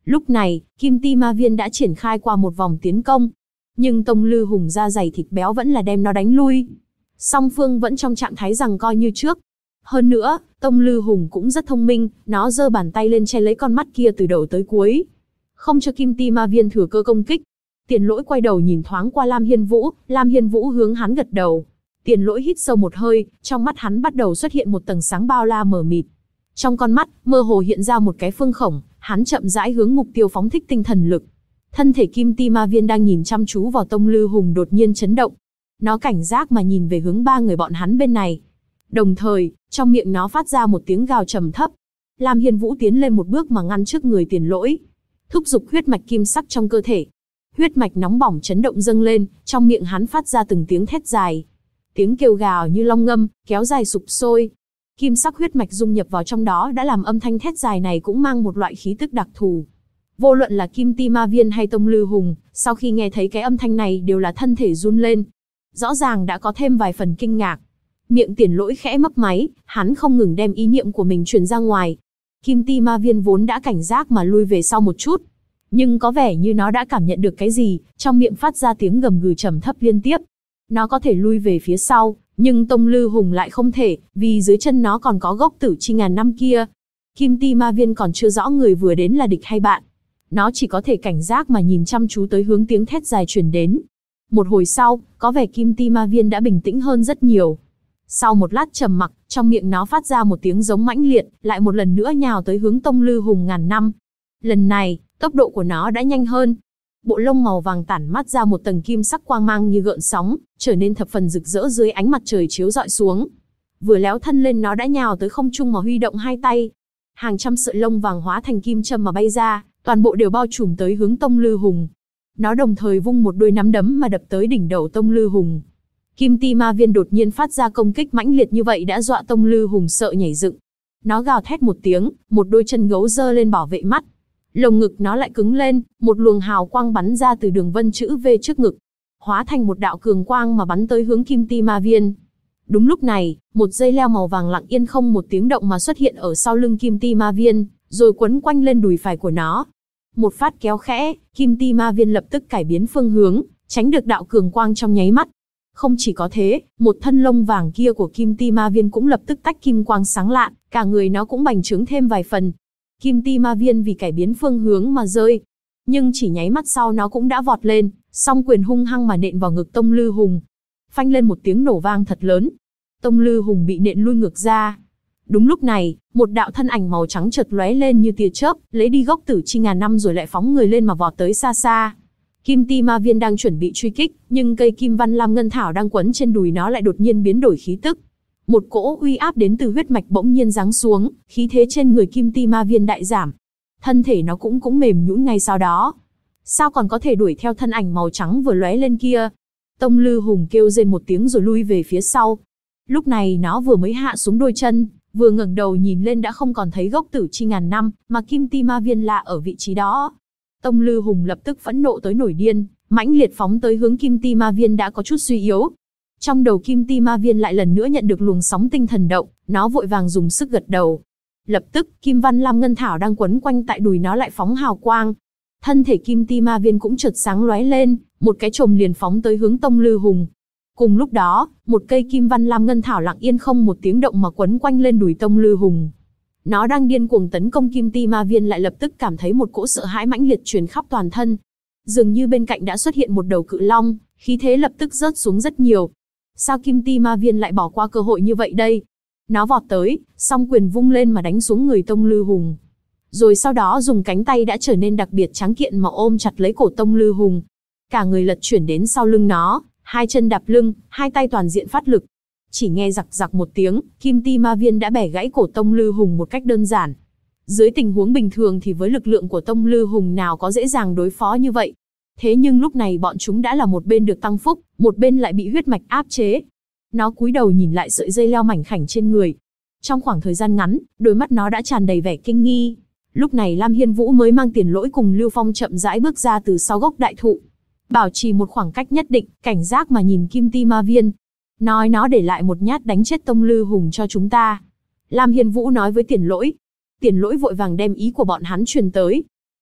Lúc này, Kim Ti Ma Viên đã triển khai qua một vòng tiến công. Nhưng Tông Lư Hùng da dày thịt béo vẫn là đem nó đánh lui. Song phương vẫn trong trạng thái giằng co như trước. Hơn nữa, Tông Lư Hùng cũng rất thông minh, nó giơ bàn tay lên che lấy con mắt kia từ đầu tới cuối, không cho Kim Ti Ma Viên thừa cơ công kích. Tiền Lỗi quay đầu nhìn thoáng qua Lam Hiên Vũ hướng hắn gật đầu. Tiền Lỗi hít sâu một hơi, trong mắt hắn bắt đầu xuất hiện một tầng sáng bao la mờ mịt. Trong con mắt, mơ hồ hiện ra một cái phương khổng, hắn chậm rãi hướng mục tiêu phóng thích tinh thần lực. Thân thể Kim Ti Ma Viên đang nhìn chăm chú vào Tông Lư Hùng đột nhiên chấn động. Nó cảnh giác mà nhìn về hướng ba người bọn hắn bên này. Đồng thời, trong miệng nó phát ra một tiếng gào trầm thấp. Lam Hiên Vũ tiến lên một bước mà ngăn trước người Tiền Lỗi, thúc giục huyết mạch kim sắc trong cơ thể. Huyết mạch nóng bỏng chấn động dâng lên, trong miệng hắn phát ra từng tiếng thét dài. Tiếng kêu gào như long ngâm, kéo dài sục sôi. Kim sắc huyết mạch dung nhập vào trong đó đã làm âm thanh thét dài này cũng mang một loại khí tức đặc thù. Vô luận là Kim Ti Ma Viên hay Tông Lư Hùng, sau khi nghe thấy cái âm thanh này đều là thân thể run lên. Rõ ràng đã có thêm vài phần kinh ngạc. Miệng Tiền Lỗi khẽ mấp máy, hắn không ngừng đem ý niệm của mình truyền ra ngoài. Kim Ti Ma Viên vốn đã cảnh giác mà lui về sau một chút. Nhưng có vẻ như nó đã cảm nhận được cái gì, trong miệng phát ra tiếng gầm gừ trầm thấp liên tiếp. Nó có thể lui về phía sau, nhưng Tông Lư Hùng lại không thể, vì dưới chân nó còn có gốc tử chi ngàn năm kia. Kim Ti Ma Viên còn chưa rõ người vừa đến là địch hay bạn. Nó chỉ có thể cảnh giác mà nhìn chăm chú tới hướng tiếng thét dài truyền đến. Một hồi sau, có vẻ Kim Ti Ma Viên đã bình tĩnh hơn rất nhiều. Sau một lát trầm mặc, trong miệng nó phát ra một tiếng giống mãnh liệt, lại một lần nữa nhào tới hướng Tông Lư Hùng ngàn năm. Lần này, tốc độ của nó đã nhanh hơn. Bộ lông màu vàng tản mát ra một tầng kim sắc quang mang như gợn sóng, trở nên thập phần rực rỡ dưới ánh mặt trời chiếu rọi xuống. Vừa léo thân lên nó đã nhào tới không trung mà huy động hai tay. Hàng trăm sợi lông vàng hóa thành kim châm mà bay ra, toàn bộ đều bao trùm tới hướng Tông Lư Hùng. Nó đồng thời vung một đôi nắm đấm mà đập tới đỉnh đầu Tông Lư Hùng. Kim Ti Ma Viên đột nhiên phát ra công kích mãnh liệt như vậy đã dọa Tông Lư Hùng sợ nhảy dựng. Nó gào thét một tiếng, một đôi chân gấu giơ lên bảo vệ mắt. Lồng ngực nó lại cứng lên, một luồng hào quang bắn ra từ đường vân chữ V trước ngực, hóa thành một đạo cường quang mà bắn tới hướng Kim Ti Ma Viên. Đúng lúc này, một dây leo màu vàng lặng yên không một tiếng động mà xuất hiện ở sau lưng Kim Ti Ma Viên, rồi quấn quanh lên đùi phải của nó. Một phát kéo khẽ, Kim Ti Ma Viên lập tức cải biến phương hướng, tránh được đạo cường quang trong nháy mắt. Không chỉ có thế, một thân lông vàng kia của Kim Ti Ma Viên cũng lập tức tách kim quang sáng lạn, cả người nó cũng bành trướng thêm vài phần. Kim Ti Ma Viên vì cải biến phương hướng mà rơi, nhưng chỉ nháy mắt sau nó cũng đã vọt lên, song quyền hung hăng mà nện vào ngực Tông Lư Hùng. Phanh lên một tiếng nổ vang thật lớn. Tông Lư Hùng bị nện lui ngược ra. Đúng lúc này, một đạo thân ảnh màu trắng chợt lóe lên như tia chớp, lấy đi gốc tử chi ngàn năm rồi lại phóng người lên mà vọt tới xa xa. Kim Ti Ma Viên đang chuẩn bị truy kích, nhưng cây Kim Văn Lam Ngân Thảo đang quấn trên đùi nó lại đột nhiên biến đổi khí tức. Một cỗ uy áp đến từ huyết mạch bỗng nhiên giáng xuống, khí thế trên người Kim Ti Ma Viên đại giảm. Thân thể nó cũng mềm nhũn ngay sau đó. Sao còn có thể đuổi theo thân ảnh màu trắng vừa lóe lên kia? Tông Lư Hùng kêu rên một tiếng rồi lui về phía sau. Lúc này nó vừa mới hạ xuống đôi chân, vừa ngẩng đầu nhìn lên đã không còn thấy gốc tử chi ngàn năm, mà Kim Ti Ma Viên lạ ở vị trí đó. Tông Lư Hùng lập tức phẫn nộ tới nổi điên, mãnh liệt phóng tới hướng Kim Ti Ma Viên đã có chút suy yếu. Trong đầu Kim Ti Ma Viên lại lần nữa nhận được luồng sóng tinh thần động, nó vội vàng dùng sức gật đầu. Lập tức, Kim Văn Lam Ngân Thảo đang quấn quanh tại đùi nó lại phóng hào quang. Thân thể Kim Ti Ma Viên cũng chợt sáng lóe lên, một cái chồm liền phóng tới hướng Tông Lư Hùng. Cùng lúc đó, một cây Kim Văn Lam Ngân Thảo lặng yên không một tiếng động mà quấn quanh lên đùi Tông Lư Hùng. Nó đang điên cuồng tấn công Kim Ti Ma Viên lại lập tức cảm thấy một cỗ sợ hãi mãnh liệt truyền khắp toàn thân. Dường như bên cạnh đã xuất hiện một đầu cự long, khí thế lập tức rớt xuống rất nhiều. Sao Kim Ti Ma Viên lại bỏ qua cơ hội như vậy đây? Nó vọt tới, song quyền vung lên mà đánh xuống người Tông Lư Hùng. Rồi sau đó dùng cánh tay đã trở nên đặc biệt tráng kiện mà ôm chặt lấy cổ Tông Lư Hùng. Cả người lật chuyển đến sau lưng nó, hai chân đạp lưng, hai tay toàn diện phát lực. Chỉ nghe rặc rặc một tiếng, Kim Ti Ma Viên đã bẻ gãy cổ Tông Lư Hùng một cách đơn giản. Dưới tình huống bình thường thì với lực lượng của Tông Lư Hùng nào có dễ dàng đối phó như vậy. Thế nhưng lúc này bọn chúng đã là một bên được tăng phúc, một bên lại bị huyết mạch áp chế. Nó cúi đầu nhìn lại sợi dây leo mảnh khảnh trên người. Trong khoảng thời gian ngắn, đôi mắt nó đã tràn đầy vẻ kinh nghi. Lúc này Lam Hiên Vũ mới mang Tiền Lỗi cùng Lưu Phong chậm rãi bước ra từ sau gốc đại thụ. Bảo trì một khoảng cách nhất định, cảnh giác mà nhìn Kim Ti Ma Viên. Nói nó để lại một nhát đánh chết Tông Lư Hùng cho chúng ta. Lam Hiên Vũ nói với Tiền Lỗi. Tiền Lỗi vội vàng đem ý của bọn hắn truyền tới.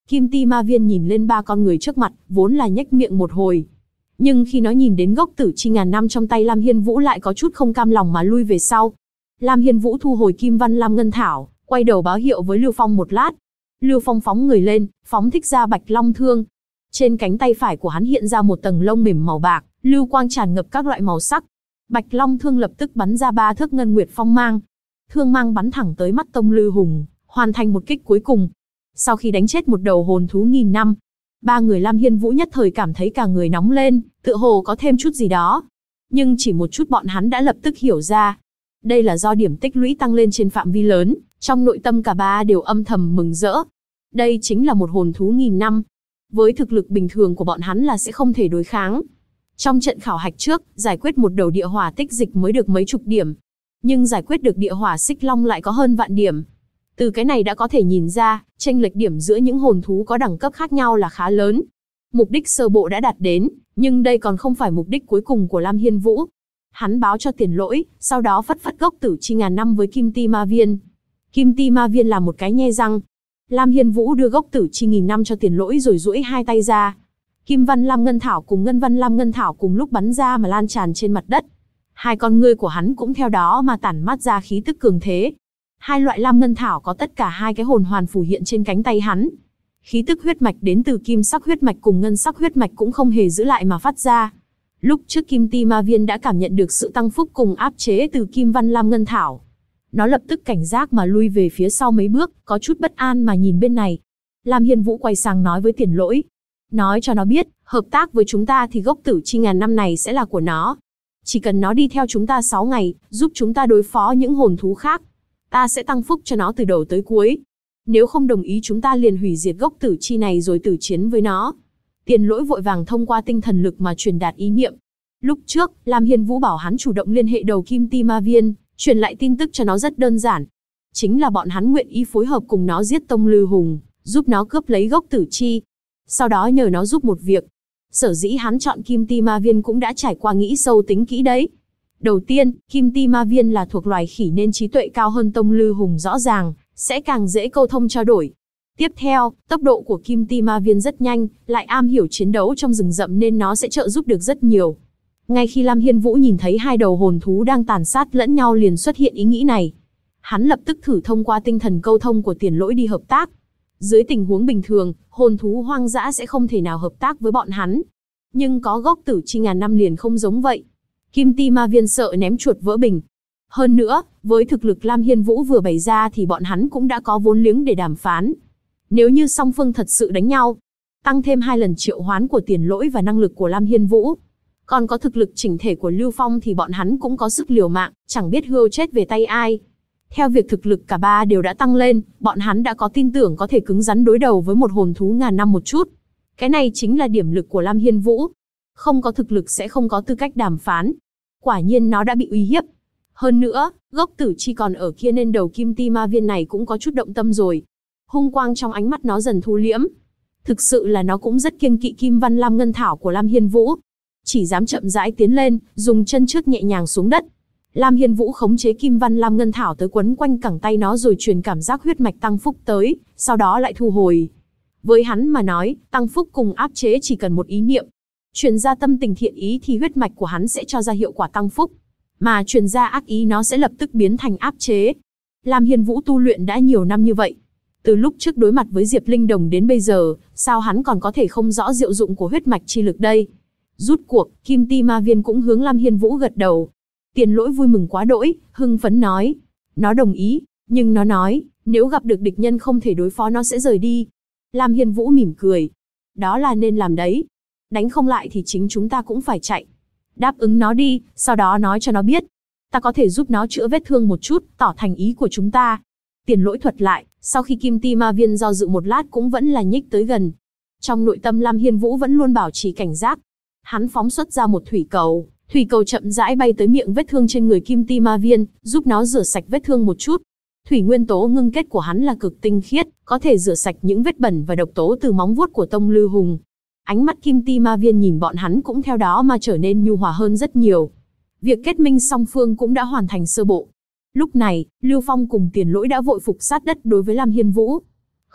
Kim Ti Ma Viên nhìn lên ba con người trước mặt, vốn là nhếch miệng một hồi. Nhưng khi nó nhìn đến gốc tử chi ngàn năm trong tay Lam Hiên Vũ lại có chút không cam lòng mà lui về sau. Lam Hiên Vũ thu hồi Kim Văn Lam Ngân Thảo, quay đầu báo hiệu với Lưu Phong một lát. Lưu Phong phóng người lên, phóng thích ra Bạch Long Thương. Trên cánh tay phải của hắn hiện ra một tầng lông mềm màu bạc, lưu quang tràn ngập các loại màu sắc. Bạch Long Thương lập tức bắn ra 3 thước ngân nguyệt phong mang. Thương mang bắn thẳng tới mắt Tông Lư Hùng, hoàn thành một kích cuối cùng. Sau khi đánh chết một đầu hồn thú nghìn năm, ba người Lam Hiên Vũ nhất thời cảm thấy cả người nóng lên, tựa hồ có thêm chút gì đó. Nhưng chỉ một chút bọn hắn đã lập tức hiểu ra. Đây là do điểm tích lũy tăng lên trên phạm vi lớn, trong nội tâm cả ba đều âm thầm mừng rỡ. Đây chính là một hồn thú nghìn năm. Với thực lực bình thường của bọn hắn là sẽ không thể đối kháng. Trong trận khảo hạch trước, giải quyết một đầu địa hỏa tích dịch mới được mấy chục điểm. Nhưng giải quyết được địa hỏa xích long lại có hơn vạn điểm. Từ cái này đã có thể nhìn ra, chênh lệch điểm giữa những hồn thú có đẳng cấp khác nhau là khá lớn. Mục đích sơ bộ đã đạt đến, nhưng đây còn không phải mục đích cuối cùng của Lam Hiên Vũ. Hắn báo cho Tiền Lỗi, sau đó phất phất gốc tử chi ngàn năm với Kim Ti Ma Viên. Kim Ti Ma Viên làm một cái nhe răng. Lam Hiên Vũ đưa gốc tử chi nghìn năm cho Tiền Lỗi rồi duỗi hai tay ra. Kim Văn Lam Ngân Thảo cùng Ngân Văn Lam Ngân Thảo cùng lúc bắn ra mà lan tràn trên mặt đất. Hai con ngươi của hắn cũng theo đó mà tản mát ra khí tức cường thế. Hai loại Lam Ngân Thảo có tất cả hai cái hồn hoàn phù hiện trên cánh tay hắn. Khí tức huyết mạch đến từ kim sắc huyết mạch cùng ngân sắc huyết mạch cũng không hề giữ lại mà phát ra. Lúc trước Kim Ti Ma Viên đã cảm nhận được sự tăng phúc cùng áp chế từ Kim Văn Lam Ngân Thảo. Nó lập tức cảnh giác mà lui về phía sau mấy bước, có chút bất an mà nhìn bên này. Lam Hiên Vũ quay sang nói với Tiền Lỗi. Nói cho nó biết, hợp tác với chúng ta thì gốc tử chi ngàn năm này sẽ là của nó. Chỉ cần nó đi theo chúng ta 6 ngày, giúp chúng ta đối phó những hồn thú khác. Ta sẽ tăng phúc cho nó từ đầu tới cuối. Nếu không đồng ý chúng ta liền hủy diệt gốc tử chi này rồi tử chiến với nó. Tiền Lỗi vội vàng thông qua tinh thần lực mà truyền đạt ý niệm. Lúc trước, Lam Hiên Vũ bảo hắn chủ động liên hệ đầu Kim Ti Ma Viên, truyền lại tin tức cho nó rất đơn giản. Chính là bọn hắn nguyện ý phối hợp cùng nó giết Tông Lư Hùng, giúp nó cướp lấy gốc tử chi. Sau đó nhờ nó giúp một việc. Sở dĩ hắn chọn Kim Ti Ma Viên cũng đã trải qua nghĩ sâu tính kỹ đấy. Đầu tiên, Kim Ti Ma Viên là thuộc loài khỉ nên trí tuệ cao hơn Tông Lư Hùng rõ ràng, sẽ càng dễ câu thông trao đổi. Tiếp theo, tốc độ của Kim Ti Ma Viên rất nhanh, lại am hiểu chiến đấu trong rừng rậm nên nó sẽ trợ giúp được rất nhiều. Ngay khi Lam Hiên Vũ nhìn thấy hai đầu hồn thú đang tàn sát lẫn nhau liền xuất hiện ý nghĩ này. Hắn lập tức thử thông qua tinh thần câu thông của Tiền Lỗi đi hợp tác. Dưới tình huống bình thường, hồn thú hoang dã sẽ không thể nào hợp tác với bọn hắn. Nhưng có gốc tử chi ngàn năm liền không giống vậy. Kim Ti Ma Viên sợ ném chuột vỡ bình. Hơn nữa, với thực lực Lam Hiên Vũ vừa bày ra thì bọn hắn cũng đã có vốn liếng để đàm phán. Nếu như song phương thật sự đánh nhau, tăng thêm 2 lần triệu hoán của Tiền Lỗi và năng lực của Lam Hiên Vũ, còn có thực lực chỉnh thể của Lưu Phong thì bọn hắn cũng có sức liều mạng, chẳng biết hươu chết về tay ai. Theo việc thực lực cả ba đều đã tăng lên, bọn hắn đã có tin tưởng có thể cứng rắn đối đầu với một hồn thú ngàn năm một chút. Cái này chính là điểm lực của Lam Hiên Vũ. Không có thực lực sẽ không có tư cách đàm phán. Quả nhiên nó đã bị uy hiếp. Hơn nữa, gốc tử chi còn ở kia nên đầu Kim Ti Ma Viên này cũng có chút động tâm rồi. Hung quang trong ánh mắt nó dần thu liễm. Thực sự là nó cũng rất kiêng kỵ Kim Văn Lam Ngân Thảo của Lam Hiên Vũ. Chỉ dám chậm rãi tiến lên, dùng chân trước nhẹ nhàng xuống đất. Lam Hiên Vũ khống chế Kim Văn Lam Ngân Thảo tới quấn quanh cẳng tay nó rồi truyền cảm giác huyết mạch tăng phúc tới, sau đó lại thu hồi. Với hắn mà nói, tăng phúc cùng áp chế chỉ cần một ý niệm. Truyền ra tâm tình thiện ý thì huyết mạch của hắn sẽ cho ra hiệu quả tăng phúc. Mà truyền ra ác ý nó sẽ lập tức biến thành áp chế. Lam Hiên Vũ tu luyện đã nhiều năm như vậy. Từ lúc trước đối mặt với Diệp Linh Đồng đến bây giờ, sao hắn còn có thể không rõ diệu dụng của huyết mạch chi lực đây? Rút cuộc, Kim Ti Ma Viên cũng hướng Lam Hiên Vũ gật đầu. Tiền Lỗi vui mừng quá đỗi, hưng phấn nói. Nó đồng ý, nhưng nó nói, nếu gặp được địch nhân không thể đối phó nó sẽ rời đi. Lam Hiên Vũ mỉm cười. Đó là nên làm đấy. Đánh không lại thì chính chúng ta cũng phải chạy. Đáp ứng nó đi, sau đó nói cho nó biết. Ta có thể giúp nó chữa vết thương một chút, tỏ thành ý của chúng ta. Tiền Lỗi thuật lại, sau khi Kim Ti Ma Viên do dự một lát cũng vẫn là nhích tới gần. Trong nội tâm Lam Hiên Vũ vẫn luôn bảo trì cảnh giác. Hắn phóng xuất ra một thủy cầu. Thủy cầu chậm rãi bay tới miệng vết thương trên người Kim Ti Ma Viên, giúp nó rửa sạch vết thương một chút. Thủy nguyên tố ngưng kết của hắn là cực tinh khiết, có thể rửa sạch những vết bẩn và độc tố từ móng vuốt của Tông Lư Hùng. Ánh mắt Kim Ti Ma Viên nhìn bọn hắn cũng theo đó mà trở nên nhu hòa hơn rất nhiều. Việc kết minh song phương cũng đã hoàn thành sơ bộ. Lúc này, Lưu Phong cùng Tiền Lỗi đã vội phục sát đất đối với Lam Hiên Vũ.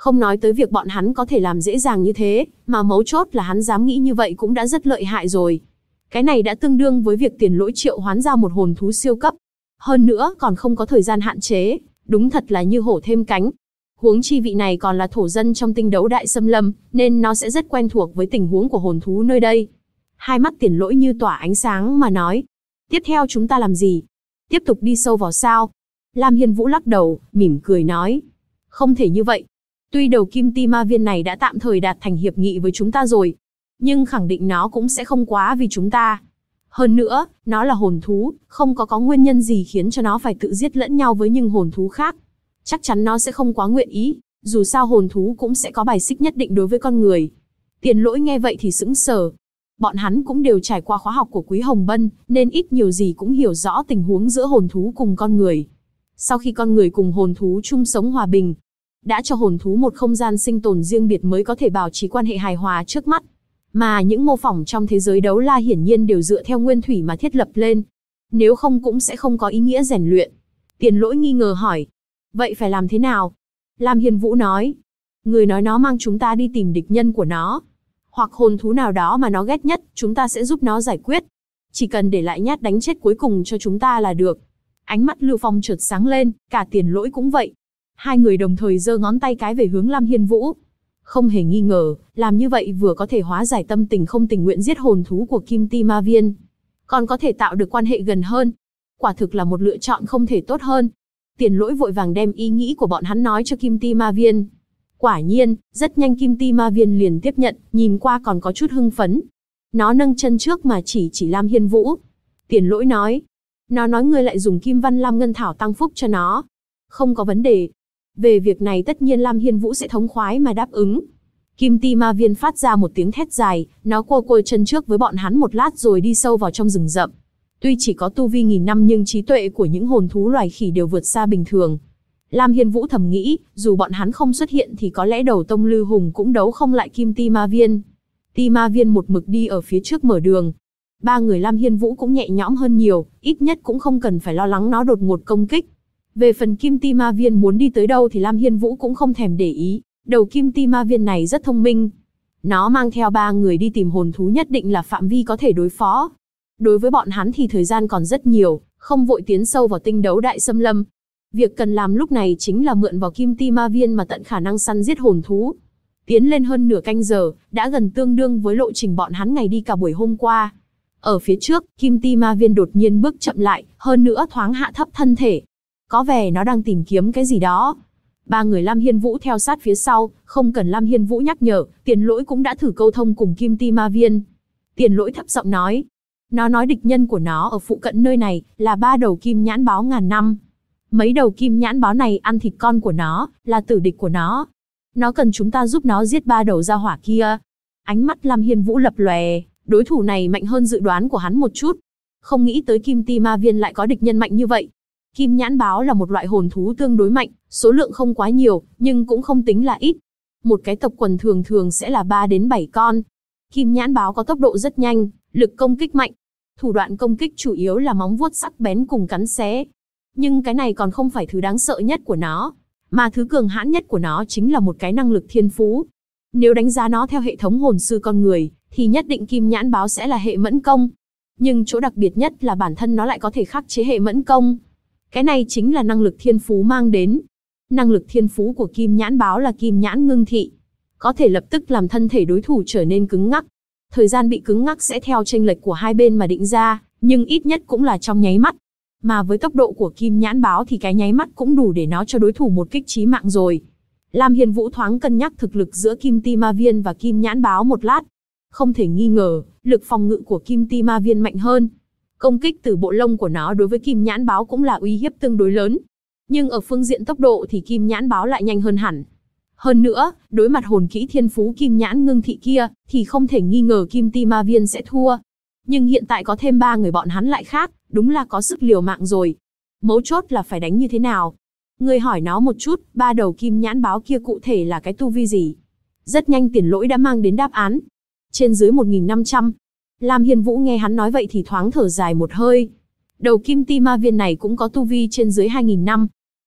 Không nói tới việc bọn hắn có thể làm dễ dàng như thế, mà mấu chốt là hắn dám nghĩ như vậy cũng đã rất lợi hại rồi. Cái này đã tương đương với việc Tiền Lỗi triệu hoán ra một hồn thú siêu cấp. Hơn nữa còn không có thời gian hạn chế, đúng thật là như hổ thêm cánh. Huống chi vị này còn là thổ dân trong tinh đấu đại xâm lâm, nên nó sẽ rất quen thuộc với tình huống của hồn thú nơi đây. Hai mắt Tiền Lỗi như tỏa ánh sáng mà nói. Tiếp theo chúng ta làm gì? Tiếp tục đi sâu vào sao? Lam Hiên Vũ lắc đầu, mỉm cười nói. Không thể như vậy. Tuy đầu kim ti ma viên này đã tạm thời đạt thành hiệp nghị với chúng ta rồi, nhưng khẳng định nó cũng sẽ không quá vì chúng ta. Hơn nữa, nó là hồn thú, không có nguyên nhân gì khiến cho nó phải tự giết lẫn nhau với những hồn thú khác. Chắc chắn nó sẽ không quá nguyện ý, dù sao hồn thú cũng sẽ có bài xích nhất định đối với con người. Tiền Lỗi nghe vậy thì sững sờ. Bọn hắn cũng đều trải qua khóa học của Quý Hồng Bân, nên ít nhiều gì cũng hiểu rõ tình huống giữa hồn thú cùng con người. Sau khi con người cùng hồn thú chung sống hòa bình, đã cho hồn thú một không gian sinh tồn riêng biệt mới có thể bảo trì quan hệ hài hòa trước mắt. Mà những mô phỏng trong thế giới đấu la hiển nhiên đều dựa theo nguyên thủy mà thiết lập lên. Nếu không cũng sẽ không có ý nghĩa rèn luyện. Tiền Lỗi nghi ngờ hỏi. Vậy phải làm thế nào? Lam Hiên Vũ nói. Người nói nó mang chúng ta đi tìm địch nhân của nó. Hoặc hồn thú nào đó mà nó ghét nhất, chúng ta sẽ giúp nó giải quyết. Chỉ cần để lại nhát đánh chết cuối cùng cho chúng ta là được. Ánh mắt Lưu Phong chợt sáng lên, cả Tiền Lỗi cũng vậy. Hai người đồng thời giơ ngón tay cái về hướng Lam Hiên Vũ. Không hề nghi ngờ, làm như vậy vừa có thể hóa giải tâm tình không tình nguyện giết hồn thú của Kim Ti Ma Viên, còn có thể tạo được quan hệ gần hơn. Quả thực là một lựa chọn không thể tốt hơn. Tiền Lỗi vội vàng đem ý nghĩ của bọn hắn nói cho Kim Ti Ma Viên. Quả nhiên, rất nhanh Kim Ti Ma Viên liền tiếp nhận, nhìn qua còn có chút hưng phấn. Nó nâng chân trước mà chỉ Lam Hiên Vũ. Tiền Lỗi nói. Nó nói ngươi lại dùng Kim Văn Lam Ngân Thảo tăng phúc cho nó. Không có vấn đề. Về việc này tất nhiên Lam Hiên Vũ sẽ thống khoái mà đáp ứng. Kim Ti Ma Viên phát ra một tiếng thét dài, nó cua chân trước với bọn hắn một lát rồi đi sâu vào trong rừng rậm. Tuy chỉ có tu vi nghìn năm nhưng trí tuệ của những hồn thú loài khỉ đều vượt xa bình thường. Lam Hiên Vũ thầm nghĩ, dù bọn hắn không xuất hiện thì có lẽ đầu tông Lư Hùng cũng đấu không lại Kim Ti Ma Viên. Ti Ma Viên một mực đi ở phía trước mở đường. Ba người Lam Hiên Vũ cũng nhẹ nhõm hơn nhiều, ít nhất cũng không cần phải lo lắng nó đột ngột công kích. Về phần Kim Ti Ma Viên muốn đi tới đâu thì Lam Hiên Vũ cũng không thèm để ý, đầu Kim Ti Ma Viên này rất thông minh. Nó mang theo ba người đi tìm hồn thú nhất định là phạm vi có thể đối phó. Đối với bọn hắn thì thời gian còn rất nhiều, không vội tiến sâu vào tinh đấu đại xâm lâm. Việc cần làm lúc này chính là mượn vào Kim Ti Ma Viên mà tận khả năng săn giết hồn thú. Tiến lên hơn nửa canh giờ, đã gần tương đương với lộ trình bọn hắn ngày đi cả buổi hôm qua. Ở phía trước, Kim Ti Ma Viên đột nhiên bước chậm lại, hơn nữa thoáng hạ thấp thân thể. Có vẻ nó đang tìm kiếm cái gì đó. Ba người Lam Hiên Vũ theo sát phía sau, không cần Lam Hiên Vũ nhắc nhở, Tiền Lỗi cũng đã thử câu thông cùng Kim Ti Ma Viên. Tiền Lỗi thấp giọng nói. Nó nói địch nhân của nó ở phụ cận nơi này là ba đầu kim nhãn báo ngàn năm. Mấy đầu kim nhãn báo này ăn thịt con của nó, là tử địch của nó. Nó cần chúng ta giúp nó giết ba đầu gia hỏa kia. Ánh mắt Lam Hiên Vũ lập lòe, đối thủ này mạnh hơn dự đoán của hắn một chút. Không nghĩ tới Kim Ti Ma Viên lại có địch nhân mạnh như vậy. Kim nhãn báo là một loại hồn thú tương đối mạnh, số lượng không quá nhiều, nhưng cũng không tính là ít. Một cái tộc quần thường thường sẽ là 3 đến 7 con. Kim nhãn báo có tốc độ rất nhanh, lực công kích mạnh. Thủ đoạn công kích chủ yếu là móng vuốt sắc bén cùng cắn xé. Nhưng cái này còn không phải thứ đáng sợ nhất của nó, mà thứ cường hãn nhất của nó chính là một cái năng lực thiên phú. Nếu đánh giá nó theo hệ thống hồn sư con người, thì nhất định kim nhãn báo sẽ là hệ mẫn công. Nhưng chỗ đặc biệt nhất là bản thân nó lại có thể khắc chế hệ mẫn công. Cái này chính là năng lực thiên phú mang đến. Năng lực thiên phú của kim nhãn báo là kim nhãn ngưng thị. Có thể lập tức làm thân thể đối thủ trở nên cứng ngắc. Thời gian bị cứng ngắc sẽ theo chênh lệch của hai bên mà định ra, nhưng ít nhất cũng là trong nháy mắt. Mà với tốc độ của kim nhãn báo thì cái nháy mắt cũng đủ để nó cho đối thủ một kích chí mạng rồi. Lam Hiên Vũ thoáng cân nhắc thực lực giữa Kim Ti Ma Viên và kim nhãn báo một lát. Không thể nghi ngờ, lực phòng ngự của Kim Ti Ma Viên mạnh hơn. Công kích từ bộ lông của nó đối với kim nhãn báo cũng là uy hiếp tương đối lớn. Nhưng ở phương diện tốc độ thì kim nhãn báo lại nhanh hơn hẳn. Hơn nữa, đối mặt hồn kỹ thiên phú kim nhãn ngưng thị kia, thì không thể nghi ngờ Kim Ti Ma Viên sẽ thua. Nhưng hiện tại có thêm 3 người bọn hắn lại khác, đúng là có sức liều mạng rồi. Mấu chốt là phải đánh như thế nào? Ngươi hỏi nó một chút, 3 đầu kim nhãn báo kia cụ thể là cái tu vi gì? Rất nhanh Tiền Lỗi đã mang đến đáp án. Trên dưới 1500. Lam Hiên Vũ nghe hắn nói vậy thì thoáng thở dài một hơi. Đầu Kim Ti Ma Viên này cũng có tu vi trên dưới 2000 năm.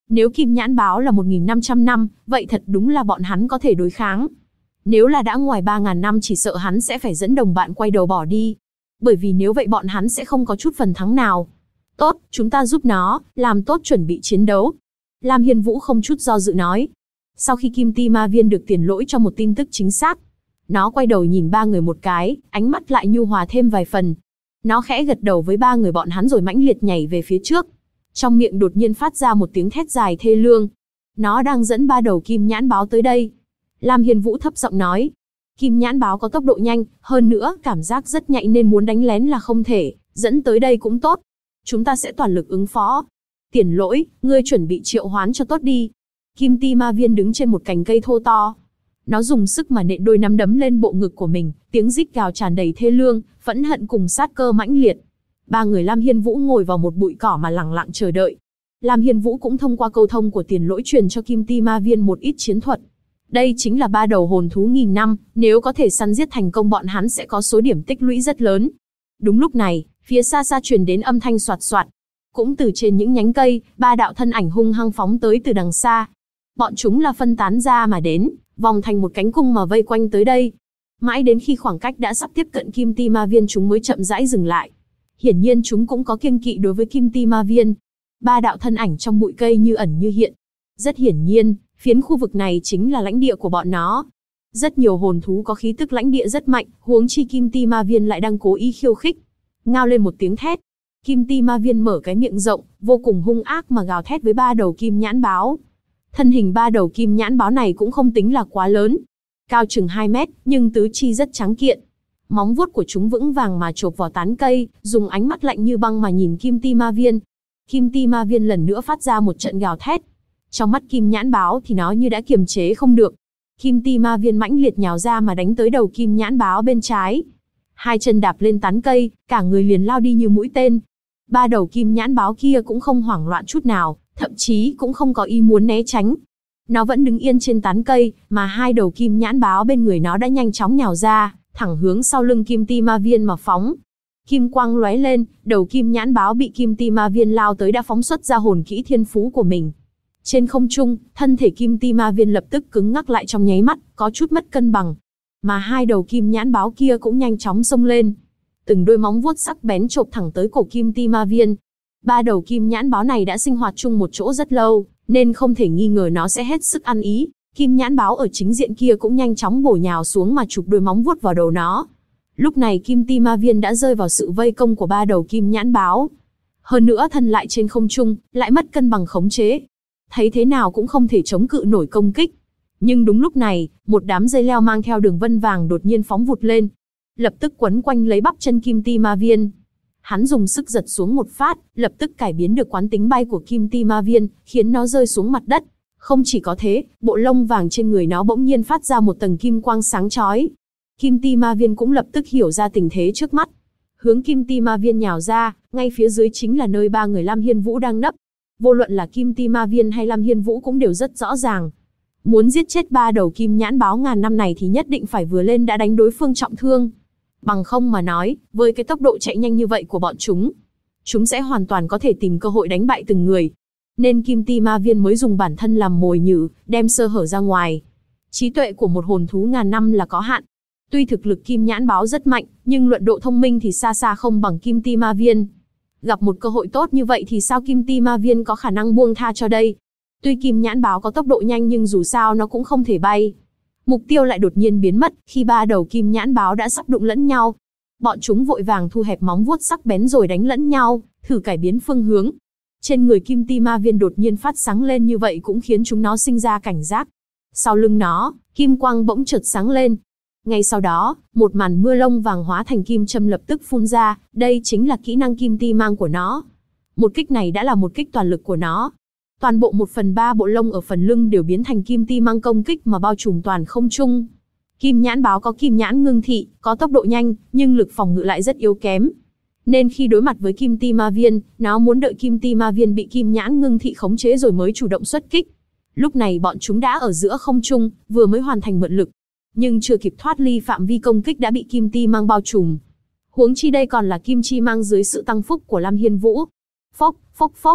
Nếu kim nhãn báo là 1.500 năm, vậy thật đúng là bọn hắn có thể đối kháng. Nếu là đã ngoài 3.000 năm chỉ sợ hắn sẽ phải dẫn đồng bạn quay đầu bỏ đi. Bởi vì nếu vậy bọn hắn sẽ không có chút phần thắng nào. Tốt, chúng ta giúp nó, làm tốt chuẩn bị chiến đấu. Lam Hiên Vũ không chút do dự nói. Sau khi Kim Ti Ma Viên được tiền lỗi cho một tin tức chính xác, nó quay đầu nhìn ba người một cái, ánh mắt lại nhu hòa thêm vài phần. Nó khẽ gật đầu với ba người bọn hắn rồi mãnh liệt nhảy về phía trước. Trong miệng đột nhiên phát ra một tiếng thét dài thê lương. Nó đang dẫn ba đầu kim nhãn báo tới đây. Lam Hiên Vũ thấp giọng nói. Kim nhãn báo có tốc độ nhanh, hơn nữa cảm giác rất nhạy nên muốn đánh lén là không thể, dẫn tới đây cũng tốt. Chúng ta sẽ toàn lực ứng phó. Tiền lỗi, ngươi chuẩn bị triệu hoán cho tốt đi. Kim Ti Ma Viên đứng trên một cành cây thô to. Nó dùng sức mà nện đôi nắm đấm lên bộ ngực của mình, tiếng rít gào tràn đầy thê lương, phẫn hận cùng sát cơ mãnh liệt. Ba người Lam Hiên Vũ ngồi vào một bụi cỏ mà lặng lặng chờ đợi. Lam Hiên Vũ cũng thông qua câu thông của tiền lỗi truyền cho Kim Ti Ma Viên một ít chiến thuật. Đây chính là ba đầu hồn thú nghìn năm, nếu có thể săn giết thành công bọn hắn sẽ có số điểm tích lũy rất lớn. Đúng lúc này, phía xa xa truyền đến âm thanh soạt soạt. Cũng từ trên những nhánh cây, ba đạo thân ảnh hung hăng phóng tới từ đằng xa. Bọn chúng là phân tán ra mà đến, vòng thành một cánh cung mà vây quanh tới đây. Mãi đến khi khoảng cách đã sắp tiếp cận Kim Ti Ma Viên chúng mới chậm rãi dừng lại. Hiển nhiên chúng cũng có kiêng kỵ đối với Kim Ti Ma Viên. Ba đạo thân ảnh trong bụi cây như ẩn như hiện. Rất hiển nhiên, phiến khu vực này chính là lãnh địa của bọn nó. Rất nhiều hồn thú có khí tức lãnh địa rất mạnh, huống chi Kim Ti Ma Viên lại đang cố ý khiêu khích. Ngao lên một tiếng thét. Kim Ti Ma Viên mở cái miệng rộng, vô cùng hung ác mà gào thét với ba đầu kim nhãn báo. Thân hình ba đầu kim nhãn báo này cũng không tính là quá lớn. Cao chừng 2 mét, nhưng tứ chi rất trắng kiện. Móng vuốt của chúng vững vàng mà chộp vào tán cây, dùng ánh mắt lạnh như băng mà nhìn Kim Ti Ma Viên. Kim Ti Ma Viên lần nữa phát ra một trận gào thét. Trong mắt kim nhãn báo thì nó như đã kiềm chế không được. Kim Ti Ma Viên mãnh liệt nhào ra mà đánh tới đầu kim nhãn báo bên trái. Hai chân đạp lên tán cây, cả người liền lao đi như mũi tên. Ba đầu kim nhãn báo kia cũng không hoảng loạn chút nào, thậm chí cũng không có ý muốn né tránh. Nó vẫn đứng yên trên tán cây, mà hai đầu kim nhãn báo bên người nó đã nhanh chóng nhào ra, thẳng hướng sau lưng Kim Ti Ma Viên mà phóng. Kim quang lóe lên, đầu kim nhãn báo bị Kim Ti Ma Viên lao tới đã phóng xuất ra hồn kỹ thiên phú của mình. Trên không trung, thân thể Kim Ti Ma Viên lập tức cứng ngắc lại trong nháy mắt, có chút mất cân bằng. Mà hai đầu kim nhãn báo kia cũng nhanh chóng xông lên. Từng đôi móng vuốt sắc bén chộp thẳng tới cổ Kim Ti Ma Viên. Ba đầu kim nhãn báo này đã sinh hoạt chung một chỗ rất lâu, nên không thể nghi ngờ nó sẽ hết sức ăn ý. Kim nhãn báo ở chính diện kia cũng nhanh chóng bổ nhào xuống mà chụp đôi móng vuốt vào đầu nó. Lúc này Kim Ti Ma Viên đã rơi vào sự vây công của ba đầu kim nhãn báo. Hơn nữa thân lại trên không trung, lại mất cân bằng khống chế. Thấy thế nào cũng không thể chống cự nổi công kích. Nhưng đúng lúc này, một đám dây leo mang theo đường vân vàng đột nhiên phóng vụt lên. Lập tức quấn quanh lấy bắp chân Kim Ti Ma Viên. Hắn dùng sức giật xuống một phát, lập tức cải biến được quán tính bay của Kim Ti Ma Viên, khiến nó rơi xuống mặt đất. Không chỉ có thế, bộ lông vàng trên người nó bỗng nhiên phát ra một tầng kim quang sáng chói. Kim Ti Ma Viên cũng lập tức hiểu ra tình thế trước mắt. Hướng Kim Ti Ma Viên nhào ra, ngay phía dưới chính là nơi ba người Lam Hiên Vũ đang nấp. Vô luận là Kim Ti Ma Viên hay Lam Hiên Vũ cũng đều rất rõ ràng. Muốn giết chết ba đầu kim nhãn báo ngàn năm này thì nhất định phải vừa lên đã đánh đối phương trọng thương. Bằng không mà nói, với cái tốc độ chạy nhanh như vậy của bọn chúng sẽ hoàn toàn có thể tìm cơ hội đánh bại từng người. Nên Kim Ti Ma Viên mới dùng bản thân làm mồi nhử, đem sơ hở ra ngoài. Trí tuệ của một hồn thú ngàn năm là có hạn. Tuy thực lực kim nhãn báo rất mạnh, nhưng luận độ thông minh thì xa xa không bằng Kim Ti Ma Viên. Gặp một cơ hội tốt như vậy thì sao Kim Ti Ma Viên có khả năng buông tha cho đây? Tuy kim nhãn báo có tốc độ nhanh nhưng dù sao nó cũng không thể bay. Mục tiêu lại đột nhiên biến mất khi ba đầu kim nhãn báo đã sắp đụng lẫn nhau. Bọn chúng vội vàng thu hẹp móng vuốt sắc bén rồi đánh lẫn nhau, thử cải biến phương hướng. Trên người Kim Ti Ma Viên đột nhiên phát sáng lên như vậy cũng khiến chúng nó sinh ra cảnh giác. Sau lưng nó, kim quang bỗng chợt sáng lên. Ngay sau đó, một màn mưa lông vàng hóa thành kim châm lập tức phun ra, đây chính là kỹ năng Kim Ti Mang của nó. Một kích này đã là một kích toàn lực của nó. Toàn bộ 1/3 bộ lông ở phần lưng đều biến thành Kim Ti Mang công kích mà bao trùm toàn không trung. Kim nhãn báo có kim nhãn ngưng thị, có tốc độ nhanh, nhưng lực phòng ngự lại rất yếu kém. Nên khi đối mặt với Kim Ti Ma Viên, nó muốn đợi Kim Ti Ma Viên bị kim nhãn ngưng thị khống chế rồi mới chủ động xuất kích. Lúc này bọn chúng đã ở giữa không trung, vừa mới hoàn thành mượn lực. Nhưng chưa kịp thoát ly phạm vi công kích đã bị Kim Ti Mang bao trùm. Huống chi đây còn là Kim Chi Mang dưới sự tăng phúc của Lam Hiên Vũ. Phốc, phốc, phốc.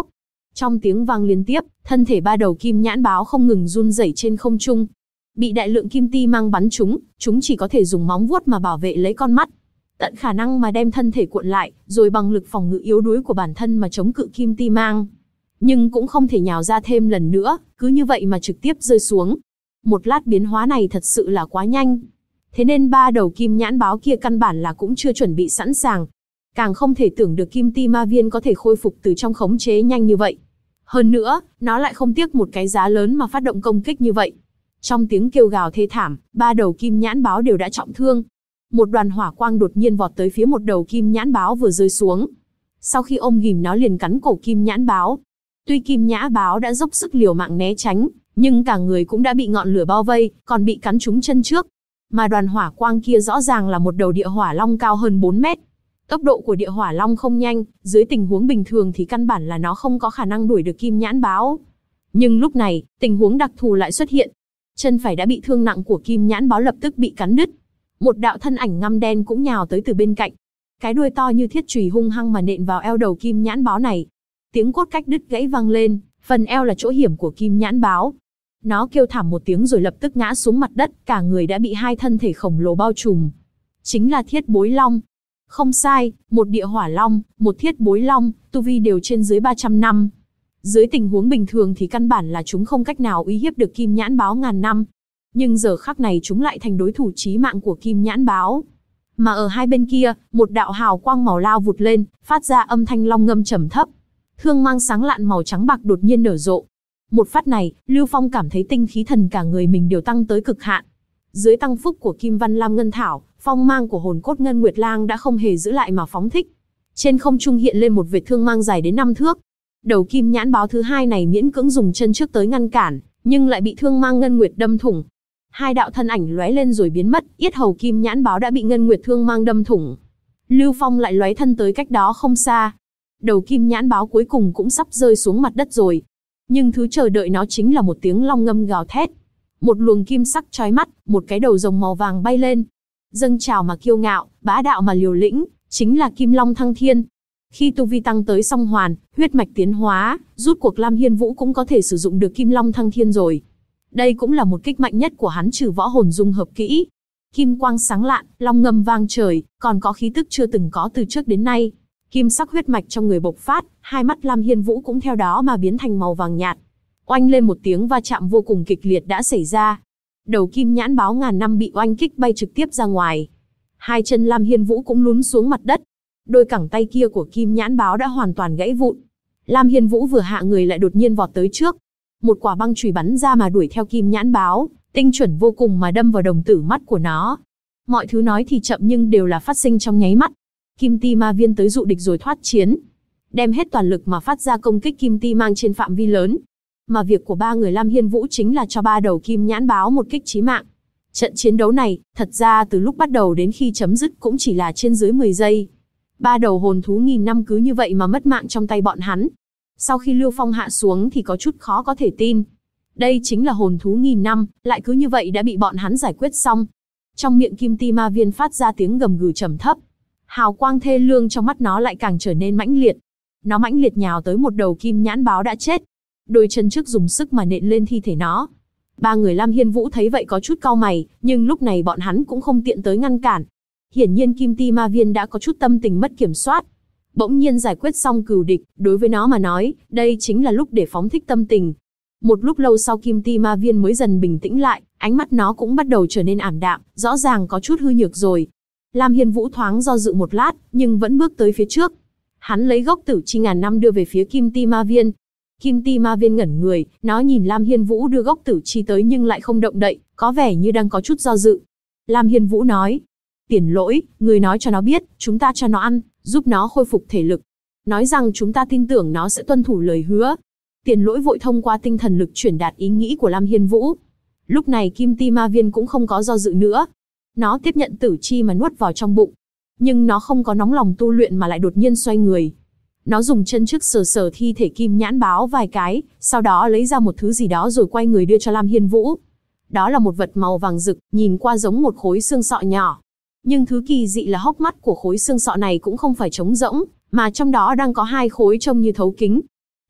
Trong tiếng vang liên tiếp, thân thể ba đầu kim nhãn báo không ngừng run rẩy trên không trung. Bị đại lượng kim ti mang bắn trúng, chúng chỉ có thể dùng móng vuốt mà bảo vệ lấy con mắt. Tận khả năng mà đem thân thể cuộn lại, rồi bằng lực phòng ngự yếu đuối của bản thân mà chống cự kim ti mang. Nhưng cũng không thể nhào ra thêm lần nữa, cứ như vậy mà trực tiếp rơi xuống. Một lát biến hóa này thật sự là quá nhanh. Thế nên ba đầu kim nhãn báo kia căn bản là cũng chưa chuẩn bị sẵn sàng. Càng không thể tưởng được kim ti ma viên có thể khôi phục từ trong khống chế nhanh như vậy. Hơn nữa, nó lại không tiếc một cái giá lớn mà phát động công kích như vậy. Trong tiếng kêu gào thê thảm, ba đầu kim nhãn báo đều đã trọng thương. Một đoàn hỏa quang đột nhiên vọt tới phía một đầu kim nhãn báo vừa rơi xuống. Sau khi ôm ghìm nó liền cắn cổ kim nhãn báo. Tuy kim nhãn báo đã dốc sức liều mạng né tránh, nhưng cả người cũng đã bị ngọn lửa bao vây, còn bị cắn trúng chân trước. Mà đoàn hỏa quang kia rõ ràng là một đầu địa hỏa long cao hơn 4 mét. Tốc độ của địa hỏa long không nhanh, dưới tình huống bình thường thì căn bản là nó không có khả năng đuổi được kim nhãn báo. Nhưng lúc này, tình huống đặc thù lại xuất hiện. Chân phải đã bị thương nặng của kim nhãn báo lập tức bị cắn đứt. Một đạo thân ảnh ngăm đen cũng nhào tới từ bên cạnh. Cái đuôi to như thiết chùy hung hăng mà nện vào eo đầu kim nhãn báo này. Tiếng cốt cách đứt gãy vang lên, phần eo là chỗ hiểm của kim nhãn báo. Nó kêu thảm một tiếng rồi lập tức ngã xuống mặt đất, cả người đã bị hai thân thể khổng lồ bao trùm. Chính là thiết bối long. Không sai, một địa hỏa long, một thiết bối long, tu vi đều trên dưới 300 năm. Dưới tình huống bình thường thì căn bản là chúng không cách nào uy hiếp được kim nhãn báo ngàn năm. Nhưng giờ khắc này chúng lại thành đối thủ chí mạng của kim nhãn báo. Mà ở hai bên kia, một đạo hào quang màu lao vụt lên, phát ra âm thanh long ngâm trầm thấp. Thương mang sáng lạn màu trắng bạc đột nhiên nở rộ. Một phát này, Lưu Phong cảm thấy tinh khí thần cả người mình đều tăng tới cực hạn. Dưới tăng phúc của Kim Văn Lam Ngân Thảo, phong mang của hồn cốt Ngân Nguyệt Lang đã không hề giữ lại mà phóng thích. Trên không trung hiện lên một vệt thương mang dài đến 5 thước. Đầu kim nhãn báo thứ hai này miễn cưỡng dùng chân trước tới ngăn cản, nhưng lại bị thương mang Ngân Nguyệt đâm thủng. Hai đạo thân ảnh lóe lên rồi biến mất, yết hầu kim nhãn báo đã bị Ngân Nguyệt thương mang đâm thủng. Lưu Phong lại lóe thân tới cách đó không xa. Đầu kim nhãn báo cuối cùng cũng sắp rơi xuống mặt đất rồi. Nhưng thứ chờ đợi nó chính là một tiếng long ngâm gào thét. Một luồng kim sắc chói mắt, một cái đầu rồng màu vàng bay lên. Dâng trào mà kiêu ngạo, bá đạo mà liều lĩnh, chính là Kim Long Thăng Thiên. Khi tu vi tăng tới song hoàn, huyết mạch tiến hóa, rút cuộc Lam Hiên Vũ cũng có thể sử dụng được Kim Long Thăng Thiên rồi. Đây cũng là một kích mạnh nhất của hắn trừ võ hồn dung hợp kỹ. Kim quang sáng lạn, long ngâm vang trời, còn có khí tức chưa từng có từ trước đến nay. Kim sắc huyết mạch trong người bộc phát, hai mắt Lam Hiên Vũ cũng theo đó mà biến thành màu vàng nhạt. Oanh lên một tiếng va chạm vô cùng kịch liệt đã xảy ra. Đầu kim nhãn báo ngàn năm bị oanh kích bay trực tiếp ra ngoài. Hai chân Lam Hiên Vũ cũng lún xuống mặt đất. Đôi cẳng tay kia của kim nhãn báo đã hoàn toàn gãy vụn. Lam Hiên Vũ vừa hạ người lại đột nhiên vọt tới trước. Một quả băng chùy bắn ra mà đuổi theo kim nhãn báo, tinh chuẩn vô cùng mà đâm vào đồng tử mắt của nó. Mọi thứ nói thì chậm nhưng đều là phát sinh trong nháy mắt. Kim ti ma viên tới dụ địch rồi thoát chiến. Đem hết toàn lực mà phát ra công kích kim ti mang trên phạm vi lớn. Mà việc của ba người Lam Hiên Vũ chính là cho ba đầu kim nhãn báo một kích chí mạng. Trận chiến đấu này, thật ra từ lúc bắt đầu đến khi chấm dứt cũng chỉ là trên dưới 10 giây. Ba đầu hồn thú nghìn năm cứ như vậy mà mất mạng trong tay bọn hắn. Sau khi Lưu Phong hạ xuống thì có chút khó có thể tin. Đây chính là hồn thú nghìn năm, lại cứ như vậy đã bị bọn hắn giải quyết xong. Trong miệng kim ti ma viên phát ra tiếng gầm gừ trầm thấp. Hào quang thê lương trong mắt nó lại càng trở nên mãnh liệt. Nó mãnh liệt nhào tới một đầu kim nhãn báo đã chết. Đôi chân trước dùng sức mà nện lên thi thể nó. Ba người Lam Hiên Vũ thấy vậy có chút cau mày, nhưng lúc này bọn hắn cũng không tiện tới ngăn cản. Hiển nhiên kim ti ma viên đã có chút tâm tình mất kiểm soát. Bỗng nhiên giải quyết xong cừu địch, đối với nó mà nói, đây chính là lúc để phóng thích tâm tình. Một lúc lâu sau kim ti ma viên mới dần bình tĩnh lại, ánh mắt nó cũng bắt đầu trở nên ảm đạm, rõ ràng có chút hư nhược rồi. Lam Hiên Vũ thoáng do dự một lát, nhưng vẫn bước tới phía trước. Hắn lấy gốc tử chi ngàn năm đưa về phía kim ti ma viên. Kim ti ma viên ngẩn người, nó nhìn Lam Hiên Vũ đưa gốc tử chi tới nhưng lại không động đậy, có vẻ như đang có chút do dự. Lam Hiên Vũ nói, Tiền Lỗi, người nói cho nó biết, chúng ta cho nó ăn, giúp nó khôi phục thể lực. Nói rằng chúng ta tin tưởng nó sẽ tuân thủ lời hứa. Tiền Lỗi vội thông qua tinh thần lực truyền đạt ý nghĩ của Lam Hiên Vũ. Lúc này kim ti ma viên cũng không có do dự nữa. Nó tiếp nhận tử chi mà nuốt vào trong bụng. Nhưng nó không có nóng lòng tu luyện mà lại đột nhiên xoay người. Nó dùng chân trước sờ sờ thi thể kim nhãn báo vài cái, sau đó lấy ra một thứ gì đó rồi quay người đưa cho Lam Hiên Vũ. Đó là một vật màu vàng rực, nhìn qua giống một khối xương sọ nhỏ. Nhưng thứ kỳ dị là hốc mắt của khối xương sọ này cũng không phải trống rỗng, mà trong đó đang có hai khối trông như thấu kính.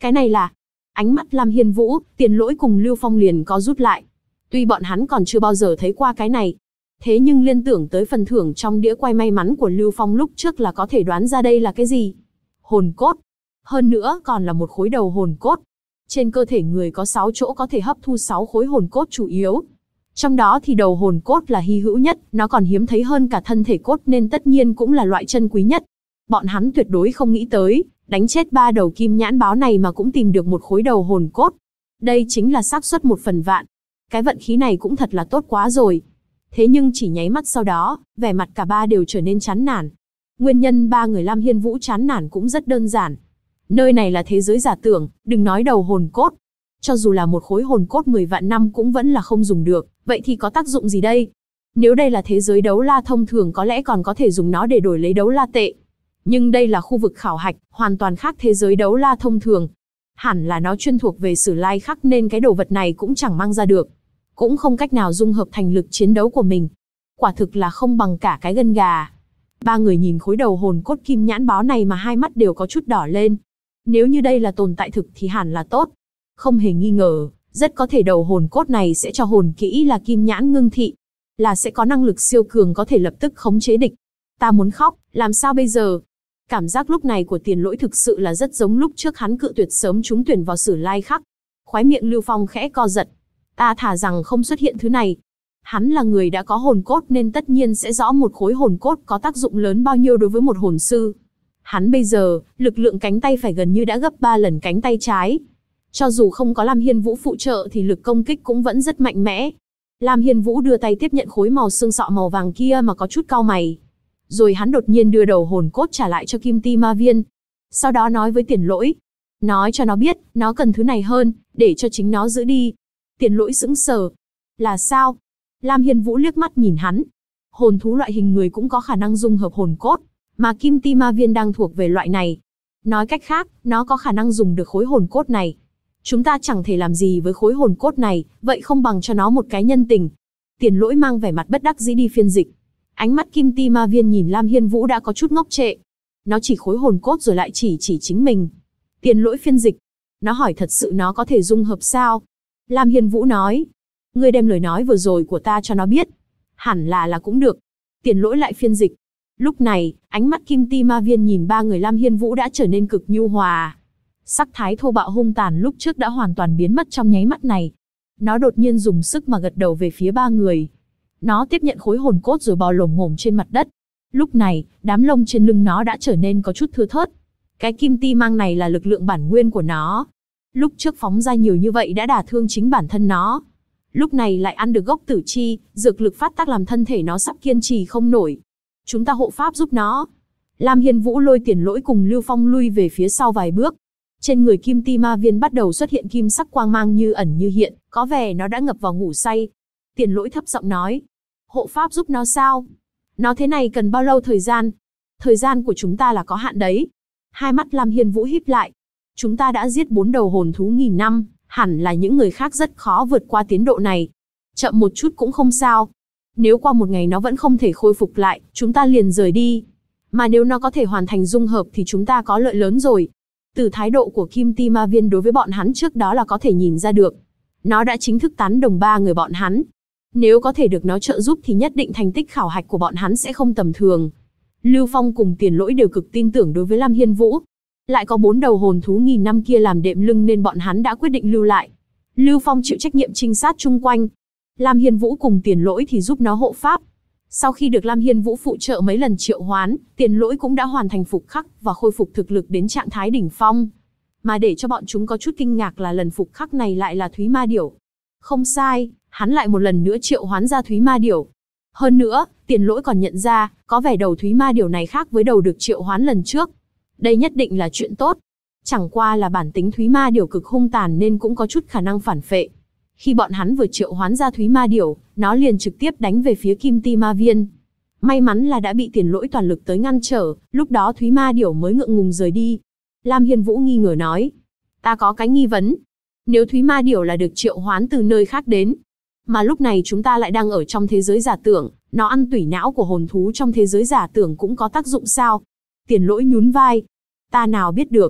Cái này là... Ánh mắt Lam Hiên Vũ, Tiền Lỗi cùng Lưu Phong liền có rút lại. Tuy bọn hắn còn chưa bao giờ thấy qua cái này, thế nhưng liên tưởng tới phần thưởng trong đĩa quay may mắn của Lưu Phong lúc trước là có thể đoán ra đây là cái gì. Hồn cốt. Hơn nữa còn là một khối đầu hồn cốt. Trên cơ thể người có 6 chỗ có thể hấp thu 6 khối hồn cốt chủ yếu. Trong đó thì đầu hồn cốt là hy hữu nhất, nó còn hiếm thấy hơn cả thân thể cốt nên tất nhiên cũng là loại chân quý nhất. Bọn hắn tuyệt đối không nghĩ tới, đánh chết 3 đầu kim nhãn báo này mà cũng tìm được một khối đầu hồn cốt. Đây chính là xác suất 1 phần vạn. Cái vận khí này cũng thật là tốt quá rồi. Thế nhưng chỉ nháy mắt sau đó, vẻ mặt cả ba đều trở nên chán nản. Nguyên nhân ba người Lam Hiên Vũ chán nản cũng rất đơn giản. Nơi này là thế giới giả tưởng, đừng nói đầu hồn cốt. Cho dù là một khối hồn cốt 10 vạn năm cũng vẫn là không dùng được, vậy thì có tác dụng gì đây? Nếu đây là thế giới đấu la thông thường có lẽ còn có thể dùng nó để đổi lấy đấu la tệ. Nhưng đây là khu vực khảo hạch, hoàn toàn khác thế giới đấu la thông thường. Hẳn là nó chuyên thuộc về Sử Lai Khắc nên cái đồ vật này cũng chẳng mang ra được. Cũng không cách nào dung hợp thành lực chiến đấu của mình. Quả thực là không bằng cả cái gân gà. Ba người nhìn khối đầu hồn cốt kim nhãn báo này mà hai mắt đều có chút đỏ lên. Nếu như đây là tồn tại thực thì hẳn là tốt. Không hề nghi ngờ, rất có thể đầu hồn cốt này sẽ cho hồn kỹ là kim nhãn ngưng thị. Là sẽ có năng lực siêu cường có thể lập tức khống chế địch. Ta muốn khóc, làm sao bây giờ? Cảm giác lúc này của Tiền Lỗi thực sự là rất giống lúc trước hắn cự tuyệt sớm trúng tuyển vào Sử Lai Khắc. Khóe miệng Lưu Phong khẽ co giật. Ta thả rằng không xuất hiện thứ này. Hắn là người đã có hồn cốt nên tất nhiên sẽ rõ một khối hồn cốt có tác dụng lớn bao nhiêu đối với một hồn sư. Hắn bây giờ, lực lượng cánh tay phải gần như đã gấp 3 lần cánh tay trái. Cho dù không có Lam Hiên Vũ phụ trợ thì lực công kích cũng vẫn rất mạnh mẽ. Lam Hiên Vũ đưa tay tiếp nhận khối màu xương sọ màu vàng kia mà có chút cau mày. Rồi hắn đột nhiên đưa đầu hồn cốt trả lại cho Kim Ti Ma Viên. Sau đó nói với Tiền Lỗi. Nói cho nó biết, nó cần thứ này hơn, để cho chính nó giữ đi. Tiền Lỗi sững sờ. Là sao? Lam Hiên Vũ liếc mắt nhìn hắn. Hồn thú loại hình người cũng có khả năng dung hợp hồn cốt, mà Kim Ti Ma Viên đang thuộc về loại này. Nói cách khác, nó có khả năng dùng được khối hồn cốt này. Chúng ta chẳng thể làm gì với khối hồn cốt này, vậy không bằng cho nó một cái nhân tình. Tiền Lỗi mang vẻ mặt bất đắc dĩ đi phiên dịch. Ánh mắt Kim Ti Ma Viên nhìn Lam Hiên Vũ đã có chút ngốc trệ. Nó chỉ khối hồn cốt rồi lại chỉ chính mình. Tiền Lỗi phiên dịch. Nó hỏi thật sự nó có thể dung hợp sao? Lam Hiên Vũ nói. Ngươi đem lời nói vừa rồi của ta cho nó biết. Hẳn là cũng được. Tiền Lỗi lại phiên dịch. Lúc này, ánh mắt Kim Ti Ma Viên nhìn ba người Lam Hiên Vũ đã trở nên cực nhu hòa. Sắc thái thô bạo hung tàn lúc trước đã hoàn toàn biến mất trong nháy mắt này. Nó đột nhiên dùng sức mà gật đầu về phía ba người. Nó tiếp nhận khối hồn cốt rồi bò lồm ngổm trên mặt đất. Lúc này, đám lông trên lưng nó đã trở nên có chút thưa thớt. Cái kim ti mang này là lực lượng bản nguyên của nó. Lúc trước phóng ra nhiều như vậy đã đả thương chính bản thân nó. Lúc này lại ăn được gốc tử chi, dược lực phát tác làm thân thể nó sắp kiên trì không nổi. Chúng ta hộ pháp giúp nó. Lam Hiên Vũ lôi Tiền Lỗi cùng Lưu Phong lui về phía sau vài bước. Trên người Kim Ti Ma Viên bắt đầu xuất hiện kim sắc quang mang như ẩn như hiện, có vẻ nó đã ngập vào ngủ say. Tiền Lỗi thấp giọng nói. Hộ pháp giúp nó sao? Nó thế này cần bao lâu thời gian? Thời gian của chúng ta là có hạn đấy. Hai mắt Lam Hiên Vũ híp lại. Chúng ta đã giết 4 đầu hồn thú 1000 năm, hẳn là những người khác rất khó vượt qua tiến độ này. Chậm một chút cũng không sao. Nếu qua một ngày nó vẫn không thể khôi phục lại, chúng ta liền rời đi. Mà nếu nó có thể hoàn thành dung hợp thì chúng ta có lợi lớn rồi. Từ thái độ của Kim Ti Ma Viên đối với bọn hắn trước đó là có thể nhìn ra được. Nó đã chính thức tán đồng ba người bọn hắn. Nếu có thể được nó trợ giúp thì nhất định thành tích khảo hạch của bọn hắn sẽ không tầm thường. Lưu Phong cùng Tiền Lỗi đều cực tin tưởng đối với Lam Hiên Vũ. Lại có 4 đầu hồn thú 1000 năm kia làm đệm lưng nên bọn hắn đã quyết định lưu lại. Lưu Phong chịu trách nhiệm trinh sát chung quanh. Lam Hiên Vũ cùng Tiền Lỗi thì giúp nó hộ pháp. Sau khi được Lam Hiên Vũ phụ trợ mấy lần triệu hoán, Tiền Lỗi cũng đã hoàn thành phục khắc và khôi phục thực lực đến trạng thái đỉnh phong. Mà để cho bọn chúng có chút kinh ngạc là lần phục khắc này lại là Thúy Ma Điểu. Không sai, hắn lại một lần nữa triệu hoán ra Thúy Ma Điểu. Hơn nữa, Tiền Lỗi còn nhận ra, có vẻ đầu Thúy Ma Điểu này khác với đầu được triệu hoán lần trước. Đây nhất định là chuyện tốt. Chẳng qua là bản tính Thúy Ma Điểu cực hung tàn nên cũng có chút khả năng phản phệ. Khi bọn hắn vừa triệu hoán ra Thúy Ma Điểu, nó liền trực tiếp đánh về phía Kim Ti Ma Viên. May mắn là đã bị Tiền Lỗi toàn lực tới ngăn trở, lúc đó Thúy Ma Điểu mới ngượng ngùng rời đi. Lam Hiên Vũ nghi ngờ nói. Ta có cái nghi vấn. Nếu Thúy Ma Điểu là được triệu hoán từ nơi khác đến, mà lúc này chúng ta lại đang ở trong thế giới giả tưởng, nó ăn tủy não của hồn thú trong thế giới giả tưởng cũng có tác dụng sao? Tiền Lỗi nhún vai. Ta nào biết được.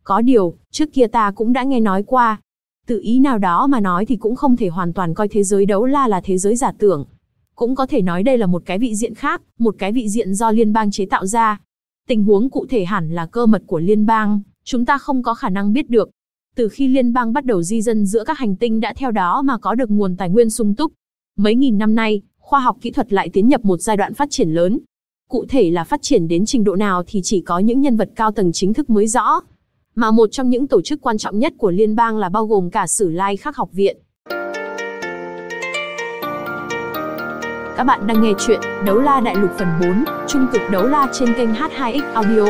Có điều, trước kia ta cũng đã nghe nói qua. Từ ý nào đó mà nói thì cũng không thể hoàn toàn coi thế giới đấu la là thế giới giả tưởng. Cũng có thể nói đây là một cái vị diện khác, một cái vị diện do liên bang chế tạo ra. Tình huống cụ thể hẳn là cơ mật của liên bang, chúng ta không có khả năng biết được. Từ khi liên bang bắt đầu di dân giữa các hành tinh đã theo đó mà có được nguồn tài nguyên sung túc. Mấy nghìn năm nay, khoa học kỹ thuật lại tiến nhập một giai đoạn phát triển lớn. Cụ thể là phát triển đến trình độ nào thì chỉ có những nhân vật cao tầng chính thức mới rõ. Mà một trong những tổ chức quan trọng nhất của liên bang là bao gồm cả Sử Lai Khắc học viện. Các bạn đang nghe chuyện Đấu La Đại Lục phần 4, Trung cực đấu la trên kênh H2X Audio.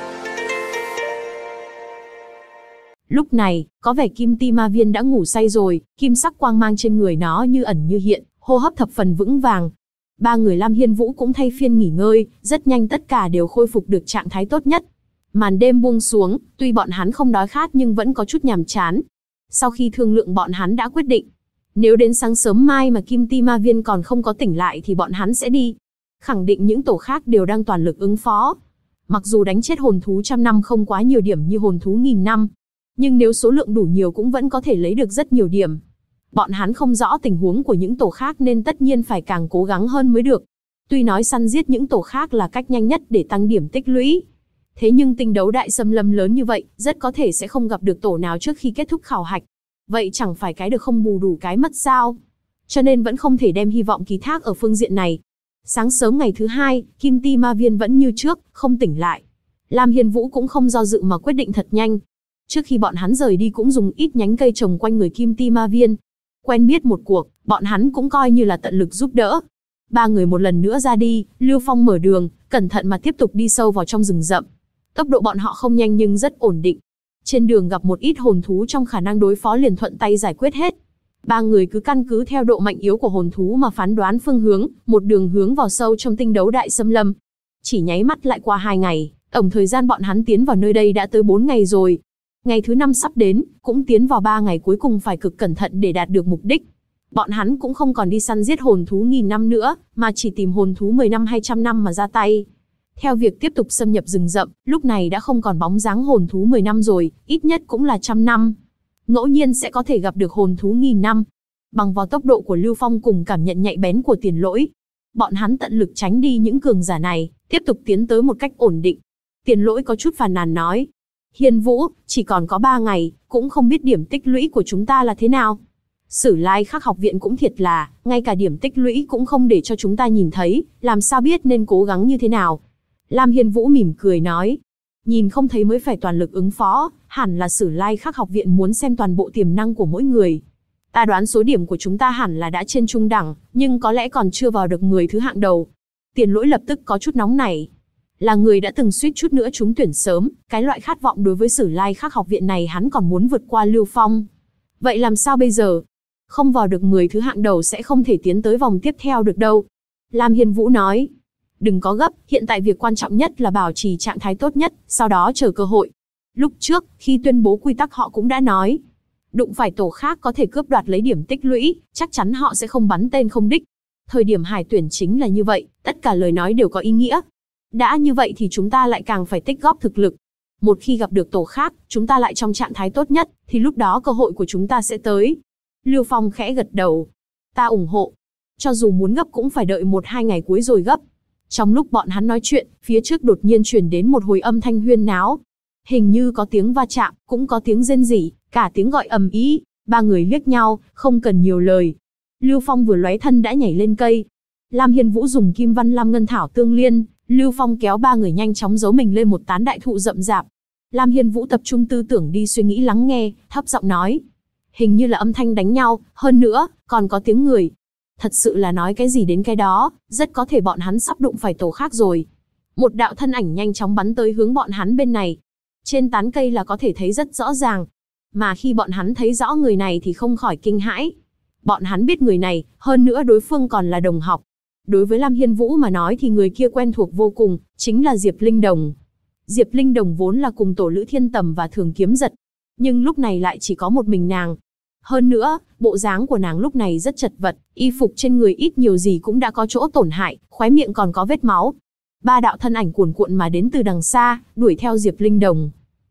Lúc này, có vẻ Kim Ti Ma Viên đã ngủ say rồi, kim sắc quang mang trên người nó như ẩn như hiện, hô hấp thập phần vững vàng. Ba người Lam Hiên Vũ cũng thay phiên nghỉ ngơi, rất nhanh tất cả đều khôi phục được trạng thái tốt nhất. Màn đêm buông xuống, tuy bọn hắn không đói khát nhưng vẫn có chút nhàm chán. Sau khi thương lượng bọn hắn đã quyết định, nếu đến sáng sớm mai mà Kim Ti Ma Viên còn không có tỉnh lại thì bọn hắn sẽ đi. Khẳng định những tổ khác đều đang toàn lực ứng phó. Mặc dù đánh chết hồn thú 100 năm không quá nhiều điểm như hồn thú 1000 năm, nhưng nếu số lượng đủ nhiều cũng vẫn có thể lấy được rất nhiều điểm. Bọn hắn không rõ tình huống của những tổ khác nên tất nhiên phải càng cố gắng hơn mới được. Tuy nói săn giết những tổ khác là cách nhanh nhất để tăng điểm tích lũy, thế nhưng tinh đấu đại xâm lâm lớn như vậy, rất có thể sẽ không gặp được tổ nào trước khi kết thúc khảo hạch. Vậy chẳng phải cái được không bù đủ cái mất sao? Cho nên vẫn không thể đem hy vọng ký thác ở phương diện này. Sáng sớm ngày thứ hai, Kim Ti Ma Viên vẫn như trước, không tỉnh lại. Lam Hiên Vũ cũng không do dự mà quyết định thật nhanh. Trước khi bọn hắn rời đi cũng dùng ít nhánh cây trồng quanh người Kim Ti Ma Viên. Quen biết một cuộc, bọn hắn cũng coi như là tận lực giúp đỡ. Ba người một lần nữa ra đi, Lưu Phong mở đường, cẩn thận mà tiếp tục đi sâu vào trong rừng rậm. Tốc độ bọn họ không nhanh nhưng rất ổn định. Trên đường gặp một ít hồn thú trong khả năng đối phó liền thuận tay giải quyết hết. Ba người cứ căn cứ theo độ mạnh yếu của hồn thú mà phán đoán phương hướng, một đường hướng vào sâu trong tinh đấu đại xâm lâm. Chỉ nháy mắt lại qua 2 ngày, tổng thời gian bọn hắn tiến vào nơi đây đã tới 4 ngày rồi. Ngày thứ 5 sắp đến, cũng tiến vào 3 ngày cuối cùng phải cực cẩn thận để đạt được mục đích. Bọn hắn cũng không còn đi săn giết hồn thú 1000 năm nữa, mà chỉ tìm hồn thú 10 năm 200 năm mà ra tay. Theo việc tiếp tục xâm nhập rừng rậm, lúc này đã không còn bóng dáng hồn thú 10 năm rồi, ít nhất cũng là 100 năm. Ngẫu nhiên sẽ có thể gặp được hồn thú 1000 năm. Bằng vào tốc độ của Lưu Phong cùng cảm nhận nhạy bén của Tiền Lỗi, bọn hắn tận lực tránh đi những cường giả này, tiếp tục tiến tới một cách ổn định. Tiền Lỗi có chút phàn nàn nói: Hiên Vũ, chỉ còn có 3 ngày, cũng không biết điểm tích lũy của chúng ta là thế nào. Sử Lai Khắc học viện cũng thiệt là, ngay cả điểm tích lũy cũng không để cho chúng ta nhìn thấy, làm sao biết nên cố gắng như thế nào. Lam Hiên Vũ mỉm cười nói: nhìn không thấy mới phải toàn lực ứng phó, hẳn là Sử Lai Khắc học viện muốn xem toàn bộ tiềm năng của mỗi người. Ta đoán số điểm của chúng ta hẳn là đã trên trung đẳng, nhưng có lẽ còn chưa vào được 10 thứ hạng đầu. Tiền Lỗi lập tức có chút nóng nảy. Là người đã từng suýt chút nữa trúng tuyển sớm, cái loại khát vọng đối với Sử Lai Khắc học viện này hắn còn muốn vượt qua Lưu Phong. Vậy làm sao bây giờ? Không vào được 10 thứ hạng đầu sẽ không thể tiến tới vòng tiếp theo được đâu. Lam Hiên Vũ nói: đừng có gấp, hiện tại việc quan trọng nhất là bảo trì trạng thái tốt nhất, sau đó chờ cơ hội. Lúc trước, khi tuyên bố quy tắc họ cũng đã nói, đụng phải tổ khác có thể cướp đoạt lấy điểm tích lũy, chắc chắn họ sẽ không bắn tên không đích. Thời điểm hải tuyển chính là như vậy, tất cả lời nói đều có ý nghĩa. Đã như vậy thì chúng ta lại càng phải tích góp thực lực. Một khi gặp được tổ khác, chúng ta lại trong trạng thái tốt nhất, thì lúc đó cơ hội của chúng ta sẽ tới. Lưu Phong khẽ gật đầu. Ta ủng hộ. Cho dù muốn gấp cũng phải đợi 1-2 ngày cuối rồi gấp. Trong lúc bọn hắn nói chuyện, phía trước đột nhiên truyền đến một hồi âm thanh huyên náo. Hình như có tiếng va chạm, cũng có tiếng rên rỉ, cả tiếng gọi ầm ĩ. Ba người liếc nhau, không cần nhiều lời. Lưu Phong vừa lóe thân đã nhảy lên cây. Lam Hiên Vũ dùng Kim Văn Lam Ngân Thảo tương liên, Lưu Phong kéo ba người nhanh chóng giấu mình lên một tán đại thụ rậm rạp. Lam Hiên Vũ tập trung tư tưởng đi suy nghĩ lắng nghe, thấp giọng nói: hình như là âm thanh đánh nhau, hơn nữa, còn có tiếng người. Thật sự là nói cái gì đến cái đó, rất có thể bọn hắn sắp đụng phải tổ khác rồi. Một đạo thân ảnh nhanh chóng bắn tới hướng bọn hắn bên này. Trên tán cây là có thể thấy rất rõ ràng. Mà khi bọn hắn thấy rõ người này thì không khỏi kinh hãi. Bọn hắn biết người này, hơn nữa đối phương còn là đồng học. Đối với Lam Hiên Vũ mà nói thì người kia quen thuộc vô cùng, chính là Diệp Linh Đồng. Diệp Linh Đồng vốn là cùng tổ Lữ Thiên Tầm và Thường Kiếm Giật. Nhưng lúc này lại chỉ có một mình nàng. Hơn nữa, bộ dáng của nàng lúc này rất chật vật, y phục trên người ít nhiều gì cũng đã có chỗ tổn hại, khóe miệng còn có vết máu. Ba đạo thân ảnh cuồn cuộn mà đến từ đằng xa, đuổi theo Diệp Linh Đồng.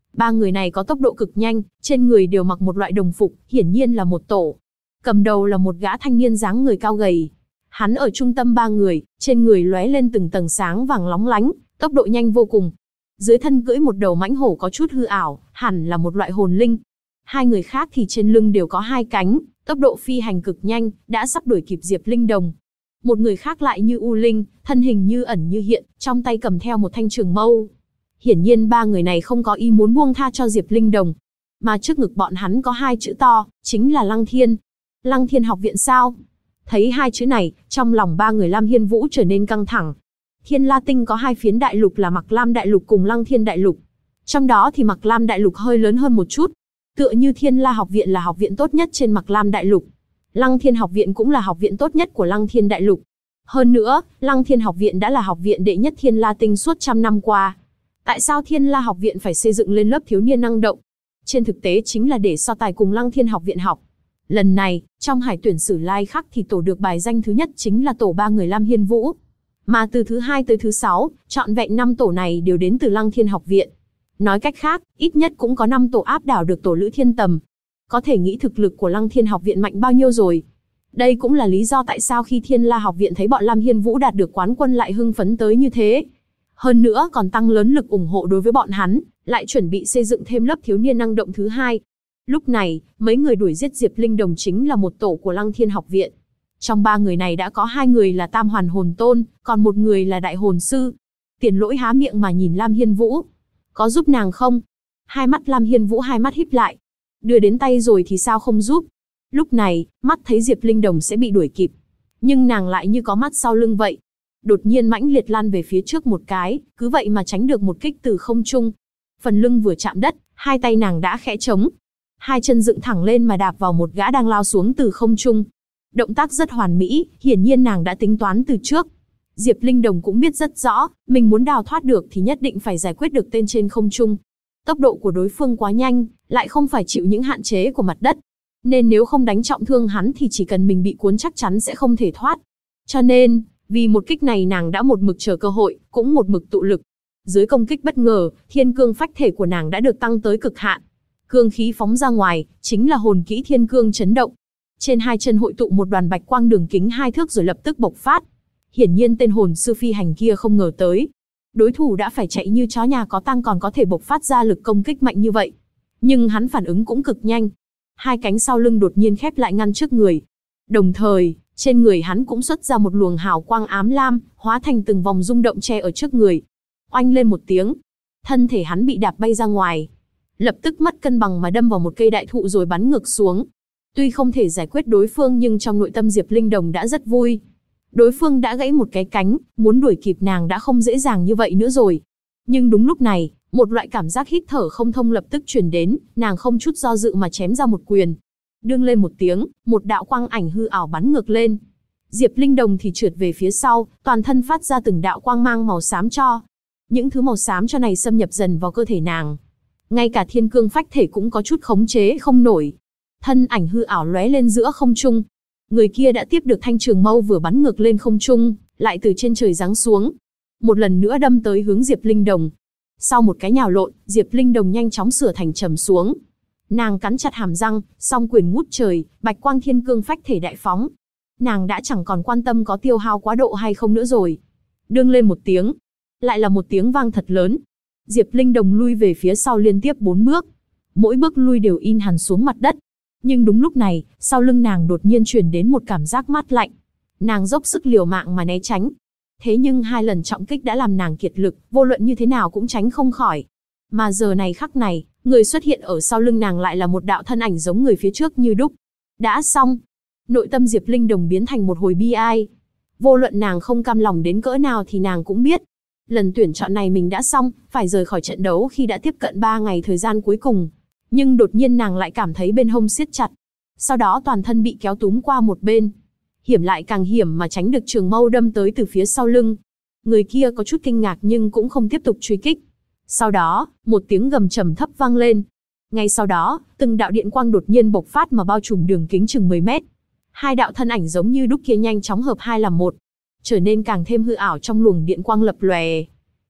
Ba người này có tốc độ cực nhanh, trên người đều mặc một loại đồng phục, hiển nhiên là một tổ. Cầm đầu là một gã thanh niên dáng người cao gầy. Hắn ở trung tâm ba người, trên người lóe lên từng tầng sáng vàng lóng lánh, tốc độ nhanh vô cùng. Dưới thân cưỡi một đầu mãnh hổ có chút hư ảo, hẳn là một loại hồn linh. Hai người khác thì trên lưng đều có hai cánh, tốc độ phi hành cực nhanh, đã sắp đuổi kịp Diệp Linh Đồng. Một người khác lại như U Linh, thân hình như ẩn như hiện, trong tay cầm theo một thanh trường mâu. Hiển nhiên ba người này không có ý muốn buông tha cho Diệp Linh Đồng. Mà trước ngực bọn hắn có hai chữ to, chính là Lăng Thiên. Lăng Thiên học viện sao? Thấy hai chữ này, trong lòng ba người Lam Hiên Vũ trở nên căng thẳng. Thiên La Tinh có hai phiến đại lục là Mạc Lam đại lục cùng Lăng Thiên đại lục. Trong đó thì Mạc Lam đại lục hơi lớn hơn một chút. Tựa như Thiên La học viện là học viện tốt nhất trên Mạc Lam đại lục. Lăng Thiên học viện cũng là học viện tốt nhất của Lăng Thiên đại lục. Hơn nữa, Lăng Thiên học viện đã là học viện đệ nhất Thiên La Tinh suốt trăm năm qua. Tại sao Thiên La học viện phải xây dựng lên lớp thiếu niên năng động? Trên thực tế chính là để so tài cùng Lăng Thiên học viện học. Lần này, trong hải tuyển sử lai khắc thì tổ được bài danh thứ nhất chính là tổ ba người Lam Hiên Vũ. Mà từ thứ 2 tới thứ 6, trọn vẹn 5 tổ này đều đến từ Lăng Thiên học viện. Nói cách khác, ít nhất cũng có 5 tổ áp đảo được tổ Lữ Thiên Tầm. Có thể nghĩ thực lực của Lăng Thiên học viện mạnh bao nhiêu rồi. Đây cũng là lý do tại sao khi Thiên La học viện thấy bọn Lam Hiên Vũ đạt được quán quân lại hưng phấn tới như thế. Hơn nữa còn tăng lớn lực ủng hộ đối với bọn hắn, lại chuẩn bị xây dựng thêm lớp thiếu niên năng động thứ 2. Lúc này, mấy người đuổi giết Diệp Linh Đồng chính là một tổ của Lăng Thiên học viện. Trong ba người này đã có 2 người là Tam Hoàn Hồn Tôn, còn một người là Đại Hồn Sư. Tiền Lỗi há miệng mà nhìn Lam Hiên Vũ. Có giúp nàng không? Hai mắt Lam Hiên Vũ hai mắt híp lại. Đưa đến tay rồi thì sao không giúp? Lúc này, mắt thấy Diệp Linh Đồng sẽ bị đuổi kịp. Nhưng nàng lại như có mắt sau lưng vậy. Đột nhiên mãnh liệt lan về phía trước một cái, cứ vậy mà tránh được một kích từ không trung. Phần lưng vừa chạm đất, hai tay nàng đã khẽ trống. Hai chân dựng thẳng lên mà đạp vào một gã đang lao xuống từ không trung. Động tác rất hoàn mỹ, hiển nhiên nàng đã tính toán từ trước. Diệp Linh Đồng cũng biết rất rõ, mình muốn đào thoát được thì nhất định phải giải quyết được tên trên không trung. Tốc độ của đối phương quá nhanh, lại không phải chịu những hạn chế của mặt đất. Nên nếu không đánh trọng thương hắn thì chỉ cần mình bị cuốn chắc chắn sẽ không thể thoát. Cho nên, vì một kích này nàng đã một mực chờ cơ hội, cũng một mực tụ lực. Dưới công kích bất ngờ, thiên cương phách thể của nàng đã được tăng tới cực hạn. Cương khí phóng ra ngoài, chính là hồn kỹ thiên cương chấn động. Trên hai chân hội tụ một đoàn bạch quang đường kính 2 thước rồi lập tức bộc phát. Hiển nhiên tên hồn sư phi hành kia không ngờ tới. Đối thủ đã phải chạy như chó nhà có tang còn có thể bộc phát ra lực công kích mạnh như vậy. Nhưng hắn phản ứng cũng cực nhanh. Hai cánh sau lưng đột nhiên khép lại ngăn trước người. Đồng thời, trên người hắn cũng xuất ra một luồng hào quang ám lam, hóa thành từng vòng rung động che ở trước người. Oanh lên một tiếng. Thân thể hắn bị đạp bay ra ngoài. Lập tức mất cân bằng mà đâm vào một cây đại thụ rồi bắn ngược xuống. Tuy không thể giải quyết đối phương nhưng trong nội tâm Diệp Linh Đồng đã rất vui. Đối phương đã gãy một cái cánh, muốn đuổi kịp nàng đã không dễ dàng như vậy nữa rồi. Nhưng đúng lúc này, một loại cảm giác hít thở không thông lập tức truyền đến, nàng không chút do dự mà chém ra một quyền. Đương lên một tiếng, một đạo quang ảnh hư ảo bắn ngược lên. Diệp Linh Đồng thì trượt về phía sau, toàn thân phát ra từng đạo quang mang màu xám cho. Những thứ màu xám cho này xâm nhập dần vào cơ thể nàng. Ngay cả thiên cương phách thể cũng có chút khống chế không nổi. Thân ảnh hư ảo lóe lên giữa không trung. Người kia đã tiếp được thanh trường mâu vừa bắn ngược lên không trung, lại từ trên trời giáng xuống. Một lần nữa đâm tới hướng Diệp Linh Đồng. Sau một cái nhào lộn, Diệp Linh Đồng nhanh chóng sửa thành trầm xuống. Nàng cắn chặt hàm răng, song quyền ngút trời, bạch quang thiên cương phách thể đại phóng. Nàng đã chẳng còn quan tâm có tiêu hao quá độ hay không nữa rồi. Đương lên một tiếng. Lại là một tiếng vang thật lớn. Diệp Linh Đồng lui về phía sau liên tiếp 4 bước. Mỗi bước lui đều in hẳn xuống mặt đất. Nhưng đúng lúc này, sau lưng nàng đột nhiên truyền đến một cảm giác mát lạnh. Nàng dốc sức liều mạng mà né tránh. Thế nhưng 2 lần trọng kích đã làm nàng kiệt lực, vô luận như thế nào cũng tránh không khỏi. Mà giờ này khắc này, người xuất hiện ở sau lưng nàng lại là một đạo thân ảnh giống người phía trước như đúc. Đã xong. Nội tâm Diệp Linh Đồng biến thành một hồi bi ai. Vô luận nàng không cam lòng đến cỡ nào thì nàng cũng biết. Lần tuyển chọn này mình đã xong, phải rời khỏi trận đấu khi đã tiếp cận 3 ngày thời gian cuối cùng. Nhưng đột nhiên nàng lại cảm thấy bên hông siết chặt. Sau đó toàn thân bị kéo túm qua một bên. Hiểm lại càng hiểm mà tránh được trường mâu đâm tới từ phía sau lưng. Người kia có chút kinh ngạc nhưng cũng không tiếp tục truy kích. Sau đó, một tiếng gầm trầm thấp vang lên. Ngay sau đó, từng đạo điện quang đột nhiên bộc phát mà bao trùm đường kính chừng 10 mét. 2 đạo thân ảnh giống như đúc kia nhanh chóng hợp 2 làm 1. Trở nên càng thêm hư ảo trong luồng điện quang lập lòe.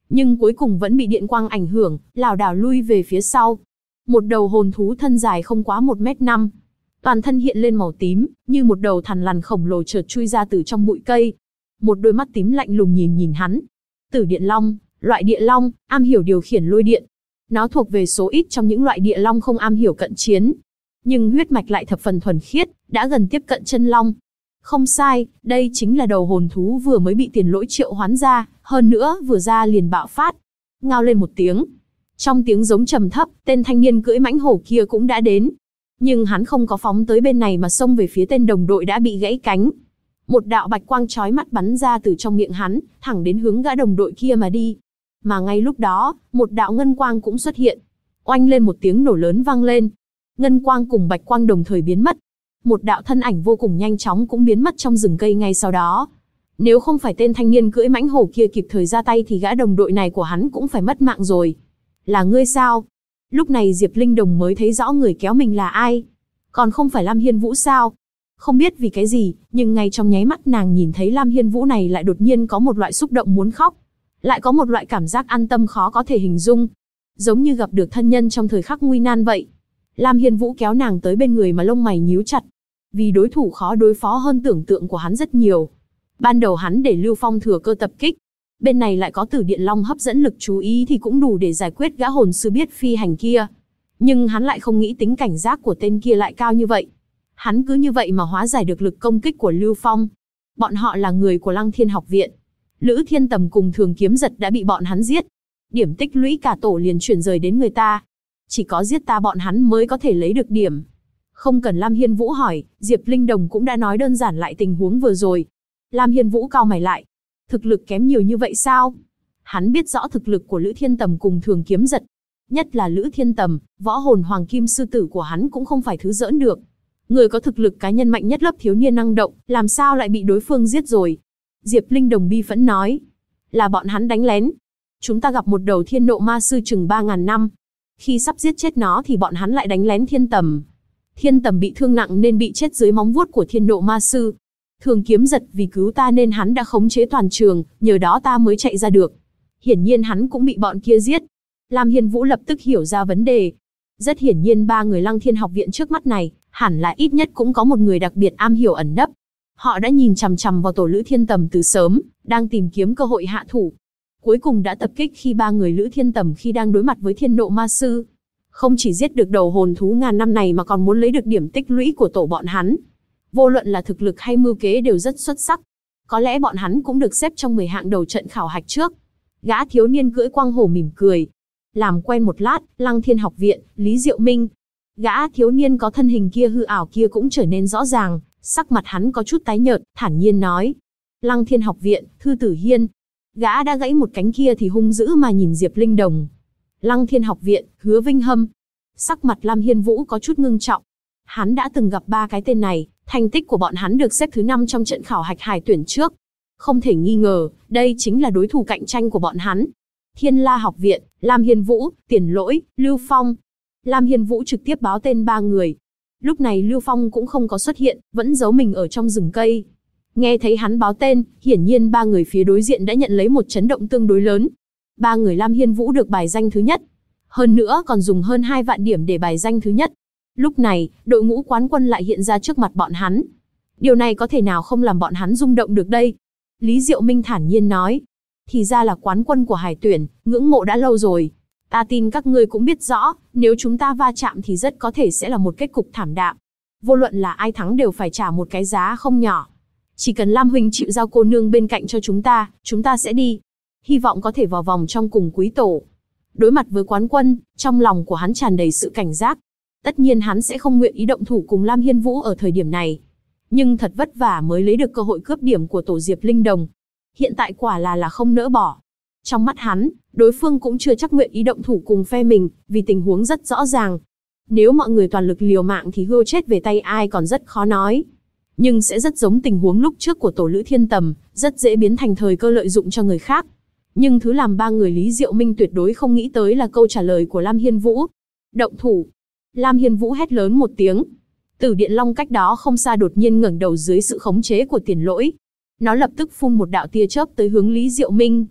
nhưng cuối cùng vẫn bị điện quang ảnh hưởng, lảo đảo lui về phía sau. Một đầu hồn thú thân dài không quá 1m5, toàn thân hiện lên màu tím, như một đầu thằn lằn khổng lồ chợt chui ra từ trong bụi cây. Một đôi mắt tím lạnh lùng nhìn hắn. Tử điện long, loại địa long, am hiểu điều khiển lôi điện. Nó thuộc về số ít trong những loại địa long không am hiểu cận chiến, nhưng huyết mạch lại thập phần thuần khiết, đã gần tiếp cận chân long. Không sai, đây chính là đầu hồn thú vừa mới bị Tiền Lỗi triệu hoán ra, hơn nữa vừa ra liền bạo phát. Ngao lên một tiếng. Trong tiếng giống trầm thấp, tên thanh niên cưỡi mãnh hổ kia cũng đã đến. Nhưng hắn không có phóng tới bên này mà xông về phía tên đồng đội đã bị gãy cánh. Một đạo bạch quang chói mắt bắn ra từ trong miệng hắn, thẳng đến hướng gã đồng đội kia mà đi. Mà ngay lúc đó, một đạo ngân quang cũng xuất hiện. Oanh lên một tiếng nổ lớn vang lên. Ngân quang cùng bạch quang đồng thời biến mất. Một đạo thân ảnh vô cùng nhanh chóng cũng biến mất trong rừng cây ngay sau đó. Nếu không phải tên thanh niên cưỡi mãnh hổ kia kịp thời ra tay thì gã đồng đội này của hắn cũng phải mất mạng rồi. Là ngươi sao? Lúc này Diệp Linh Đồng mới thấy rõ người kéo mình là ai. Còn không phải Lam Hiên Vũ sao? Không biết vì cái gì, nhưng ngay trong nháy mắt nàng nhìn thấy Lam Hiên Vũ này lại đột nhiên có một loại xúc động muốn khóc. Lại có một loại cảm giác an tâm khó có thể hình dung. Giống như gặp được thân nhân trong thời khắc nguy nan vậy. Lam Hiên Vũ kéo nàng tới bên người mà lông mày nhíu chặt. Vì đối thủ khó đối phó hơn tưởng tượng của hắn rất nhiều. Ban đầu hắn để Lưu Phong thừa cơ tập kích. Bên này lại có Tử Điện Long hấp dẫn lực chú ý thì cũng đủ để giải quyết gã hồn sư biết phi hành kia. Nhưng hắn lại không nghĩ tính cảnh giác của tên kia lại cao như vậy. Hắn cứ như vậy mà hóa giải được lực công kích của Lưu Phong. Bọn họ là người của Lăng Thiên học viện. Lữ Thiên Tầm cùng Thường Kiếm Giật đã bị bọn hắn giết. Điểm tích lũy cả tổ liền chuyển rời đến người ta. Chỉ có giết ta bọn hắn mới có thể lấy được điểm. Không cần Lam Hiên Vũ hỏi, Diệp Linh Đồng cũng đã nói đơn giản lại tình huống vừa rồi. Lam Hiên Vũ cau mày lại. Thực lực kém nhiều như vậy sao? Hắn biết rõ thực lực của Lữ Thiên Tầm cùng Thường Kiếm Giật. Nhất là Lữ Thiên Tầm, võ hồn hoàng kim sư tử của hắn cũng không phải thứ giỡn được. Người có thực lực cá nhân mạnh nhất lớp thiếu niên năng động, làm sao lại bị đối phương giết rồi? Diệp Linh Đồng bi phẫn nói. Là bọn hắn đánh lén. Chúng ta gặp một đầu thiên nộ ma sư chừng 3.000 năm. Khi sắp giết chết nó thì bọn hắn lại đánh lén Thiên Tầm. Thiên Tầm bị thương nặng nên bị chết dưới móng vuốt của thiên nộ ma sư. Thường Kiếm Giật vì cứu ta nên hắn đã khống chế toàn trường, nhờ đó ta mới chạy ra được. Hiển nhiên hắn cũng bị bọn kia giết. Lam Hiên Vũ lập tức hiểu ra vấn đề. Rất hiển nhiên ba người Lăng Thiên học viện trước mắt này, hẳn là ít nhất cũng có một người đặc biệt am hiểu ẩn nấp. Họ đã nhìn chằm chằm vào tổ Lữ Thiên Tầm từ sớm, đang tìm kiếm cơ hội hạ thủ. Cuối cùng đã tập kích khi ba người Lữ Thiên Tầm khi đang đối mặt với thiên nộ ma sư. Không chỉ giết được đầu hồn thú ngàn năm này mà còn muốn lấy được điểm tích lũy của tổ bọn hắn. Vô luận là thực lực hay mưu kế đều rất xuất sắc. Có lẽ bọn hắn cũng được xếp trong 10 hạng đầu trận khảo hạch trước. Gã thiếu niên cưỡi quang hổ mỉm cười. Làm quen một lát, Lăng Thiên học viện, Lý Diệu Minh. Gã thiếu niên có thân hình kia hư ảo kia cũng trở nên rõ ràng, sắc mặt hắn có chút tái nhợt, thản nhiên nói. Lăng Thiên học viện, Thư Tử Hiên. Gã đã gãy một cánh kia thì hung dữ mà nhìn Diệp Linh Đồng. Lăng Thiên học viện, Hứa Vinh Hâm. Sắc mặt Lam Hiên Vũ có chút ngưng trọng. Hắn đã từng gặp ba cái tên này, thành tích của bọn hắn được xếp thứ 5 trong trận khảo hạch hải tuyển trước. Không thể nghi ngờ, đây chính là đối thủ cạnh tranh của bọn hắn. Thiên La học viện, Lam Hiên Vũ, Tiền Lỗi, Lưu Phong. Lam Hiên Vũ trực tiếp báo tên ba người. Lúc này Lưu Phong cũng không có xuất hiện, vẫn giấu mình ở trong rừng cây. Nghe thấy hắn báo tên, hiển nhiên ba người phía đối diện đã nhận lấy một chấn động tương đối lớn. Ba người Lam Hiên Vũ được bài danh thứ nhất. Hơn nữa còn dùng hơn 2 vạn điểm để bài danh thứ nhất. Lúc này, đội ngũ quán quân lại hiện ra trước mặt bọn hắn. Điều này có thể nào không làm bọn hắn rung động được đây? Lý Diệu Minh thản nhiên nói. Thì ra là quán quân của hải tuyển, ngưỡng mộ đã lâu rồi. Ta tin các ngươi cũng biết rõ, nếu chúng ta va chạm thì rất có thể sẽ là một kết cục thảm đạm. Vô luận là ai thắng đều phải trả một cái giá không nhỏ. Chỉ cần Lam huynh chịu giao cô nương bên cạnh cho chúng ta sẽ đi. Hy vọng có thể vào vòng trong cùng quý tổ. Đối mặt với quán quân, trong lòng của hắn tràn đầy sự cảnh giác. Tất nhiên hắn sẽ không nguyện ý động thủ cùng Lam Hiên Vũ ở thời điểm này. Nhưng thật vất vả mới lấy được cơ hội cướp điểm của tổ Diệp Linh Đồng. Hiện tại quả là không nỡ bỏ. Trong mắt hắn, đối phương cũng chưa chắc nguyện ý động thủ cùng phe mình, vì tình huống rất rõ ràng. Nếu mọi người toàn lực liều mạng thì hưu chết về tay ai còn rất khó nói. Nhưng sẽ rất giống tình huống lúc trước của tổ Lữ Thiên Tầm, rất dễ biến thành thời cơ lợi dụng cho người khác. Nhưng thứ làm ba người Lý Diệu Minh tuyệt đối không nghĩ tới là câu trả lời của Lam Hiên Vũ. Động thủ. Lam Hiên Vũ hét lớn một tiếng. Tử Điện Long cách đó không xa đột nhiên ngẩng đầu dưới sự khống chế của Tiền Lỗi. Nó lập tức phun một đạo tia chớp tới hướng Lý Diệu Minh.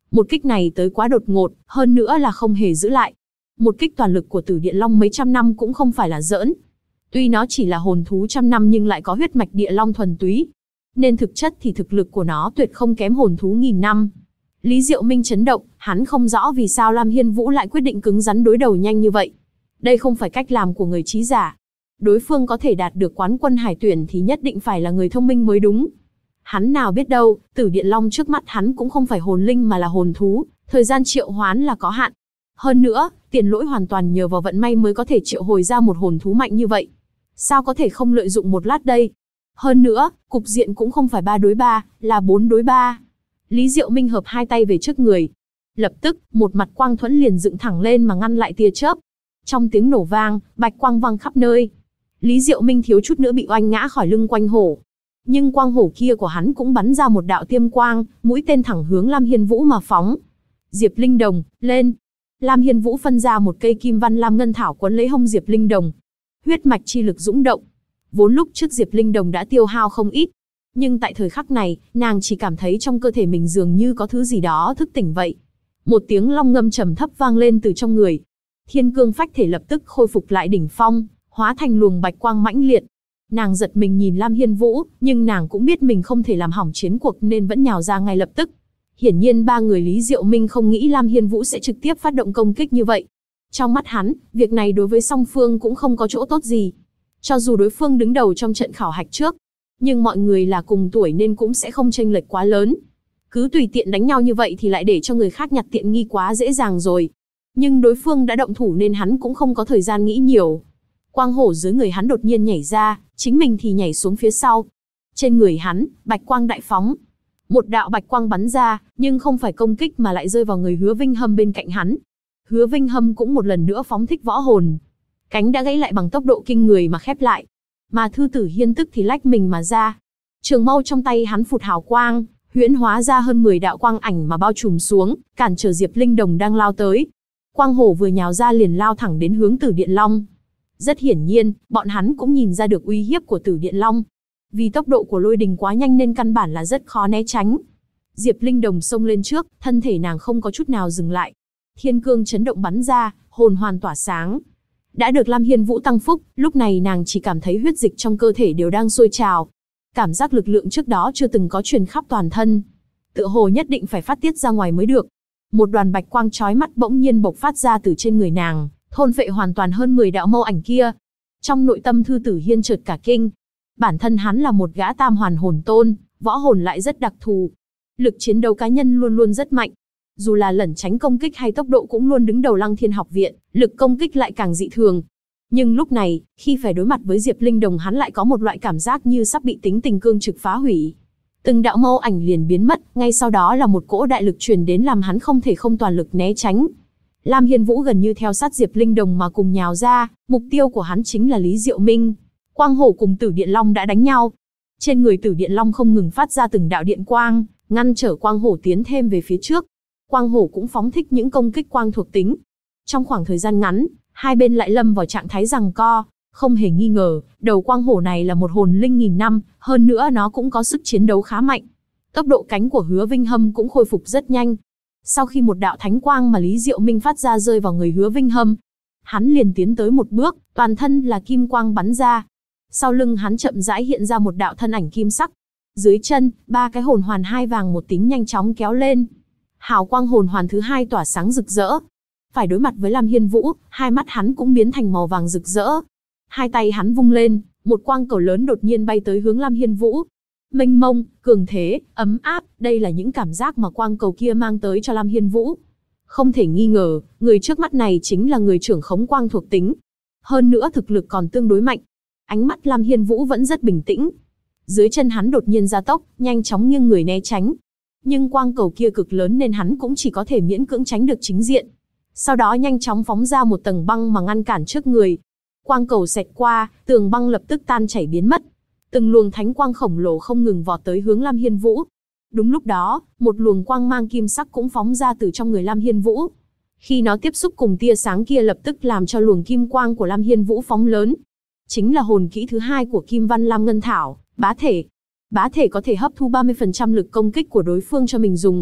Một kích này tới quá đột ngột, hơn nữa là không hề giữ lại. Một kích toàn lực của Tử Điện Long mấy trăm năm cũng không phải là giỡn. Tuy nó chỉ là hồn thú trăm năm nhưng lại có huyết mạch địa long thuần túy, nên thực chất thì thực lực của nó tuyệt không kém hồn thú nghìn năm. Lý Diệu Minh chấn động, hắn không rõ vì sao Lam Hiên Vũ lại quyết định cứng rắn đối đầu nhanh như vậy. Đây không phải cách làm của người trí giả. Đối phương có thể đạt được quán quân hải tuyển thì nhất định phải là người thông minh mới đúng. Hắn nào biết đâu, Tử Điện Long trước mắt hắn cũng không phải hồn linh mà là hồn thú, thời gian triệu hoán là có hạn. Hơn nữa, Tiền Lỗi hoàn toàn nhờ vào vận may mới có thể triệu hồi ra một hồn thú mạnh như vậy. Sao có thể không lợi dụng một lát đây? Hơn nữa, cục diện cũng không phải 3 đối 3, là 4 đối 3. Lý Diệu Minh hợp hai tay về trước người. Lập tức, một mặt quang thuẫn liền dựng thẳng lên mà ngăn lại tia chớp. Trong tiếng nổ vang, bạch quang văng khắp nơi. Lý Diệu Minh thiếu chút nữa bị oanh ngã khỏi lưng quanh hổ. Nhưng quang hổ kia của hắn cũng bắn ra một đạo tiêm quang, mũi tên thẳng hướng Lam Hiên Vũ mà phóng. Diệp Linh Đồng, lên! Lam Hiên Vũ phân ra một cây kim văn lam ngân thảo quấn lấy hông Diệp Linh Đồng. Huyết mạch chi lực dũng động. Vốn lúc trước Diệp Linh Đồng đã tiêu hao không ít. Nhưng tại thời khắc này, nàng chỉ cảm thấy trong cơ thể mình dường như có thứ gì đó thức tỉnh vậy. Một tiếng long ngâm trầm thấp vang lên từ trong người. Thiên cương phách thể lập tức khôi phục lại đỉnh phong, hóa thành luồng bạch quang mãnh liệt. Nàng giật mình nhìn Lam Hiên Vũ, nhưng nàng cũng biết mình không thể làm hỏng chiến cuộc nên vẫn nhào ra ngay lập tức. Hiển nhiên ba người Lý Diệu Minh không nghĩ Lam Hiên Vũ sẽ trực tiếp phát động công kích như vậy. Trong mắt hắn, việc này đối với song phương cũng không có chỗ tốt gì. Cho dù đối phương đứng đầu trong trận khảo hạch trước, nhưng mọi người là cùng tuổi nên cũng sẽ không chênh lệch quá lớn. Cứ tùy tiện đánh nhau như vậy thì lại để cho người khác nhặt tiện nghi quá dễ dàng rồi. Nhưng đối phương đã động thủ nên hắn cũng không có thời gian nghĩ nhiều. Quang hổ dưới người hắn đột nhiên nhảy ra, chính mình thì nhảy xuống phía sau. Trên người hắn, bạch quang đại phóng. Một đạo bạch quang bắn ra, nhưng không phải công kích mà lại rơi vào người Hứa Vinh Hâm bên cạnh hắn. Hứa Vinh Hâm cũng một lần nữa phóng thích võ hồn. Cánh đã gãy lại bằng tốc độ kinh người mà khép lại. Mà Thư Tử Hiên tức thì lách mình mà ra. Trường mâu trong tay hắn phụt hào quang, huyễn hóa ra hơn 10 đạo quang ảnh mà bao trùm xuống, cản trở Diệp Linh Đồng đang lao tới. Quang hổ vừa nhào ra liền lao thẳng đến hướng Tử Điện Long. Rất hiển nhiên, bọn hắn cũng nhìn ra được uy hiếp của Tử Điện Long. Vì tốc độ của lôi đình quá nhanh nên căn bản là rất khó né tránh. Diệp Linh Đồng xông lên trước, thân thể nàng không có chút nào dừng lại. Thiên cương chấn động bắn ra, hồn hoàn tỏa sáng. Đã được Lam Hiên Vũ tăng phúc, lúc này nàng chỉ cảm thấy huyết dịch trong cơ thể đều đang sôi trào. Cảm giác lực lượng trước đó chưa từng có truyền khắp toàn thân. Tựa hồ nhất định phải phát tiết ra ngoài mới được. Một đoàn bạch quang chói mắt bỗng nhiên bộc phát ra từ trên người nàng, thôn phệ hoàn toàn hơn 10 đạo mâu ảnh kia. Trong nội tâm Thư Tử Hiên chợt cả kinh. Bản thân hắn là một gã tam hoàn hồn tôn, võ hồn lại rất đặc thù. Lực chiến đấu cá nhân luôn luôn rất mạnh. Dù là lẩn tránh công kích hay tốc độ cũng luôn đứng đầu Lăng Thiên học viện, lực công kích lại càng dị thường. Nhưng lúc này, khi phải đối mặt với Diệp Linh Đồng hắn lại có một loại cảm giác như sắp bị tính tình cương trực phá hủy. Từng đạo mâu ảnh liền biến mất, ngay sau đó là một cỗ đại lực truyền đến làm hắn không thể không toàn lực né tránh. Lam Hiên Vũ gần như theo sát Diệp Linh Đồng mà cùng nhào ra, mục tiêu của hắn chính là Lý Diệu Minh. Quang hổ cùng Tử Điện Long đã đánh nhau. Trên người Tử Điện Long không ngừng phát ra từng đạo điện quang, ngăn trở Quang hổ tiến thêm về phía trước. Quang hổ cũng phóng thích những công kích quang thuộc tính. Trong khoảng thời gian ngắn, hai bên lại lâm vào trạng thái giằng co. Không hề nghi ngờ, đầu Quang hổ này là một hồn linh nghìn năm, hơn nữa nó cũng có sức chiến đấu khá mạnh. Tốc độ cánh của Hứa Vinh Hâm cũng khôi phục rất nhanh. Sau khi một đạo thánh quang mà Lý Diệu Minh phát ra rơi vào người Hứa Vinh Hâm, hắn liền tiến tới một bước, toàn thân là kim quang bắn ra. Sau lưng hắn chậm rãi hiện ra một đạo thân ảnh kim sắc. Dưới chân, 3 cái hồn hoàn 2 vàng 1 tím nhanh chóng kéo lên. Hào quang hồn hoàn thứ 2 tỏa sáng rực rỡ. Phải đối mặt với Lam Hiên Vũ, hai mắt hắn cũng biến thành màu vàng rực rỡ. Hai tay hắn vung lên, một quang cầu lớn đột nhiên bay tới hướng Lam Hiên Vũ. Mênh mông, cường thế, ấm áp, đây là những cảm giác mà quang cầu kia mang tới cho Lam Hiên Vũ. Không thể nghi ngờ, người trước mắt này chính là người trưởng khống quang thuộc tính. Hơn nữa thực lực còn tương đối mạnh. Ánh mắt Lam Hiên Vũ vẫn rất bình tĩnh. Dưới chân hắn đột nhiên gia tốc, nhanh chóng nghiêng người né tránh. Nhưng quang cầu kia cực lớn nên hắn cũng chỉ có thể miễn cưỡng tránh được chính diện. Sau đó nhanh chóng phóng ra một tầng băng mà ngăn cản trước người. Quang cầu xẹt qua, tường băng lập tức tan chảy biến mất. Từng luồng thánh quang khổng lồ không ngừng vọt tới hướng Lam Hiên Vũ. Đúng lúc đó, một luồng quang mang kim sắc cũng phóng ra từ trong người Lam Hiên Vũ. Khi nó tiếp xúc cùng tia sáng kia lập tức làm cho luồng kim quang của Lam Hiên Vũ phóng lớn. Chính là hồn kỹ thứ 2 của Kim Văn Lam Ngân Thảo, bá thể. Bá thể có thể hấp thu 30% lực công kích của đối phương cho mình dùng.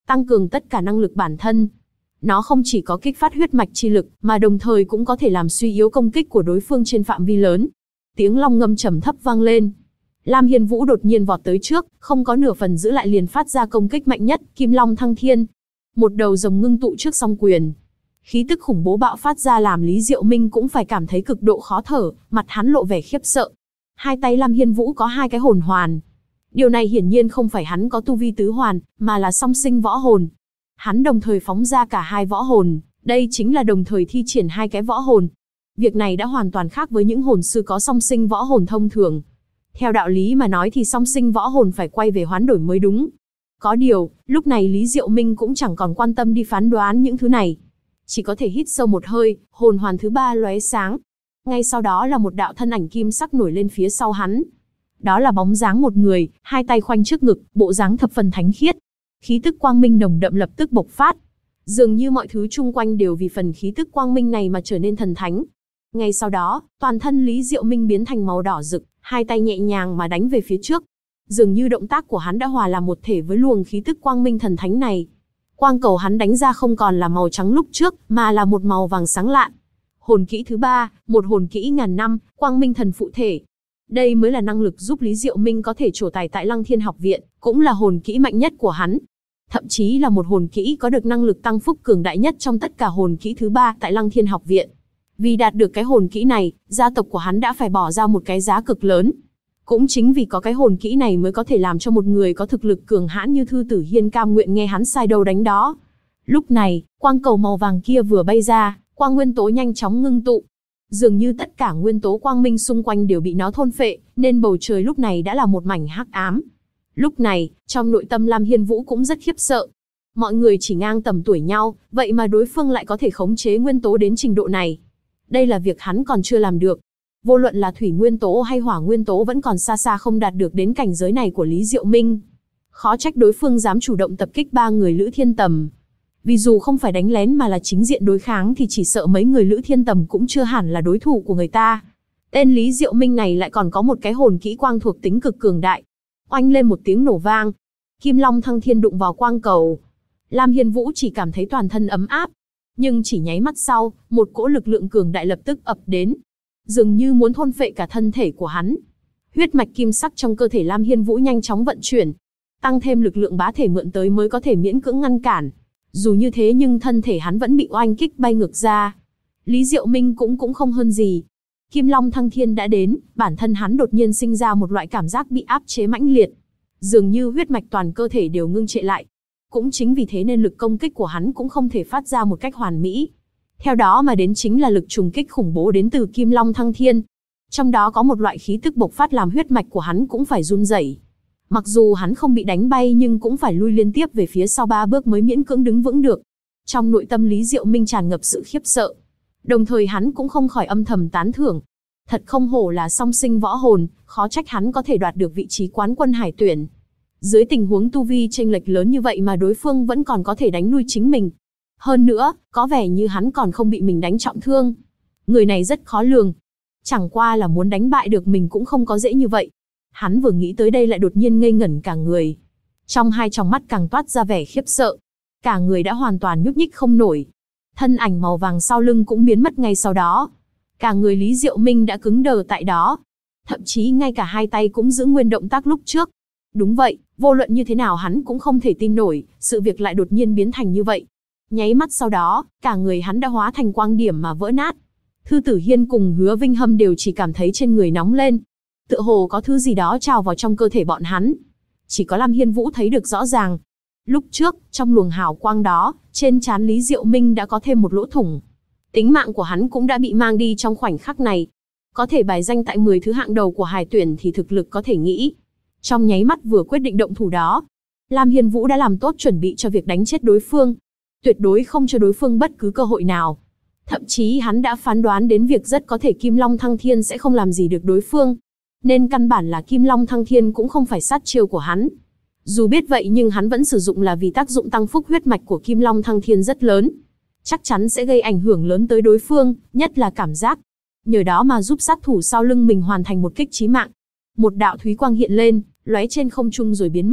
tăng cường tất cả năng lực bản thân. Nó không chỉ có kích phát huyết mạch chi lực, mà đồng thời cũng có thể làm suy yếu công kích của đối phương trên phạm vi lớn. Tiếng long ngâm trầm thấp vang lên. Lam Hiên Vũ đột nhiên vọt tới trước, không có nửa phần giữ lại liền phát ra công kích mạnh nhất, Kim Long Thăng Thiên. Một đầu rồng ngưng tụ trước song quyền. Khí tức khủng bố bạo phát ra làm Lý Diệu Minh cũng phải cảm thấy cực độ khó thở, mặt hắn lộ vẻ khiếp sợ. Hai tay Lam Hiên Vũ có hai cái hồn hoàn. Điều này hiển nhiên không phải hắn có tu vi tứ hoàn, mà là song sinh võ hồn. Hắn đồng thời phóng ra cả hai võ hồn, đây chính là đồng thời thi triển hai cái võ hồn. Việc này đã hoàn toàn khác với những hồn sư có song sinh võ hồn thông thường. Theo đạo lý mà nói thì song sinh võ hồn phải quay về hoán đổi mới đúng. Có điều, lúc này Lý Diệu Minh cũng chẳng còn quan tâm đi phán đoán những thứ này. Chỉ có thể hít sâu một hơi, hồn hoàn thứ ba lóe sáng. Ngay sau đó là một đạo thân ảnh kim sắc nổi lên phía sau hắn. Đó là bóng dáng một người, hai tay khoanh trước ngực, bộ dáng thập phần thánh khiết. Khí tức quang minh nồng đậm lập tức bộc phát. Dường như mọi thứ chung quanh đều vì phần khí tức quang minh này mà trở nên thần thánh. Ngay sau đó, toàn thân Lý Diệu Minh biến thành màu đỏ rực, hai tay nhẹ nhàng mà đánh về phía trước. Dường như động tác của hắn đã hòa làm một thể với luồng khí tức quang minh thần thánh này. Quang cầu hắn đánh ra không còn là màu trắng lúc trước, mà là một màu vàng sáng lạn. Hồn kỹ thứ ba, một hồn kỹ ngàn năm, quang minh thần phụ thể. Đây mới là năng lực giúp Lý Diệu Minh có thể trổ tài tại Lăng Thiên học viện, cũng là hồn kỹ mạnh nhất của hắn. Thậm chí là một hồn kỹ có được năng lực tăng phúc cường đại nhất trong tất cả hồn kỹ thứ ba tại Lăng Thiên học viện. Vì đạt được cái hồn kỹ này, gia tộc của hắn đã phải bỏ ra một cái giá cực lớn. Cũng chính vì có cái hồn kỹ này mới có thể làm cho một người có thực lực cường hãn như Thư Tử Hiên cam nguyện nghe hắn sai đâu đánh đó. Lúc này, quang cầu màu vàng kia vừa bay ra, quang nguyên tố nhanh chóng ngưng tụ. Dường như tất cả nguyên tố quang minh xung quanh đều bị nó thôn phệ, nên bầu trời lúc này đã là một mảnh hắc ám. Lúc này, trong nội tâm Lam Hiên Vũ cũng rất khiếp sợ. Mọi người chỉ ngang tầm tuổi nhau, vậy mà đối phương lại có thể khống chế nguyên tố đến trình độ này. Đây là việc hắn còn chưa làm được. Vô luận là thủy nguyên tố hay hỏa nguyên tố vẫn còn xa xa không đạt được đến cảnh giới này của Lý Diệu Minh. Khó trách đối phương dám chủ động tập kích ba người Lữ Thiên Tầm. Vì dù không phải đánh lén mà là chính diện đối kháng thì chỉ sợ mấy người Lữ Thiên Tầm cũng chưa hẳn là đối thủ của người ta. Tên Lý Diệu Minh này lại còn có một cái hồn kỹ quang thuộc tính cực cường đại. Oanh lên một tiếng nổ vang. Kim Long Thăng Thiên đụng vào quang cầu. Lam Hiên Vũ chỉ cảm thấy toàn thân ấm áp. Nhưng chỉ nháy mắt sau, một cỗ lực lượng cường đại lập tức ập đến. Dường như muốn thôn phệ cả thân thể của hắn. Huyết mạch kim sắc trong cơ thể Lam Hiên Vũ nhanh chóng vận chuyển. Tăng thêm lực lượng bá thể mượn tới mới có thể miễn cưỡng ngăn cản. Dù như thế nhưng thân thể hắn vẫn bị oanh kích bay ngược ra. Lý Diệu Minh cũng không hơn gì. Kim Long Thăng Thiên đã đến, bản thân hắn đột nhiên sinh ra một loại cảm giác bị áp chế mãnh liệt. Dường như huyết mạch toàn cơ thể đều ngưng trệ lại. Cũng chính vì thế nên lực công kích của hắn cũng không thể phát ra một cách hoàn mỹ. Theo đó mà đến chính là lực trùng kích khủng bố đến từ Kim Long Thăng Thiên. Trong đó có một loại khí tức bộc phát làm huyết mạch của hắn cũng phải run rẩy. Mặc dù hắn không bị đánh bay nhưng cũng phải lui liên tiếp về phía sau 3 bước mới miễn cưỡng đứng vững được. Trong nội tâm Lý Diệu Minh tràn ngập sự khiếp sợ. Đồng thời hắn cũng không khỏi âm thầm tán thưởng. Thật không hổ là song sinh võ hồn, khó trách hắn có thể đoạt được vị trí quán quân hải tuyển. Dưới tình huống tu vi chênh lệch lớn như vậy mà đối phương vẫn còn có thể đánh lui chính mình. Hơn nữa, có vẻ như hắn còn không bị mình đánh trọng thương. Người này rất khó lường. Chẳng qua là muốn đánh bại được mình cũng không có dễ như vậy. Hắn vừa nghĩ tới đây lại đột nhiên ngây ngẩn cả người. Trong hai tròng mắt càng toát ra vẻ khiếp sợ. Cả người đã hoàn toàn nhúc nhích không nổi. Thân ảnh màu vàng sau lưng cũng biến mất ngay sau đó. Cả người Lý Diệu Minh đã cứng đờ tại đó. Thậm chí ngay cả hai tay cũng giữ nguyên động tác lúc trước. Đúng vậy, vô luận như thế nào hắn cũng không thể tin nổi, sự việc lại đột nhiên biến thành như vậy. Nháy mắt sau đó, cả người hắn đã hóa thành quang điểm mà vỡ nát. Thư Tử Hiên cùng Hứa Vinh Hâm đều chỉ cảm thấy trên người nóng lên. Tựa hồ có thứ gì đó trào vào trong cơ thể bọn hắn. Chỉ có Lam Hiên Vũ thấy được rõ ràng. Lúc trước, trong luồng hào quang đó, trên trán Lý Diệu Minh đã có thêm một lỗ thủng. Tính mạng của hắn cũng đã bị mang đi trong khoảnh khắc này. Có thể bài danh tại 10 thứ hạng đầu của hải tuyển thì thực lực có thể nghĩ. Trong nháy mắt vừa quyết định động thủ đó, Lam Hiên Vũ đã làm tốt chuẩn bị cho việc đánh chết đối phương. Tuyệt đối không cho đối phương bất cứ cơ hội nào. Thậm chí hắn đã phán đoán đến việc rất có thể Kim Long Thăng Thiên sẽ không làm gì được đối phương. Nên căn bản là Kim Long Thăng Thiên cũng không phải sát chiêu của hắn. Dù biết vậy nhưng hắn vẫn sử dụng là vì tác dụng tăng phúc huyết mạch của Kim Long Thăng Thiên rất lớn. Chắc chắn sẽ gây ảnh hưởng lớn tới đối phương, nhất là cảm giác. Nhờ đó mà giúp sát thủ sau lưng mình hoàn thành một kích chí mạng. Một đạo thúy quang hiện lên, lóe trên không trung rồi biến mất.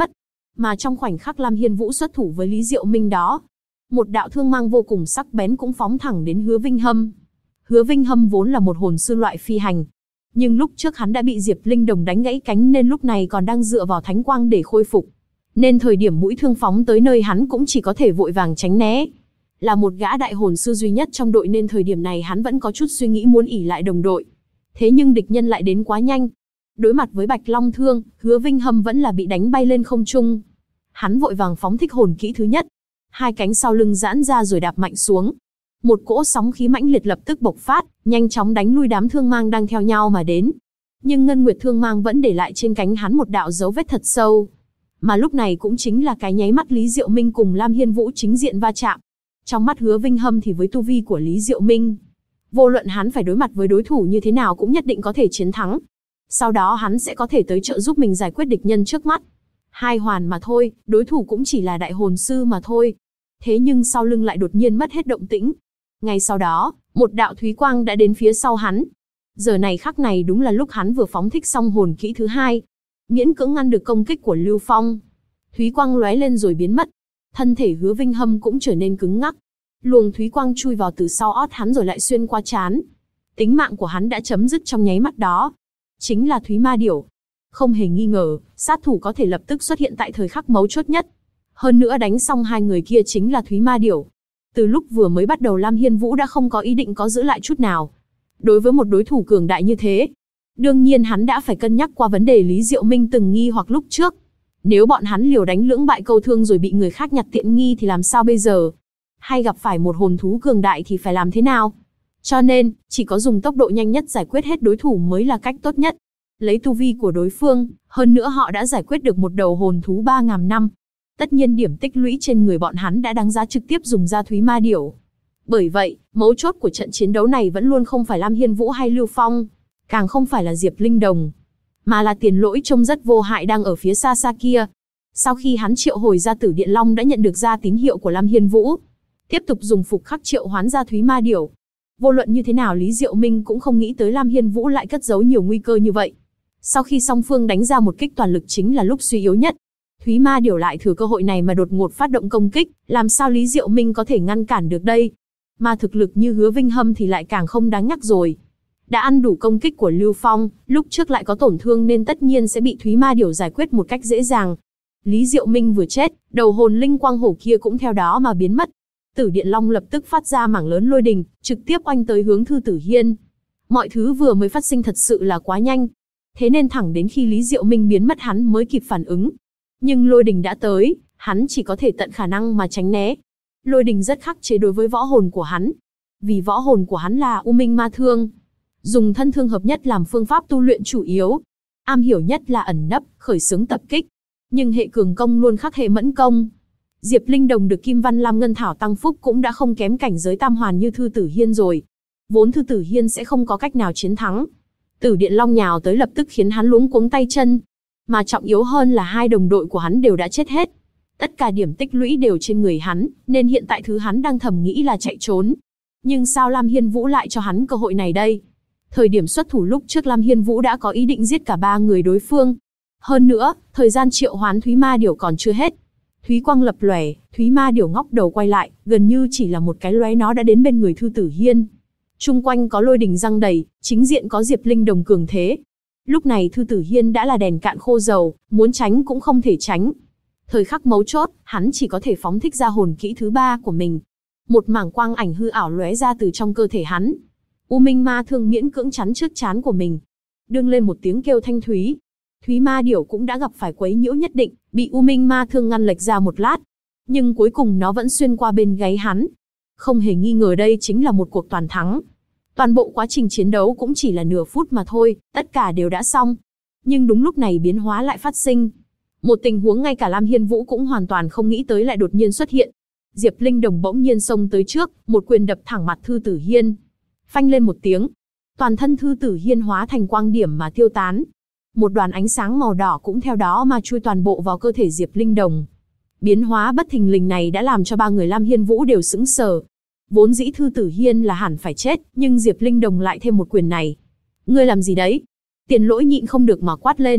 Mà trong khoảnh khắc Lam Hiên Vũ xuất thủ với Lý Diệu Minh đó, một đạo thương mang vô cùng sắc bén cũng phóng thẳng đến Hứa Vinh Hâm. Hứa Vinh Hâm vốn là một hồn sư loại phi hành, nhưng lúc trước hắn đã bị Diệp Linh Đồng đánh gãy cánh nên lúc này còn đang dựa vào thánh quang để khôi phục. Nên thời điểm mũi thương phóng tới nơi hắn cũng chỉ có thể vội vàng tránh né. Là một gã đại hồn sư duy nhất trong đội nên thời điểm này hắn vẫn có chút suy nghĩ muốn ỷ lại đồng đội. Thế nhưng địch nhân lại đến quá nhanh. Đối mặt với Bạch Long thương, Hứa Vinh Hâm vẫn là bị đánh bay lên không trung. Hắn vội vàng phóng thích hồn kỹ thứ nhất. Hai cánh sau lưng giãn ra rồi đạp mạnh xuống. Một cỗ sóng khí mãnh liệt lập tức bộc phát, nhanh chóng đánh lui đám thương mang đang theo nhau mà đến. Nhưng Ngân Nguyệt thương mang vẫn để lại trên cánh hắn một đạo dấu vết thật sâu. Mà lúc này cũng chính là cái nháy mắt Lý Diệu Minh cùng Lam Hiên Vũ chính diện va chạm. Trong mắt Hứa Vinh Hâm thì với tu vi của Lý Diệu Minh, vô luận hắn phải đối mặt với đối thủ như thế nào cũng nhất định có thể chiến thắng. Sau đó hắn sẽ có thể tới trợ giúp mình giải quyết địch nhân trước mắt. Hai hoàn mà thôi, đối thủ cũng chỉ là đại hồn sư mà thôi. Thế nhưng sau lưng lại đột nhiên mất hết động tĩnh. Ngay sau đó, một đạo thúy quang đã đến phía sau hắn. Giờ này khắc này đúng là lúc hắn vừa phóng thích xong hồn kỹ thứ hai, miễn cưỡng ngăn được công kích của Lưu Phong. Thúy quang lóe lên rồi biến mất. Thân thể Hứa Vinh Hâm cũng trở nên cứng ngắc. Luồng thúy quang chui vào từ sau ót hắn rồi lại xuyên qua trán. Tính mạng của hắn đã chấm dứt trong nháy mắt đó. Chính là Thúy Ma Điểu. Không hề nghi ngờ, sát thủ có thể lập tức xuất hiện tại thời khắc mấu chốt nhất. Hơn nữa đánh xong hai người kia chính là Thúy Ma Điểu. Từ lúc vừa mới bắt đầu Lam Hiên Vũ đã không có ý định có giữ lại chút nào. Đối với một đối thủ cường đại như thế, đương nhiên hắn đã phải cân nhắc qua vấn đề Lý Diệu Minh từng nghi hoặc lúc trước. Nếu bọn hắn liều đánh lưỡng bại câu thương rồi bị người khác nhặt tiện nghi thì làm sao bây giờ? Hay gặp phải một hồn thú cường đại thì phải làm thế nào? Cho nên, chỉ có dùng tốc độ nhanh nhất giải quyết hết đối thủ mới là cách tốt nhất. Lấy tu vi của đối phương, hơn nữa họ đã giải quyết được một đầu hồn thú 3.000 năm. Tất nhiên điểm tích lũy trên người bọn hắn đã đáng giá trực tiếp dùng ra Thúy Ma Điểu. Bởi vậy, mấu chốt của trận chiến đấu này vẫn luôn không phải Lam Hiên Vũ hay Lưu Phong, càng không phải là Diệp Linh Đồng, mà là Tiền Lỗi trông rất vô hại đang ở phía xa xa kia. Sau khi hắn triệu hồi ra Tử Điện Long đã nhận được ra tín hiệu của Lam Hiên Vũ, tiếp tục dùng phục khắc triệu hoán ra Thúy Ma Điểu. Vô luận như thế nào Lý Diệu Minh cũng không nghĩ tới Lam Hiên Vũ lại cất giấu nhiều nguy cơ như vậy. Sau khi song phương đánh ra một kích toàn lực chính là lúc suy yếu nhất, Thúy Ma Điểu lại thừa cơ hội này mà đột ngột phát động công kích, làm sao Lý Diệu Minh có thể ngăn cản được đây? Mà thực lực như Hứa Vinh Hâm thì lại càng không đáng nhắc rồi. Đã ăn đủ công kích của Lưu Phong, lúc trước lại có tổn thương nên tất nhiên sẽ bị Thúy Ma Điểu giải quyết một cách dễ dàng. Lý Diệu Minh vừa chết, đầu hồn linh quang hổ kia cũng theo đó mà biến mất. Tử Điện Long lập tức phát ra mảng lớn lôi đình, trực tiếp oanh tới hướng Thư Tử Hiên. Mọi thứ vừa mới phát sinh thật sự là quá nhanh. Thế nên thẳng đến khi Lý Diệu Minh biến mất hắn mới kịp phản ứng. Nhưng lôi đình đã tới, hắn chỉ có thể tận khả năng mà tránh né. Lôi đình rất khắc chế đối với võ hồn của hắn. Vì võ hồn của hắn là U Minh Ma Thương, dùng thân thương hợp nhất làm phương pháp tu luyện chủ yếu. Am hiểu nhất là ẩn nấp, khởi xướng tập kích. Nhưng hệ cường công luôn khắc hệ mẫn công. Diệp Linh Đồng được Kim Văn Lam Ngân Thảo tăng phúc cũng đã không kém cảnh giới tam hoàn như Thư Tử Hiên rồi. Vốn Thư Tử Hiên sẽ không có cách nào chiến thắng. Tử Điện Long nhào tới lập tức khiến hắn luống cuống tay chân. Mà trọng yếu hơn là hai đồng đội của hắn đều đã chết hết. Tất cả điểm tích lũy đều trên người hắn, nên hiện tại thứ hắn đang thầm nghĩ là chạy trốn. Nhưng sao Lam Hiên Vũ lại cho hắn cơ hội này đây? Thời điểm xuất thủ lúc trước Lam Hiên Vũ đã có ý định giết cả ba người đối phương. Hơn nữa, thời gian triệu hoán Thúy Ma Điểu còn chưa hết. Thúy quang lập lòe, Thúy Ma Điểu ngóc đầu quay lại, gần như chỉ là một cái lóe nó đã đến bên người Thư Tử Hiên. Chung quanh có lôi đình giăng đầy, chính diện có Diệp Linh Đồng cường thế. Lúc này Thư Tử Hiên đã là đèn cạn khô dầu, muốn tránh cũng không thể tránh. Thời khắc mấu chốt, hắn chỉ có thể phóng thích ra hồn kỹ thứ ba của mình. Một mảng quang ảnh hư ảo lóe ra từ trong cơ thể hắn. U Minh Ma Thương miễn cưỡng chắn trước trán của mình. Đương lên một tiếng kêu thanh thúy. Thúy Ma Điểu cũng đã gặp phải quấy nhiễu nhất định, bị U Minh Ma Thương ngăn lệch ra một lát. Nhưng cuối cùng nó vẫn xuyên qua bên gáy hắn. Không hề nghi ngờ đây chính là một cuộc toàn thắng. Toàn bộ quá trình chiến đấu cũng chỉ là nửa phút mà thôi, tất cả đều đã xong. Nhưng đúng lúc này biến hóa lại phát sinh. Một tình huống ngay cả Lam Hiên Vũ cũng hoàn toàn không nghĩ tới lại đột nhiên xuất hiện. Diệp Linh Đồng bỗng nhiên xông tới trước, một quyền đập thẳng mặt Thư Tử Hiên. Phanh lên một tiếng, toàn thân Thư Tử Hiên hóa thành quang điểm mà tiêu tán. Một đoàn ánh sáng màu đỏ cũng theo đó mà chui toàn bộ vào cơ thể Diệp Linh Đồng. Biến hóa bất thình lình này đã làm cho ba người Lam Hiên Vũ đều sững sờ. Vốn dĩ Thư Tử Hiên là hẳn phải chết, nhưng Diệp Linh Đồng lại thêm một quyền này. Ngươi làm gì đấy? Tiền Lỗi nhịn không được mà quát lên.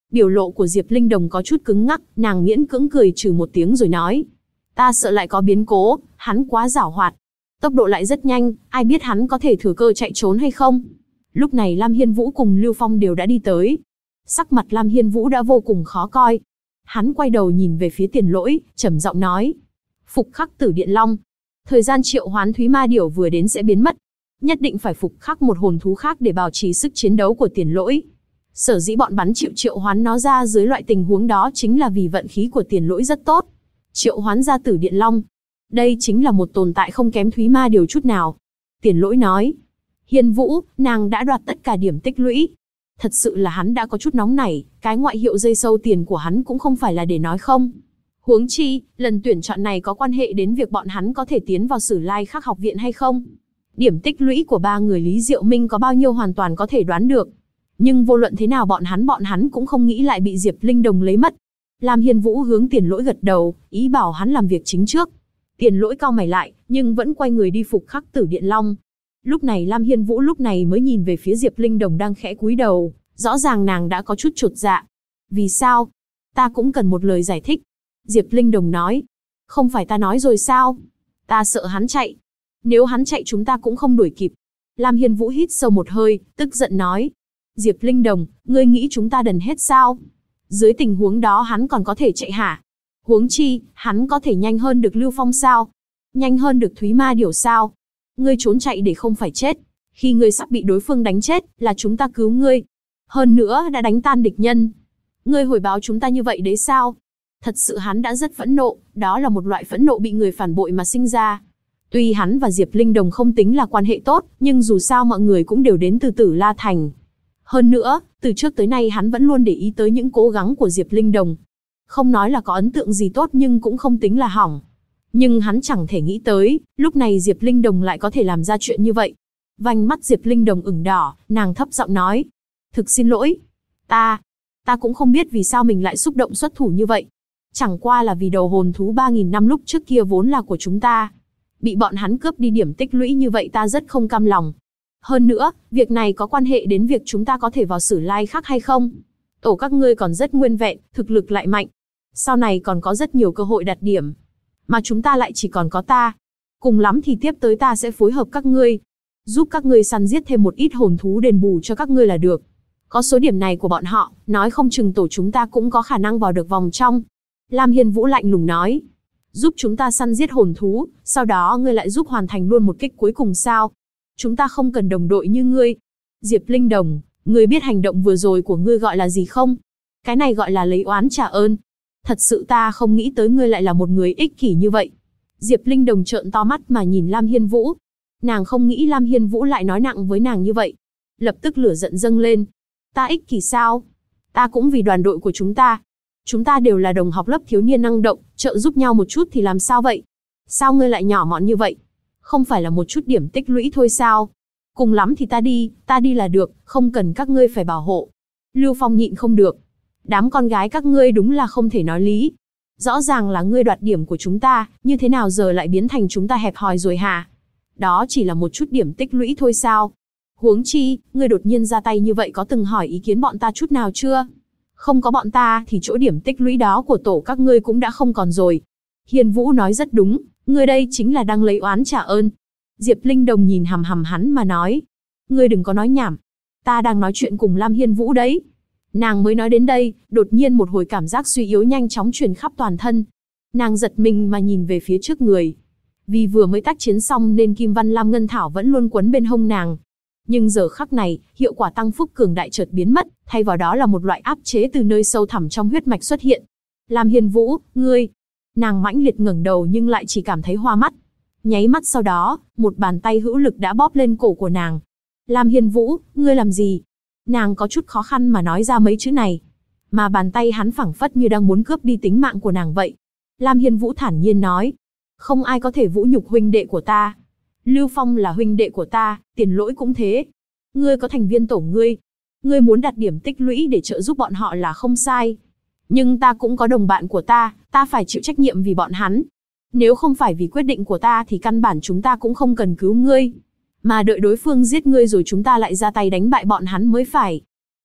Biểu lộ của Diệp Linh Đồng có chút cứng ngắc, nàng miễn cưỡng cười trừ một tiếng rồi nói. Ta sợ lại có biến cố, hắn quá giảo hoạt. Tốc độ lại rất nhanh, ai biết hắn có thể thừa cơ chạy trốn hay không. Lúc này Lam Hiên Vũ cùng Lưu Phong đều đã đi tới. Sắc mặt Lam Hiên Vũ đã vô cùng khó coi. Hắn quay đầu nhìn về phía Tiền Lỗi, trầm giọng nói. Phục khắc Tử Điện Long. Thời gian triệu hoán Thúy Ma Điểu vừa đến sẽ biến mất. Nhất định phải phục khắc một hồn thú khác để bảo trì sức chiến đấu của Tiền Lỗi. Sở dĩ bọn bắn triệu hoán nó ra dưới loại tình huống đó chính là vì vận khí của Tiền Lỗi rất tốt. Triệu hoán ra Tử Điện Long. Đây chính là một tồn tại không kém Thúy Ma Điểu chút nào. Tiền Lỗi nói. Hiên Vũ, nàng đã đoạt tất cả điểm tích lũy. Thật sự là hắn đã có chút nóng nảy, cái ngoại hiệu dây sâu tiền của hắn cũng không phải là để nói không. Huống chi, lần tuyển chọn này có quan hệ đến việc bọn hắn có thể tiến vào Sử Lai Khắc học viện hay không. Điểm tích lũy của ba người Lý Diệu Minh có bao nhiêu hoàn toàn có thể đoán được. Nhưng vô luận thế nào bọn hắn cũng không nghĩ lại bị Diệp Linh Đồng lấy mất. Lam Hiên Vũ hướng Tiền Lỗi gật đầu, ý bảo hắn làm việc chính trước. Tiền Lỗi cau mày lại, nhưng vẫn quay người đi phục khắc Tử Điện Long. Lúc này Lam Hiên Vũ mới nhìn về phía Diệp Linh Đồng đang khẽ cúi đầu, rõ ràng nàng đã có chút chột dạ. Vì sao? Ta cũng cần một lời giải thích. Diệp Linh Đồng nói. Không phải ta nói rồi sao? Ta sợ hắn chạy. Nếu hắn chạy chúng ta cũng không đuổi kịp. Lam Hiên Vũ hít sâu một hơi, tức giận nói. Diệp Linh Đồng, ngươi nghĩ chúng ta đần hết sao? Dưới tình huống đó hắn còn có thể chạy hả? Huống chi, hắn có thể nhanh hơn được Lưu Phong sao? Nhanh hơn được Thúy Ma Điểu sao? Ngươi trốn chạy để không phải chết. Khi ngươi sắp bị đối phương đánh chết, là chúng ta cứu ngươi. Hơn nữa đã đánh tan địch nhân. Ngươi hồi báo chúng ta như vậy đấy sao? Thật sự hắn đã rất phẫn nộ, đó là một loại phẫn nộ bị người phản bội mà sinh ra. Tuy hắn và Diệp Linh Đồng không tính là quan hệ tốt, nhưng dù sao mọi người cũng đều đến từ Tử La Thành. Hơn nữa, từ trước tới nay hắn vẫn luôn để ý tới những cố gắng của Diệp Linh Đồng. Không nói là có ấn tượng gì tốt nhưng cũng không tính là hỏng. Nhưng hắn chẳng thể nghĩ tới, lúc này Diệp Linh Đồng lại có thể làm ra chuyện như vậy. Vành mắt Diệp Linh Đồng ửng đỏ, nàng thấp giọng nói. Thực xin lỗi. Ta cũng không biết vì sao mình lại xúc động xuất thủ như vậy. Chẳng qua là vì đầu hồn thú 3.000 năm lúc trước kia vốn là của chúng ta. Bị bọn hắn cướp đi điểm tích lũy như vậy ta rất không cam lòng. Hơn nữa, việc này có quan hệ đến việc chúng ta có thể vào Sử Lai Khắc hay không. Tổ các ngươi còn rất nguyên vẹn, thực lực lại mạnh. Sau này còn có rất nhiều cơ hội đạt điểm. Mà chúng ta lại chỉ còn có ta. Cùng lắm thì tiếp tới ta sẽ phối hợp các ngươi. Giúp các ngươi săn giết thêm một ít hồn thú đền bù cho các ngươi là được. Có số điểm này của bọn họ, nói không chừng tổ chúng ta cũng có khả năng vào được vòng trong. Lam Hiên Vũ lạnh lùng nói. Giúp chúng ta săn giết hồn thú, sau đó ngươi lại giúp hoàn thành luôn một kích cuối cùng sao? Chúng ta không cần đồng đội như ngươi. Diệp Linh Đồng, ngươi biết hành động vừa rồi của ngươi gọi là gì không? Cái này gọi là lấy oán trả ơn. Thật sự ta không nghĩ tới ngươi lại là một người ích kỷ như vậy. Diệp Linh Đồng trợn to mắt mà nhìn Lam Hiên Vũ. Nàng không nghĩ Lam Hiên Vũ lại nói nặng với nàng như vậy. Lập tức lửa giận dâng lên. Ta ích kỷ sao? Ta cũng vì đoàn đội của chúng ta. Chúng ta đều là đồng học lớp thiếu niên năng động, trợ giúp nhau một chút thì làm sao vậy? Sao ngươi lại nhỏ mọn như vậy? Không phải là một chút điểm tích lũy thôi sao? Cùng lắm thì ta đi là được, không cần các ngươi phải bảo hộ. Lưu Phong nhịn không được. Đám con gái các ngươi đúng là không thể nói lý. Rõ ràng là ngươi đoạt điểm của chúng ta, như thế nào giờ lại biến thành chúng ta hẹp hòi rồi hả? Đó chỉ là một chút điểm tích lũy thôi sao? Huống chi, ngươi đột nhiên ra tay như vậy có từng hỏi ý kiến bọn ta chút nào chưa? Không có bọn ta thì chỗ điểm tích lũy đó của tổ các ngươi cũng đã không còn rồi. Hiên Vũ nói rất đúng, ngươi đây chính là đang lấy oán trả ơn. Diệp Linh Đồng nhìn hằm hằm hắn mà nói. Ngươi đừng có nói nhảm. Ta đang nói chuyện cùng Lam Hiên Vũ đấy. Nàng mới nói đến đây, đột nhiên một hồi cảm giác suy yếu nhanh chóng truyền khắp toàn thân. Nàng giật mình mà nhìn về phía trước người. Vì vừa mới tác chiến xong nên Kim Văn Lam Ngân Thảo vẫn luôn quấn bên hông nàng. Nhưng giờ khắc này, hiệu quả tăng phúc cường đại chợt biến mất, thay vào đó là một loại áp chế từ nơi sâu thẳm trong huyết mạch xuất hiện. Lam Hiên Vũ, ngươi. Nàng mãnh liệt ngẩng đầu nhưng lại chỉ cảm thấy hoa mắt. Nháy mắt sau đó, một bàn tay hữu lực đã bóp lên cổ của nàng. Lam Hiên Vũ, ngươi làm gì? Nàng có chút khó khăn mà nói ra mấy chữ này. Mà bàn tay hắn phảng phất như đang muốn cướp đi tính mạng của nàng vậy. Lam Hiên Vũ thản nhiên nói. Không ai có thể vũ nhục huynh đệ của ta. Lưu Phong là huynh đệ của ta, Tiền Lỗi cũng thế. Ngươi có thành viên tổ ngươi. Ngươi muốn đặt điểm tích lũy để trợ giúp bọn họ là không sai. Nhưng ta cũng có đồng bạn của ta phải chịu trách nhiệm vì bọn hắn. Nếu không phải vì quyết định của ta thì căn bản chúng ta cũng không cần cứu ngươi. Mà đợi đối phương giết ngươi rồi chúng ta lại ra tay đánh bại bọn hắn mới phải.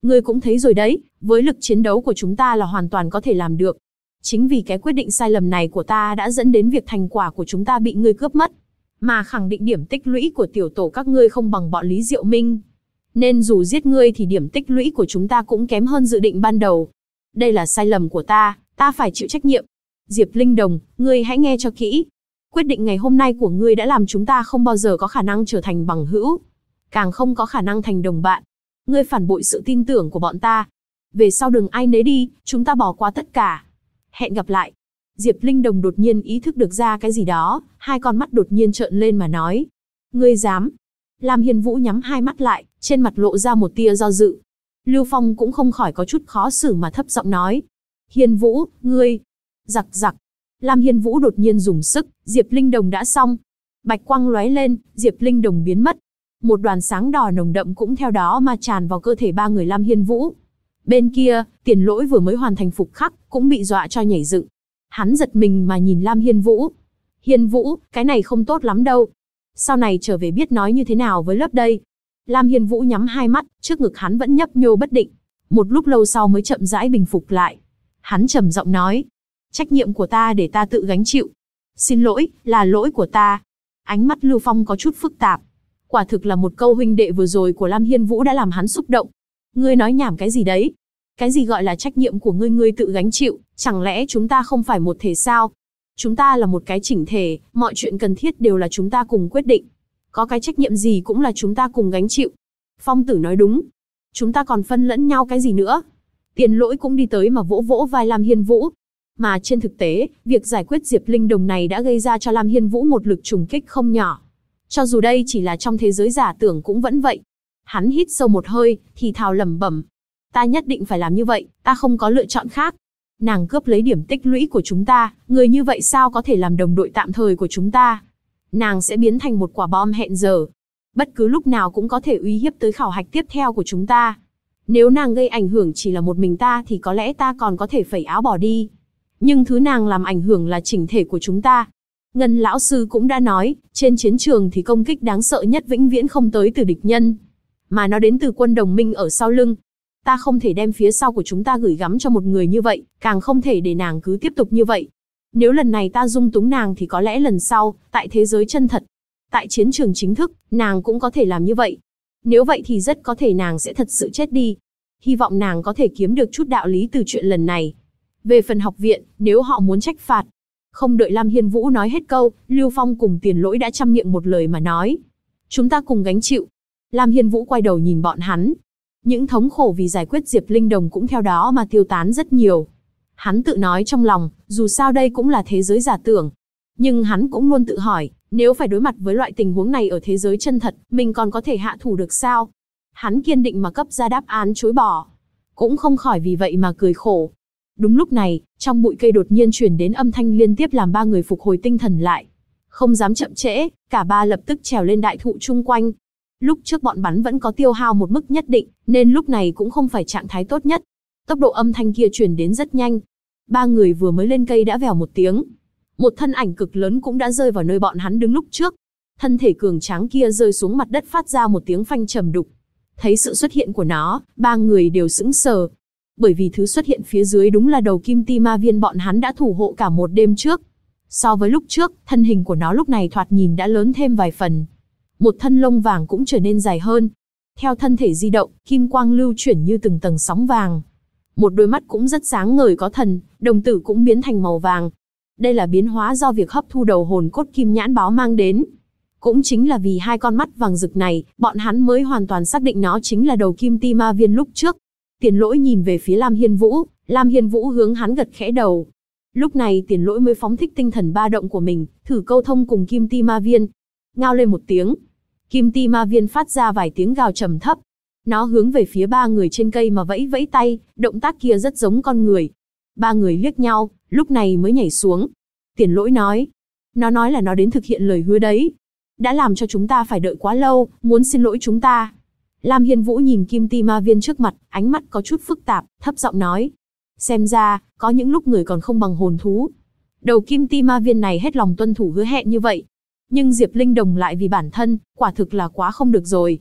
Ngươi cũng thấy rồi đấy, với lực chiến đấu của chúng ta là hoàn toàn có thể làm được. Chính vì cái quyết định sai lầm này của ta đã dẫn đến việc thành quả của chúng ta bị ngươi cướp mất. Mà khẳng định điểm tích lũy của tiểu tổ các ngươi không bằng bọn Lý Diệu Minh. Nên dù giết ngươi thì điểm tích lũy của chúng ta cũng kém hơn dự định ban đầu. Đây là sai lầm của ta phải chịu trách nhiệm. Diệp Linh Đồng, ngươi hãy nghe cho kỹ. Quyết định ngày hôm nay của ngươi đã làm chúng ta không bao giờ có khả năng trở thành bằng hữu. Càng không có khả năng thành đồng bạn. Ngươi phản bội sự tin tưởng của bọn ta. Về sau đừng ai nấy đi, chúng ta bỏ qua tất cả. Hẹn gặp lại. Diệp Linh Đồng đột nhiên ý thức được ra cái gì đó, hai con mắt đột nhiên trợn lên mà nói. Ngươi dám? Lam Hiên Vũ nhắm hai mắt lại, trên mặt lộ ra một tia do dự. Lưu Phong cũng không khỏi có chút khó xử mà thấp giọng nói. Hiên Vũ, ngươi... Giặc giặc. Lam Hiên Vũ đột nhiên dùng sức, Diệp Linh Đồng đã xong. Bạch quang lóe lên, Diệp Linh Đồng biến mất. Một đoàn sáng đỏ nồng đậm cũng theo đó mà tràn vào cơ thể ba người Lam Hiên Vũ. Bên kia, Tiền Lỗi vừa mới hoàn thành phục khắc, cũng bị dọa cho nhảy dựng. Hắn giật mình mà nhìn Lam Hiên Vũ. Hiên Vũ, cái này không tốt lắm đâu. Sau này trở về biết nói như thế nào với lớp đây. Lam Hiên Vũ nhắm hai mắt, trước ngực hắn vẫn nhấp nhô bất định. Một lúc lâu sau mới chậm rãi bình phục lại. Hắn trầm giọng nói. Trách nhiệm của ta để ta tự gánh chịu. Xin lỗi, là lỗi của ta. Ánh mắt Lưu Phong có chút phức tạp. Quả thực là một câu huynh đệ vừa rồi của Lam Hiên Vũ đã làm hắn xúc động. Ngươi nói nhảm cái gì đấy? Cái gì gọi là trách nhiệm của ngươi tự gánh chịu, chẳng lẽ chúng ta không phải một thể sao? Chúng ta là một cái chỉnh thể, mọi chuyện cần thiết đều là chúng ta cùng quyết định. Có cái trách nhiệm gì cũng là chúng ta cùng gánh chịu. Phong Tử nói đúng. Chúng ta còn phân lẫn nhau cái gì nữa? Tiền Lỗi cũng đi tới mà vỗ vỗ vai Lam Hiên Vũ. Mà trên thực tế, việc giải quyết Diệp Linh Đồng này đã gây ra cho Lam Hiên Vũ một lực trùng kích không nhỏ. Cho dù đây chỉ là trong thế giới giả tưởng cũng vẫn vậy. Hắn hít sâu một hơi, thì thào lẩm bẩm. Ta nhất định phải làm như vậy, ta không có lựa chọn khác. Nàng cướp lấy điểm tích lũy của chúng ta, người như vậy sao có thể làm đồng đội tạm thời của chúng ta? Nàng sẽ biến thành một quả bom hẹn giờ. Bất cứ lúc nào cũng có thể uy hiếp tới khảo hạch tiếp theo của chúng ta. Nếu nàng gây ảnh hưởng chỉ là một mình ta thì có lẽ ta còn có thể phẩy áo bỏ đi. Nhưng thứ nàng làm ảnh hưởng là chỉnh thể của chúng ta. Ngân lão sư cũng đã nói, trên chiến trường thì công kích đáng sợ nhất vĩnh viễn không tới từ địch nhân, mà nó đến từ quân đồng minh ở sau lưng. Ta không thể đem phía sau của chúng ta gửi gắm cho một người như vậy, càng không thể để nàng cứ tiếp tục như vậy. Nếu lần này ta dung túng nàng thì có lẽ lần sau, tại thế giới chân thật, tại chiến trường chính thức, nàng cũng có thể làm như vậy. Nếu vậy thì rất có thể nàng sẽ thật sự chết đi. Hy vọng nàng có thể kiếm được chút đạo lý từ chuyện lần này. Về phần học viện, nếu họ muốn trách phạt. Không đợi Lam Hiên Vũ nói hết câu, Lưu Phong cùng Tiền Lỗi đã chăm miệng một lời mà nói. Chúng ta cùng gánh chịu. Lam Hiên Vũ quay đầu nhìn bọn hắn. Những thống khổ vì giải quyết Diệp Linh Đồng cũng theo đó mà tiêu tán rất nhiều. Hắn tự nói trong lòng, dù sao đây cũng là thế giới giả tưởng. Nhưng hắn cũng luôn tự hỏi, nếu phải đối mặt với loại tình huống này ở thế giới chân thật, mình còn có thể hạ thủ được sao? Hắn kiên định mà cấp ra đáp án chối bỏ. Cũng không khỏi vì vậy mà cười khổ. Đúng lúc này, trong bụi cây đột nhiên truyền đến âm thanh liên tiếp làm ba người phục hồi tinh thần lại. Không dám chậm trễ, cả ba lập tức trèo lên đại thụ chung quanh. Lúc trước bọn bắn vẫn có tiêu hao một mức nhất định, nên lúc này cũng không phải trạng thái tốt nhất. Tốc độ âm thanh kia truyền đến rất nhanh. Ba người vừa mới lên cây đã vèo một tiếng. Một thân ảnh cực lớn cũng đã rơi vào nơi bọn hắn đứng lúc trước. Thân thể cường tráng kia rơi xuống mặt đất phát ra một tiếng phanh trầm đục. Thấy sự xuất hiện của nó, ba người đều sững sờ. Bởi vì thứ xuất hiện phía dưới đúng là đầu kim ti ma viên bọn hắn đã thủ hộ cả một đêm trước. So với lúc trước, thân hình của nó lúc này thoạt nhìn đã lớn thêm vài phần. Một thân lông vàng cũng trở nên dài hơn. Theo thân thể di động, kim quang lưu chuyển như từng tầng sóng vàng. Một đôi mắt cũng rất sáng ngời có thần, đồng tử cũng biến thành màu vàng. Đây là biến hóa do việc hấp thu đầu hồn cốt kim nhãn báo mang đến. Cũng chính là vì hai con mắt vàng rực này, bọn hắn mới hoàn toàn xác định nó chính là đầu kim ti ma viên lúc trước. Tiền Lỗi nhìn về phía Lam Hiên Vũ hướng hắn gật khẽ đầu. Lúc này Tiền Lỗi mới phóng thích tinh thần ba động của mình, thử câu thông cùng kim ti ma viên. Ngao lên một tiếng. Kim ti ma viên phát ra vài tiếng gào trầm thấp. Nó hướng về phía ba người trên cây mà vẫy vẫy tay, động tác kia rất giống con người. Ba người liếc nhau, lúc này mới nhảy xuống. Tiền Lỗi nói. Nó nói là nó đến thực hiện lời hứa đấy. Đã làm cho chúng ta phải đợi quá lâu, muốn xin lỗi chúng ta. Lam Hiên Vũ nhìn kim ti ma viên trước mặt, ánh mắt có chút phức tạp, thấp giọng nói. Xem ra, có những lúc người còn không bằng hồn thú. Đầu kim ti ma viên này hết lòng tuân thủ hứa hẹn như vậy. Nhưng Diệp Linh Đồng lại vì bản thân, quả thực là quá không được rồi.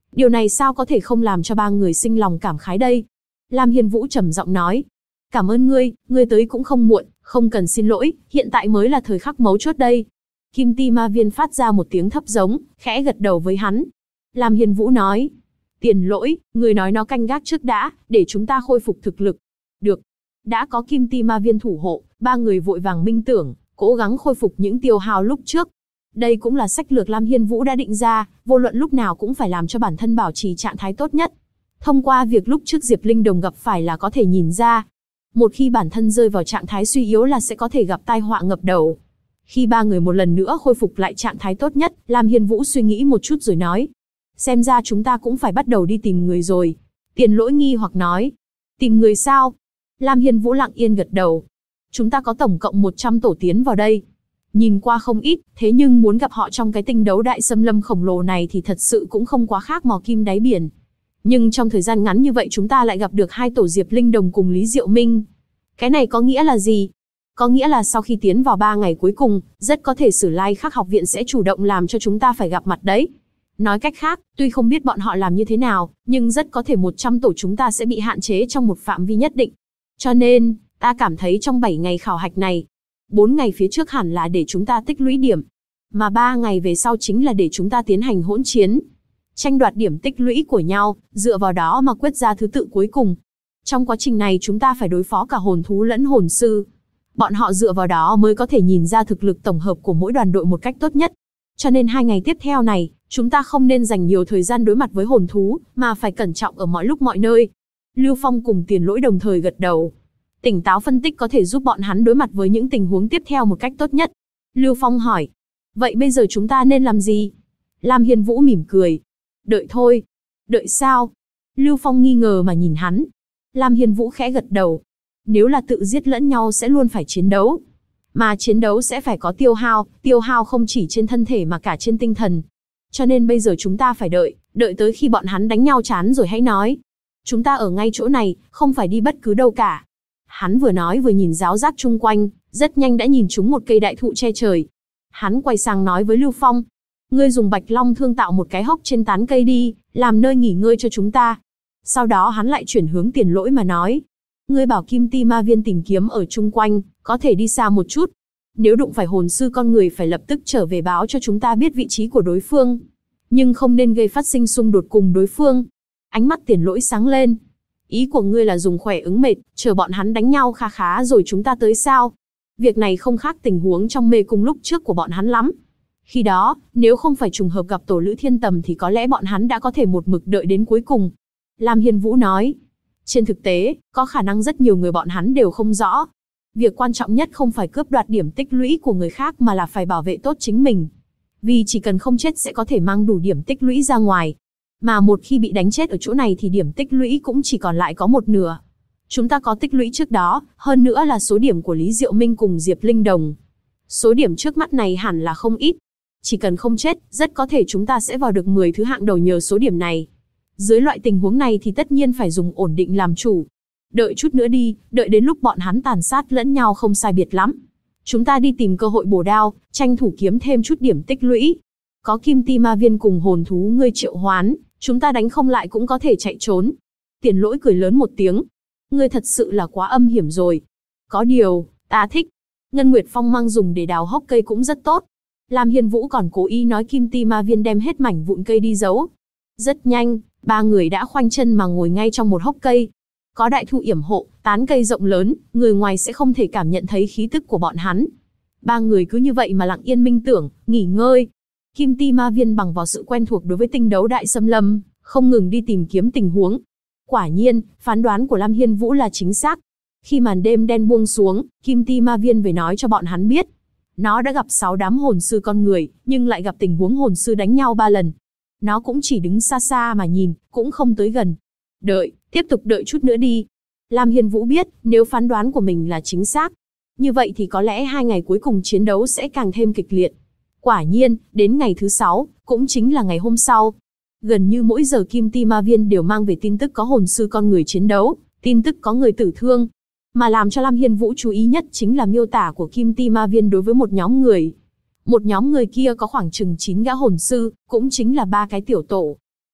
Điều này sao có thể không làm cho ba người sinh lòng cảm khái đây? Lam Hiên Vũ trầm giọng nói. Cảm ơn ngươi tới cũng không muộn, không cần xin lỗi, hiện tại mới là thời khắc mấu chốt đây. Kim Ti Ma Viên phát ra một tiếng thấp giống, khẽ gật đầu với hắn. Lam Hiên Vũ nói. Tiền Lỗi, người nói nó canh gác trước đã, để chúng ta khôi phục thực lực. Được. Đã có Kim Ti Ma Viên thủ hộ, ba người vội vàng minh tưởng, cố gắng khôi phục những tiêu hao lúc trước. Đây cũng là sách lược Lam Hiên Vũ đã định ra, vô luận lúc nào cũng phải làm cho bản thân bảo trì trạng thái tốt nhất. Thông qua việc lúc trước Diệp Linh Đồng gặp phải là có thể nhìn ra. Một khi bản thân rơi vào trạng thái suy yếu là sẽ có thể gặp tai họa ngập đầu. Khi ba người một lần nữa khôi phục lại trạng thái tốt nhất, Lam Hiên Vũ suy nghĩ một chút rồi nói. Xem ra chúng ta cũng phải bắt đầu đi tìm người rồi. Tiền Lỗi nghi hoặc nói. Tìm người sao? Lam Hiên Vũ lặng yên gật đầu. Chúng ta có tổng cộng 100 tổ tiến vào đây. Nhìn qua không ít, thế nhưng muốn gặp họ trong cái tinh đấu đại xâm lâm khổng lồ này thì thật sự cũng không quá khác mò kim đáy biển. Nhưng trong thời gian ngắn như vậy chúng ta lại gặp được hai tổ Diệp Linh Đồng cùng Lý Diệu Minh. Cái này có nghĩa là gì? Có nghĩa là sau khi tiến vào 3 ngày cuối cùng, rất có thể Sử Lai Khắc học viện sẽ chủ động làm cho chúng ta phải gặp mặt đấy. Nói cách khác, tuy không biết bọn họ làm như thế nào, nhưng rất có thể 100 tổ chúng ta sẽ bị hạn chế trong một phạm vi nhất định. Cho nên, ta cảm thấy trong 7 ngày khảo hạch này, 4 ngày phía trước hẳn là để chúng ta tích lũy điểm, mà 3 ngày về sau chính là để chúng ta tiến hành hỗn chiến. Tranh đoạt điểm tích lũy của nhau, dựa vào đó mà quyết ra thứ tự cuối cùng. Trong quá trình này chúng ta phải đối phó cả hồn thú lẫn hồn sư. Bọn họ dựa vào đó mới có thể nhìn ra thực lực tổng hợp của mỗi đoàn đội một cách tốt nhất. Cho nên 2 ngày tiếp theo này, chúng ta không nên dành nhiều thời gian đối mặt với hồn thú, mà phải cẩn trọng ở mọi lúc mọi nơi. Lưu Phong cùng Tiền Lỗi đồng thời gật đầu. Tỉnh táo phân tích có thể giúp bọn hắn đối mặt với những tình huống tiếp theo một cách tốt nhất. Lưu Phong hỏi. Vậy bây giờ chúng ta nên làm gì? Lam Hiên Vũ mỉm cười. Đợi thôi. Đợi sao? Lưu Phong nghi ngờ mà nhìn hắn. Lam Hiên Vũ khẽ gật đầu. Nếu là tự giết lẫn nhau sẽ luôn phải chiến đấu. Mà chiến đấu sẽ phải có tiêu hao không chỉ trên thân thể mà cả trên tinh thần. Cho nên bây giờ chúng ta phải đợi tới khi bọn hắn đánh nhau chán rồi hãy nói. Chúng ta ở ngay chỗ này, không phải đi bất cứ đâu cả. Hắn vừa nói vừa nhìn ráo rác chung quanh, rất nhanh đã nhìn trúng một cây đại thụ che trời. Hắn quay sang nói với Lưu Phong. Ngươi dùng Bạch Long thương tạo một cái hốc trên tán cây đi, làm nơi nghỉ ngơi cho chúng ta. Sau đó hắn lại chuyển hướng Tiền Lỗi mà nói. Ngươi bảo Kim Ti Ma Viên tìm kiếm ở chung quanh, có thể đi xa một chút. Nếu đụng phải hồn sư con người phải lập tức trở về báo cho chúng ta biết vị trí của đối phương. Nhưng không nên gây phát sinh xung đột cùng đối phương. Ánh mắt Tiền Lỗi sáng lên. Ý của ngươi là dùng khỏe ứng mệt, chờ bọn hắn đánh nhau kha khá rồi chúng ta tới sao? Việc này không khác tình huống trong mê cung lúc trước của bọn hắn lắm. Khi đó, nếu không phải trùng hợp gặp tổ Lữ Thiên Tầm thì có lẽ bọn hắn đã có thể một mực đợi đến cuối cùng. Lam Hiên Vũ nói. Trên thực tế, có khả năng rất nhiều người bọn hắn đều không rõ. Việc quan trọng nhất không phải cướp đoạt điểm tích lũy của người khác mà là phải bảo vệ tốt chính mình. Vì chỉ cần không chết sẽ có thể mang đủ điểm tích lũy ra ngoài. Mà một khi bị đánh chết ở chỗ này thì điểm tích lũy cũng chỉ còn lại có 1/2. Chúng ta có tích lũy trước đó, hơn nữa là số điểm của Lý Diệu Minh cùng Diệp Linh Đồng. Số điểm trước mắt này hẳn là không ít. Chỉ cần không chết, rất có thể chúng ta sẽ vào được 10 thứ hạng đầu nhờ số điểm này. Dưới loại tình huống này thì tất nhiên phải dùng ổn định làm chủ. Đợi chút nữa đi, đợi đến lúc bọn hắn tàn sát lẫn nhau không sai biệt lắm. Chúng ta đi tìm cơ hội bổ đao, tranh thủ kiếm thêm chút điểm tích lũy. Có Kim Ti Ma Viên cùng hồn thú ngươi triệu hoán, chúng ta đánh không lại cũng có thể chạy trốn. Tiền Lỗi cười lớn một tiếng. Ngươi thật sự là quá âm hiểm rồi. Có điều, ta thích. Ngân Nguyệt Phong mang dùng để đào hốc cây cũng rất tốt. Lam Hiên Vũ còn cố ý nói Kim Ti Ma Viên đem hết mảnh vụn cây đi giấu. Rất nhanh, ba người đã khoanh chân mà ngồi ngay trong một hốc cây. Có đại thụ yểm hộ, tán cây rộng lớn, người ngoài sẽ không thể cảm nhận thấy khí tức của bọn hắn. Ba người cứ như vậy mà lặng yên minh tưởng, nghỉ ngơi. Kim Ti Ma Viên bằng vào sự quen thuộc đối với tinh đấu đại xâm lâm, không ngừng đi tìm kiếm tình huống. Quả nhiên, phán đoán của Lam Hiên Vũ là chính xác. Khi màn đêm đen buông xuống, Kim Ti Ma Viên về nói cho bọn hắn biết. Nó đã gặp 6 đám hồn sư con người, nhưng lại gặp tình huống hồn sư đánh nhau 3 lần. Nó cũng chỉ đứng xa xa mà nhìn, cũng không tới gần. Đợi, tiếp tục đợi chút nữa đi. Lam Hiên Vũ biết, nếu phán đoán của mình là chính xác, như vậy thì có lẽ 2 ngày cuối cùng chiến đấu sẽ càng thêm kịch liệt. Quả nhiên, đến ngày thứ 6, cũng chính là ngày hôm sau. Gần như mỗi giờ Kim Ti Ma Viên đều mang về tin tức có hồn sư con người chiến đấu, tin tức có người tử thương. Mà làm cho Lam Hiên Vũ chú ý nhất chính là miêu tả của Kim Ti Ma Viên đối với một nhóm người. Một nhóm người kia có khoảng chừng 9 gã hồn sư, cũng chính là 3 cái tiểu tổ.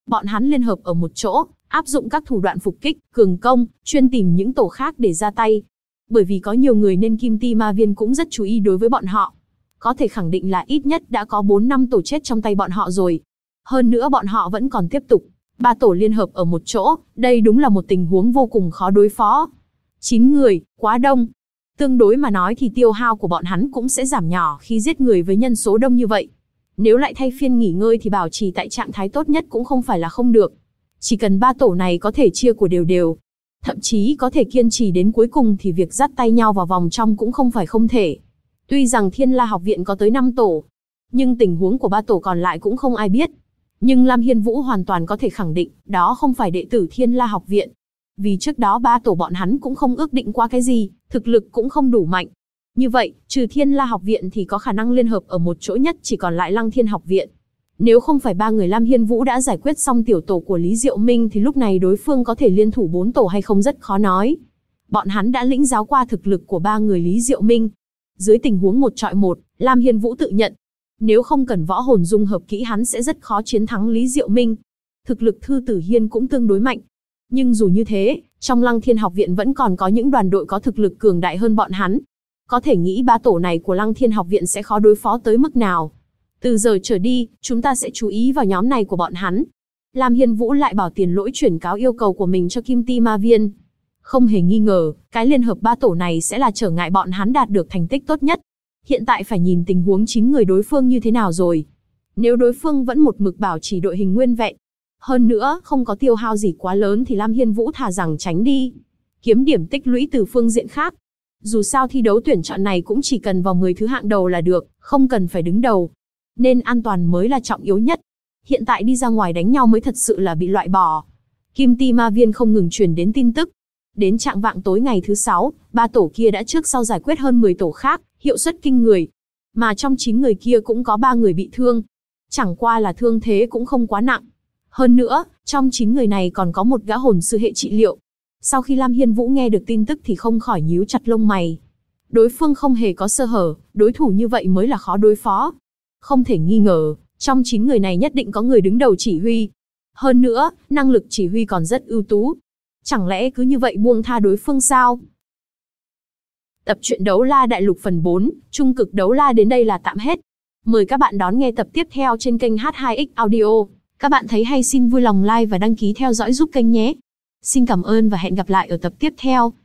Bọn hắn liên hợp ở một chỗ, áp dụng các thủ đoạn phục kích, cường công, chuyên tìm những tổ khác để ra tay. Bởi vì có nhiều người nên Kim Ti Ma Viên cũng rất chú ý đối với bọn họ. Có thể khẳng định là ít nhất đã có 4-5 tổ chết trong tay bọn họ rồi. Hơn nữa bọn họ vẫn còn tiếp tục. 3 tổ liên hợp ở một chỗ, đây đúng là một tình huống vô cùng khó đối phó. 9 người, quá đông. Tương đối mà nói thì tiêu hao của bọn hắn cũng sẽ giảm nhỏ khi giết người với nhân số đông như vậy. Nếu lại thay phiên nghỉ ngơi thì bảo trì tại trạng thái tốt nhất cũng không phải là không được. Chỉ cần 3 tổ này có thể chia của đều đều, thậm chí có thể kiên trì đến cuối cùng thì việc dắt tay nhau vào vòng trong cũng không phải không thể. Tuy rằng Thiên La học viện có tới 5 tổ, nhưng tình huống của 3 tổ còn lại cũng không ai biết. Nhưng Lam Hiên Vũ hoàn toàn có thể khẳng định, đó không phải đệ tử Thiên La học viện. Vì trước đó 3 tổ bọn hắn cũng không ước định qua cái gì, thực lực cũng không đủ mạnh. Như vậy, trừ Thiên La học viện thì có khả năng liên hợp ở một chỗ nhất chỉ còn lại Lăng Thiên học viện. Nếu không phải 3 người Lam Hiên Vũ đã giải quyết xong tiểu tổ của Lý Diệu Minh thì lúc này đối phương có thể liên thủ 4 tổ hay không rất khó nói. Bọn hắn đã lĩnh giáo qua thực lực của 3 người Lý Diệu Minh. Dưới tình huống 1 chọi 1, Lam Hiên Vũ tự nhận, nếu không cần võ hồn dung hợp kỹ hắn sẽ rất khó chiến thắng Lý Diệu Minh. Thực lực Thư Tử Hiên cũng tương đối mạnh. Nhưng dù như thế, trong Lăng Thiên học viện vẫn còn có những đoàn đội có thực lực cường đại hơn bọn hắn. Có thể nghĩ 3 tổ này của Lăng Thiên học viện sẽ khó đối phó tới mức nào. Từ giờ trở đi, chúng ta sẽ chú ý vào nhóm này của bọn hắn. Lam Hiên Vũ lại bảo Tiền Lỗi chuyển cáo yêu cầu của mình cho Kim Ti Ma Viên. Không hề nghi ngờ, cái liên hợp 3 tổ này sẽ là trở ngại bọn hắn đạt được thành tích tốt nhất. Hiện tại phải nhìn tình huống 9 người đối phương như thế nào rồi. Nếu đối phương vẫn một mực bảo trì đội hình nguyên vẹn, hơn nữa không có tiêu hao gì quá lớn thì Lam Hiên Vũ thà rằng tránh đi. Kiếm điểm tích lũy từ phương diện khác. Dù sao thi đấu tuyển chọn này cũng chỉ cần vào 10 thứ hạng đầu là được, không cần phải đứng đầu. Nên an toàn mới là trọng yếu nhất. Hiện tại đi ra ngoài đánh nhau mới thật sự là bị loại bỏ. Kim Ti Ma Viên không ngừng truyền đến tin tức. Đến trạng vạng tối ngày thứ 6, 3 tổ kia đã trước sau giải quyết hơn 10 tổ khác, hiệu suất kinh người. Mà trong 9 người kia cũng có 3 người bị thương. Chẳng qua là thương thế cũng không quá nặng. Hơn nữa, trong 9 người này còn có một gã hồn sư hệ trị liệu. Sau khi Lam Hiên Vũ nghe được tin tức thì không khỏi nhíu chặt lông mày. Đối phương không hề có sơ hở, đối thủ như vậy mới là khó đối phó. Không thể nghi ngờ, trong 9 người này nhất định có người đứng đầu chỉ huy. Hơn nữa, năng lực chỉ huy còn rất ưu tú. Chẳng lẽ cứ như vậy buông tha đối phương sao? Tập truyện Đấu La Đại Lục phần 4, Trung cực Đấu La đến đây là tạm hết. Mời các bạn đón nghe tập tiếp theo trên kênh H2X Audio. Các bạn thấy hay xin vui lòng like và đăng ký theo dõi giúp kênh nhé. Xin cảm ơn và hẹn gặp lại ở tập tiếp theo.